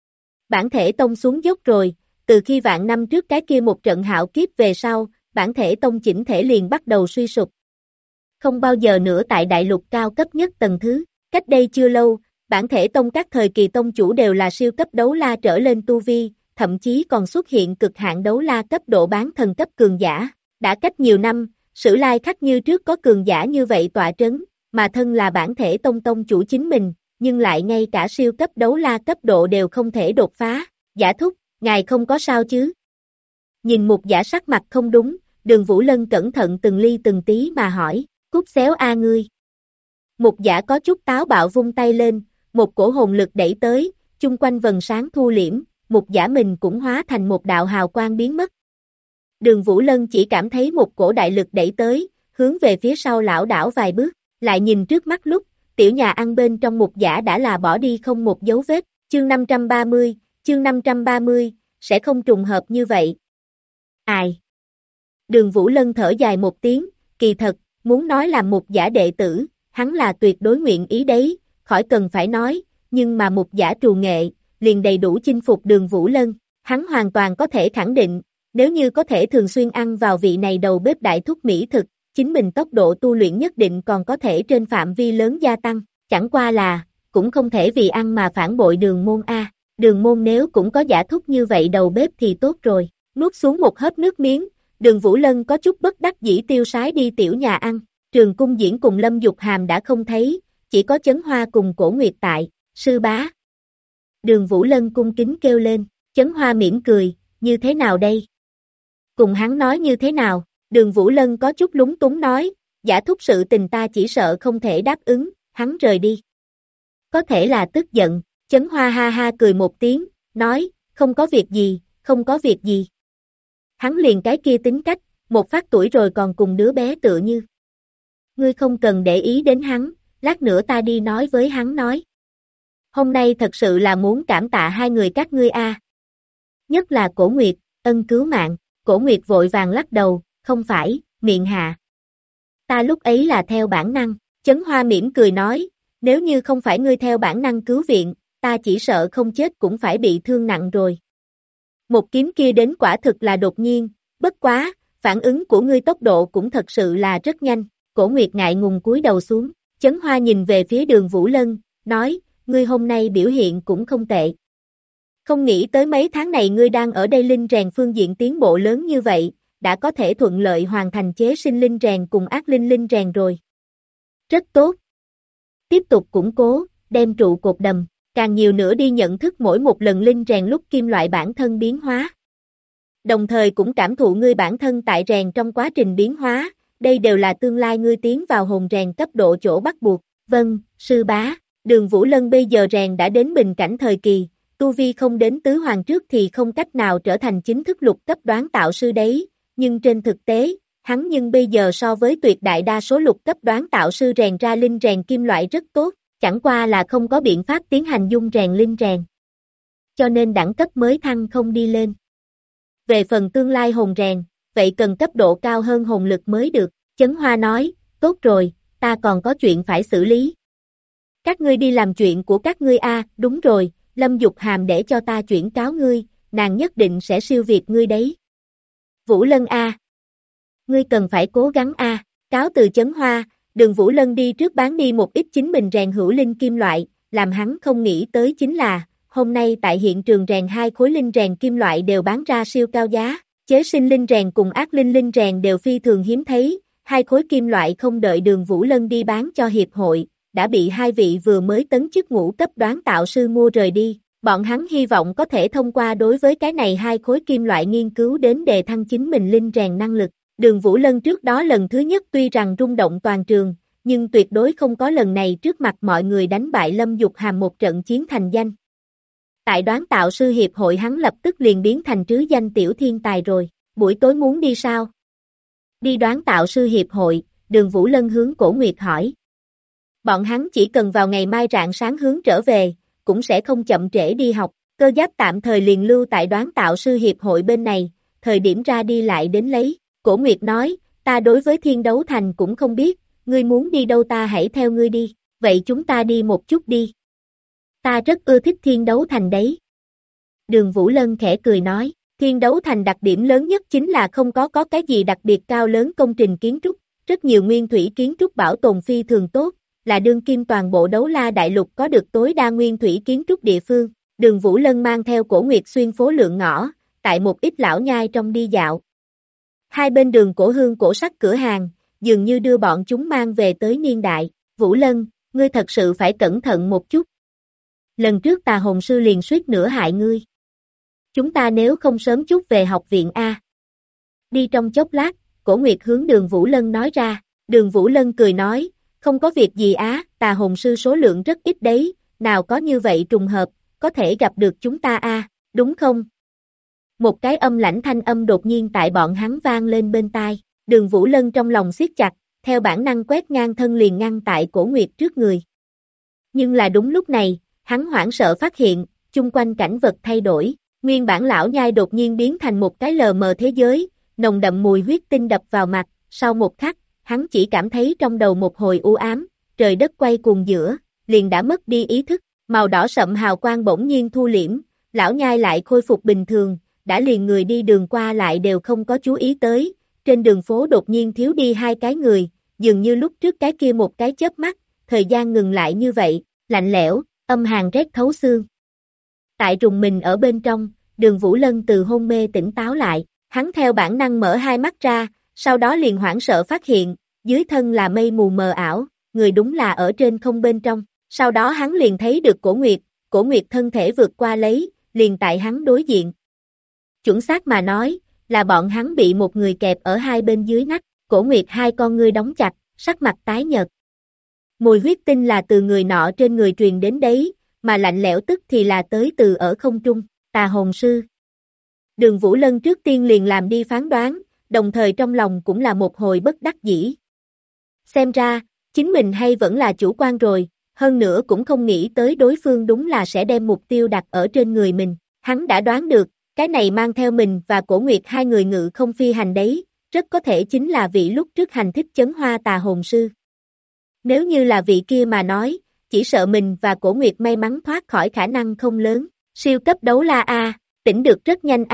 Bản thể tông xuống dốc rồi, từ khi vạn năm trước cái kia một trận hạo kiếp về sau, bản thể tông chỉnh thể liền bắt đầu suy sụp. Không bao giờ nữa tại đại lục cao cấp nhất tầng thứ, cách đây chưa lâu, bản thể tông các thời kỳ tông chủ đều là siêu cấp đấu la trở lên tu vi, thậm chí còn xuất hiện cực hạn đấu la cấp độ bán thần cấp cường giả. Đã cách nhiều năm, Sử Lai Khắc như trước có cường giả như vậy tọa trấn, mà thân là bản thể tông tông chủ chính mình, nhưng lại ngay cả siêu cấp đấu la cấp độ đều không thể đột phá. Giả thúc, ngài không có sao chứ? Nhìn Mục Giả sắc mặt không đúng, Đường Vũ Lân cẩn thận từng ly từng tí mà hỏi, cút xéo a ngươi. Mục giả có chút táo bạo vung tay lên, một cổ hồn lực đẩy tới, chung quanh vần sáng thu liễm, mục giả mình cũng hóa thành một đạo hào quang biến mất. Đường Vũ Lân chỉ cảm thấy một cổ đại lực đẩy tới, hướng về phía sau lảo đảo vài bước, lại nhìn trước mắt lúc, tiểu nhà ăn bên trong mục giả đã là bỏ đi không một dấu vết, chương 530, sẽ không trùng hợp như vậy. Ai? Đường Vũ Lân thở dài một tiếng, kỳ thật, muốn nói là mục giả đệ tử, hắn là tuyệt đối nguyện ý đấy, khỏi cần phải nói, nhưng mà mục giả trù nghệ, liền đầy đủ chinh phục Đường Vũ Lân, hắn hoàn toàn có thể khẳng định, nếu như có thể thường xuyên ăn vào vị này đầu bếp đại thúc mỹ thực, chính mình tốc độ tu luyện nhất định còn có thể trên phạm vi lớn gia tăng, chẳng qua là, cũng không thể vì ăn mà phản bội Đường môn a. Đường môn nếu cũng có giả thúc như vậy đầu bếp thì tốt rồi, nuốt xuống một hớp nước miếng, Đường Vũ Lân có chút bất đắc dĩ tiêu sái đi tiểu nhà ăn, Trường Cung Diễn cùng Lâm Dục Hàm đã không thấy, chỉ có Chấn Hoa cùng Cổ Nguyệt tại, sư bá. Đường Vũ Lân cung kính kêu lên, Chấn Hoa mỉm cười, như thế nào đây? Cùng hắn nói như thế nào? Đường Vũ Lân có chút lúng túng nói, giả thúc sự tình ta chỉ sợ không thể đáp ứng, hắn rời đi. Có thể là tức giận, Chấn Hoa ha ha cười một tiếng, nói, không có việc gì, không có việc gì. Hắn liền cái kia tính cách, một phát tuổi rồi còn cùng đứa bé tựa như. Ngươi không cần để ý đến hắn, lát nữa ta đi nói với hắn nói. Hôm nay thật sự là muốn cảm tạ hai người các ngươi a. Nhất là Cổ Nguyệt, ân cứu mạng, Cổ Nguyệt vội vàng lắc đầu, không phải, miệng hạ. Ta lúc ấy là theo bản năng, Chấn Hoa mỉm cười nói, nếu như không phải ngươi theo bản năng cứu viện, ta chỉ sợ không chết cũng phải bị thương nặng rồi. Một kiếm kia đến quả thực là đột nhiên, bất quá, phản ứng của ngươi tốc độ cũng thật sự là rất nhanh, Cổ Nguyệt ngại ngùng cúi đầu xuống, Chấn Hoa nhìn về phía Đường Vũ Lân, nói, ngươi hôm nay biểu hiện cũng không tệ. Không nghĩ tới mấy tháng này ngươi đang ở đây linh rèn phương diện tiến bộ lớn như vậy, đã có thể thuận lợi hoàn thành chế sinh linh rèn cùng ác linh linh rèn rồi. Rất tốt. Tiếp tục củng cố, đem trụ cột đầm, càng nhiều nữa đi nhận thức mỗi một lần linh rèn lúc kim loại bản thân biến hóa. Đồng thời cũng cảm thụ ngươi bản thân tại rèn trong quá trình biến hóa, đây đều là tương lai ngươi tiến vào hồn rèn cấp độ chỗ bắt buộc. Vâng, sư bá, Đường Vũ Lân bây giờ rèn đã đến bình cảnh thời kỳ, tu vi không đến tứ hoàng trước thì không cách nào trở thành chính thức lục cấp đoán tạo sư đấy, nhưng trên thực tế, hắn nhưng bây giờ so với tuyệt đại đa số lục cấp đoán tạo sư rèn ra linh rèn kim loại rất tốt, chẳng qua là không có biện pháp tiến hành dung rèn linh rèn. Cho nên đẳng cấp mới thăng không đi lên. Về phần tương lai hồn rèn, vậy cần cấp độ cao hơn hồn lực mới được, Chấn Hoa nói, tốt rồi, ta còn có chuyện phải xử lý. Các ngươi đi làm chuyện của các ngươi a, đúng rồi, Lâm Dục Hàm để cho ta chuyển cáo ngươi, nàng nhất định sẽ siêu việt ngươi đấy. Vũ Lân a, ngươi cần phải cố gắng a, cáo từ Chấn Hoa, Đường Vũ Lân đi trước bán đi một ít chính mình rèn hữu linh kim loại, làm hắn không nghĩ tới chính là, hôm nay tại hiện trường rèn hai khối linh rèn kim loại đều bán ra siêu cao giá, chế sinh linh rèn cùng ác linh linh rèn đều phi thường hiếm thấy, hai khối kim loại không đợi Đường Vũ Lân đi bán cho hiệp hội, đã bị hai vị vừa mới tấn chức ngũ cấp đoán tạo sư mua rời đi, bọn hắn hy vọng có thể thông qua đối với cái này hai khối kim loại nghiên cứu đến đề thăng chính mình linh rèn năng lực. Đường Vũ Lân trước đó lần thứ nhất tuy rằng rung động toàn trường, nhưng tuyệt đối không có lần này trước mặt mọi người đánh bại Lâm Dục Hàm một trận chiến thành danh. Tại đoán tạo sư hiệp hội hắn lập tức liền biến thành trứ danh tiểu thiên tài rồi, buổi tối muốn đi sao? Đi đoán tạo sư hiệp hội, Đường Vũ Lân hướng Cổ Nguyệt hỏi. Bọn hắn chỉ cần vào ngày mai rạng sáng hướng trở về, cũng sẽ không chậm trễ đi học, Cơ Giáp tạm thời liền lưu tại đoán tạo sư hiệp hội bên này, thời điểm ra đi lại đến lấy. Cổ Nguyệt nói, ta đối với Thiên Đấu Thành cũng không biết, ngươi muốn đi đâu ta hãy theo ngươi đi, vậy chúng ta đi một chút đi. Ta rất ưa thích Thiên Đấu Thành đấy. Đường Vũ Lân khẽ cười nói, Thiên Đấu Thành đặc điểm lớn nhất chính là không có cái gì đặc biệt cao lớn công trình kiến trúc, rất nhiều nguyên thủy kiến trúc bảo tồn phi thường tốt, là đương kim toàn bộ Đấu La Đại Lục có được tối đa nguyên thủy kiến trúc địa phương. Đường Vũ Lân mang theo Cổ Nguyệt xuyên phố lượng ngõ, tại một ít lão nhai trong đi dạo. Hai bên đường cổ hương cổ sắc cửa hàng, dường như đưa bọn chúng mang về tới niên đại. Vũ Lân, ngươi thật sự phải cẩn thận một chút. Lần trước Tà Hồn Sư liền suýt nữa hại ngươi. Chúng ta nếu không sớm chút về học viện A. Đi trong chốc lát, Cổ Nguyệt hướng Đường Vũ Lân nói ra. Đường Vũ Lân cười nói, không có việc gì á, tà hồn sư số lượng rất ít đấy, nào có như vậy trùng hợp, có thể gặp được chúng ta đúng không? Một cái âm lãnh thanh âm đột nhiên tại bọn hắn vang lên bên tai, Đường Vũ Lân trong lòng siết chặt, theo bản năng quét ngang thân liền ngăn tại Cổ Nguyệt trước người. Nhưng là đúng lúc này, hắn hoảng sợ phát hiện, chung quanh cảnh vật thay đổi, nguyên bản lão nhai đột nhiên biến thành một cái lờ mờ thế giới, nồng đậm mùi huyết tinh đập vào mặt, sau một khắc, hắn chỉ cảm thấy trong đầu một hồi u ám, trời đất quay cuồng giữa, liền đã mất đi ý thức, màu đỏ sậm hào quang bỗng nhiên thu liễm, lão nhai lại khôi phục bình thường, đã liền người đi đường qua lại đều không có chú ý tới, trên đường phố đột nhiên thiếu đi hai cái người, dường như lúc trước cái kia một cái chớp mắt, thời gian ngừng lại như vậy, lạnh lẽo, âm hàn rét thấu xương. Tại trùng mình ở bên trong, Đường Vũ Lân từ hôn mê tỉnh táo lại, hắn theo bản năng mở hai mắt ra, sau đó liền hoảng sợ phát hiện, dưới thân là mây mù mờ ảo, người đúng là ở trên không bên trong, sau đó hắn liền thấy được Cổ Nguyệt thân thể vượt qua lấy, liền tại hắn đối diện. Chuẩn xác mà nói, là bọn hắn bị một người kẹp ở hai bên dưới nách, Cổ Nguyệt hai con ngươi đóng chặt, sắc mặt tái nhợt. Mùi huyết tinh là từ người nọ trên người truyền đến đấy, mà lạnh lẽo tức thì là tới từ ở không trung, tà hồn sư. Đường Vũ Lân trước tiên liền làm đi phán đoán, đồng thời trong lòng cũng là một hồi bất đắc dĩ. Xem ra, chính mình hay vẫn là chủ quan rồi, hơn nữa cũng không nghĩ tới đối phương đúng là sẽ đem mục tiêu đặt ở trên người mình. Hắn đã đoán được, cái này mang theo mình và Cổ Nguyệt hai người ngự không phi hành đấy, rất có thể chính là vị lúc trước hành thích chấn hoa tà hồn sư. Nếu như là vị kia mà nói, chỉ sợ mình và Cổ Nguyệt may mắn thoát khỏi khả năng không lớn, siêu cấp đấu la tỉnh được rất nhanh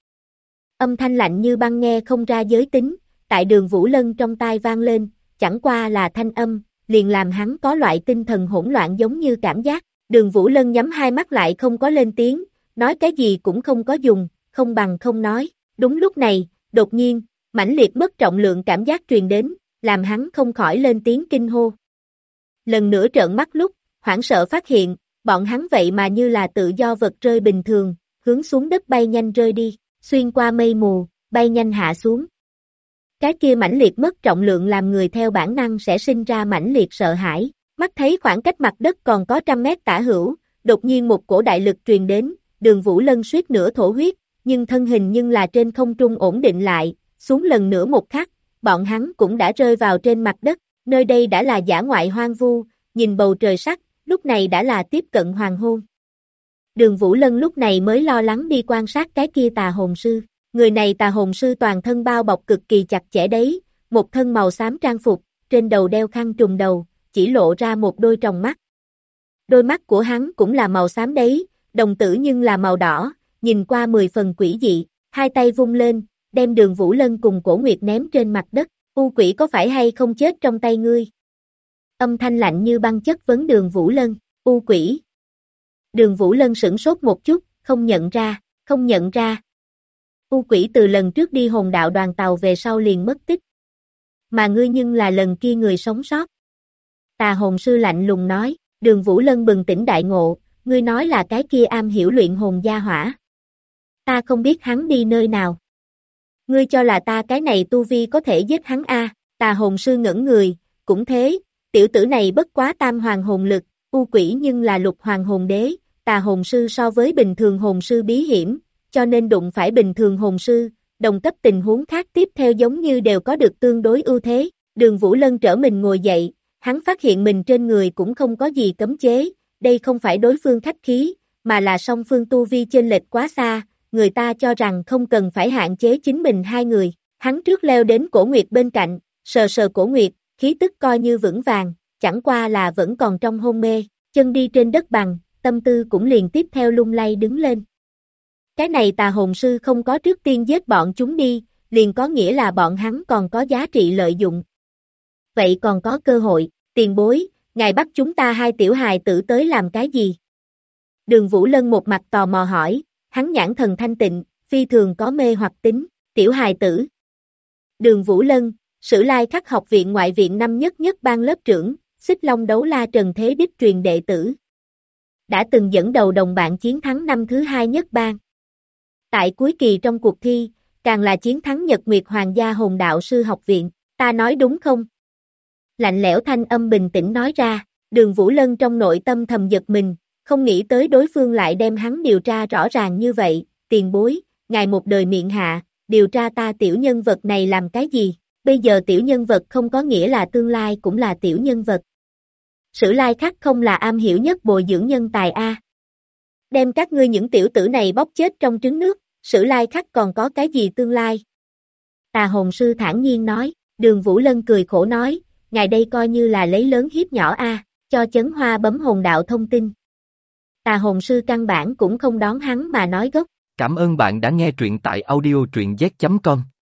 Âm thanh lạnh như băng nghe không ra giới tính, tại Đường Vũ Lân trong tai vang lên, chẳng qua là thanh âm, liền làm hắn có loại tinh thần hỗn loạn giống như cảm giác. Đường Vũ Lân nhắm hai mắt lại không có lên tiếng, nói cái gì cũng không có dùng, không bằng không nói. Đúng lúc này, đột nhiên, mãnh liệt mất trọng lượng cảm giác truyền đến, làm hắn không khỏi lên tiếng kinh hô. Lần nữa trợn mắt lúc, hoảng sợ phát hiện, bọn hắn vậy mà như là tự do vật rơi bình thường, hướng xuống đất bay nhanh rơi đi, xuyên qua mây mù, bay nhanh hạ xuống. Cái kia mãnh liệt mất trọng lượng làm người theo bản năng sẽ sinh ra mãnh liệt sợ hãi, mắt thấy khoảng cách mặt đất còn có 100 mét tả hữu, đột nhiên một cổ đại lực truyền đến, Đường Vũ Lân suýt nữa thổ huyết, nhưng thân hình nhưng là trên không trung ổn định lại, xuống lần nữa một khắc, bọn hắn cũng đã rơi vào trên mặt đất, nơi đây đã là dã ngoại hoang vu, nhìn bầu trời sắc, lúc này đã là tiếp cận hoàng hôn. Đường Vũ Lân lúc này mới lo lắng đi quan sát cái kia tà hồn sư. Người này tà hồn sư toàn thân bao bọc cực kỳ chặt chẽ đấy, một thân màu xám trang phục, trên đầu đeo khăn trùm đầu, chỉ lộ ra một đôi tròng mắt. Đôi mắt của hắn cũng là màu xám đấy, đồng tử nhưng là màu đỏ, nhìn qua 10 phần quỷ dị, hai tay vung lên, đem Đường Vũ Lân cùng Cổ Nguyệt ném trên mặt đất, u quỷ có phải hay không chết trong tay ngươi? Âm thanh lạnh như băng chất vấn Đường Vũ Lân, u quỷ. Đường Vũ Lân sửng sốt một chút, không nhận ra. U quỷ từ lần trước đi hồn đạo đoàn tàu về sau liền mất tích. Mà ngươi nhưng là lần kia người sống sót. Tà hồn sư lạnh lùng nói, Đường Vũ Lân bừng tỉnh đại ngộ, ngươi nói là cái kia am hiểu luyện hồn gia hỏa. Ta không biết hắn đi nơi nào. Ngươi cho là ta cái này tu vi có thể giết hắn Tà hồn sư ngẩn người, cũng thế, tiểu tử này bất quá tam hoàng hồn lực, u quỷ nhưng là lục hoàng hồn đế, tà hồn sư so với bình thường hồn sư bí hiểm, cho nên đụng phải bình thường hồn sư, đồng cấp tình huống khác tiếp theo giống như đều có được tương đối ưu thế. Đường Vũ Lân trở mình ngồi dậy, hắn phát hiện mình trên người cũng không có gì cấm chế, đây không phải đối phương khách khí, mà là song phương tu vi chênh lệch quá xa, người ta cho rằng không cần phải hạn chế chính mình hai người. Hắn trước leo đến Cổ Nguyệt bên cạnh, sờ sờ Cổ Nguyệt, khí tức coi như vững vàng, chẳng qua là vẫn còn trong hôn mê, chân đi trên đất bằng, tâm tư cũng liền tiếp theo lung lay đứng lên. Cái này tà hồn sư không có trước tiên giết bọn chúng đi, liền có nghĩa là bọn hắn còn có giá trị lợi dụng. Vậy còn có cơ hội, tiền bối, ngài bắt chúng ta hai tiểu hài tử tới làm cái gì? Đường Vũ Lân một mặt tò mò hỏi, hắn nhãn thần thanh tịnh, phi thường có mê hoặc tính, tiểu hài tử. Đường Vũ Lân, Sử Lai Khắc học viện ngoại viện năm nhất ban lớp trưởng, Xích Long đấu la Trần Thế Đích truyền đệ tử. Đã từng dẫn đầu đồng bạn chiến thắng năm thứ 2 nhất ban. Tại cuối kỳ trong cuộc thi, càng là chiến thắng Nhật Nguyệt Hoàng gia Hồn Đạo Sư Học Viện, ta nói đúng không? Lạnh lẽo thanh âm bình tĩnh nói ra, Đường Vũ Lân trong nội tâm thầm giật mình, không nghĩ tới đối phương lại đem hắn điều tra rõ ràng như vậy, tiền bối, ngài một đời miệng hạ, điều tra ta tiểu nhân vật này làm cái gì, bây giờ tiểu nhân vật không có nghĩa là tương lai cũng là tiểu nhân vật. Sử Lai Khắc không là am hiểu nhất bồi dưỡng nhân tài a. Đem các ngươi những tiểu tử này bóc chết trong trứng nước, Sử Lai Khắc còn có cái gì tương lai? Tà hồn sư thản nhiên nói, Đường Vũ Lân cười khổ nói, ngài đây coi như là lấy lớn hiếp nhỏ a, cho Chấn Hoa bấm hồn đạo thông tin. Tà hồn sư căn bản cũng không đón hắn mà nói gốc. Cảm ơn bạn đã nghe truyện tại audio truyện z.com.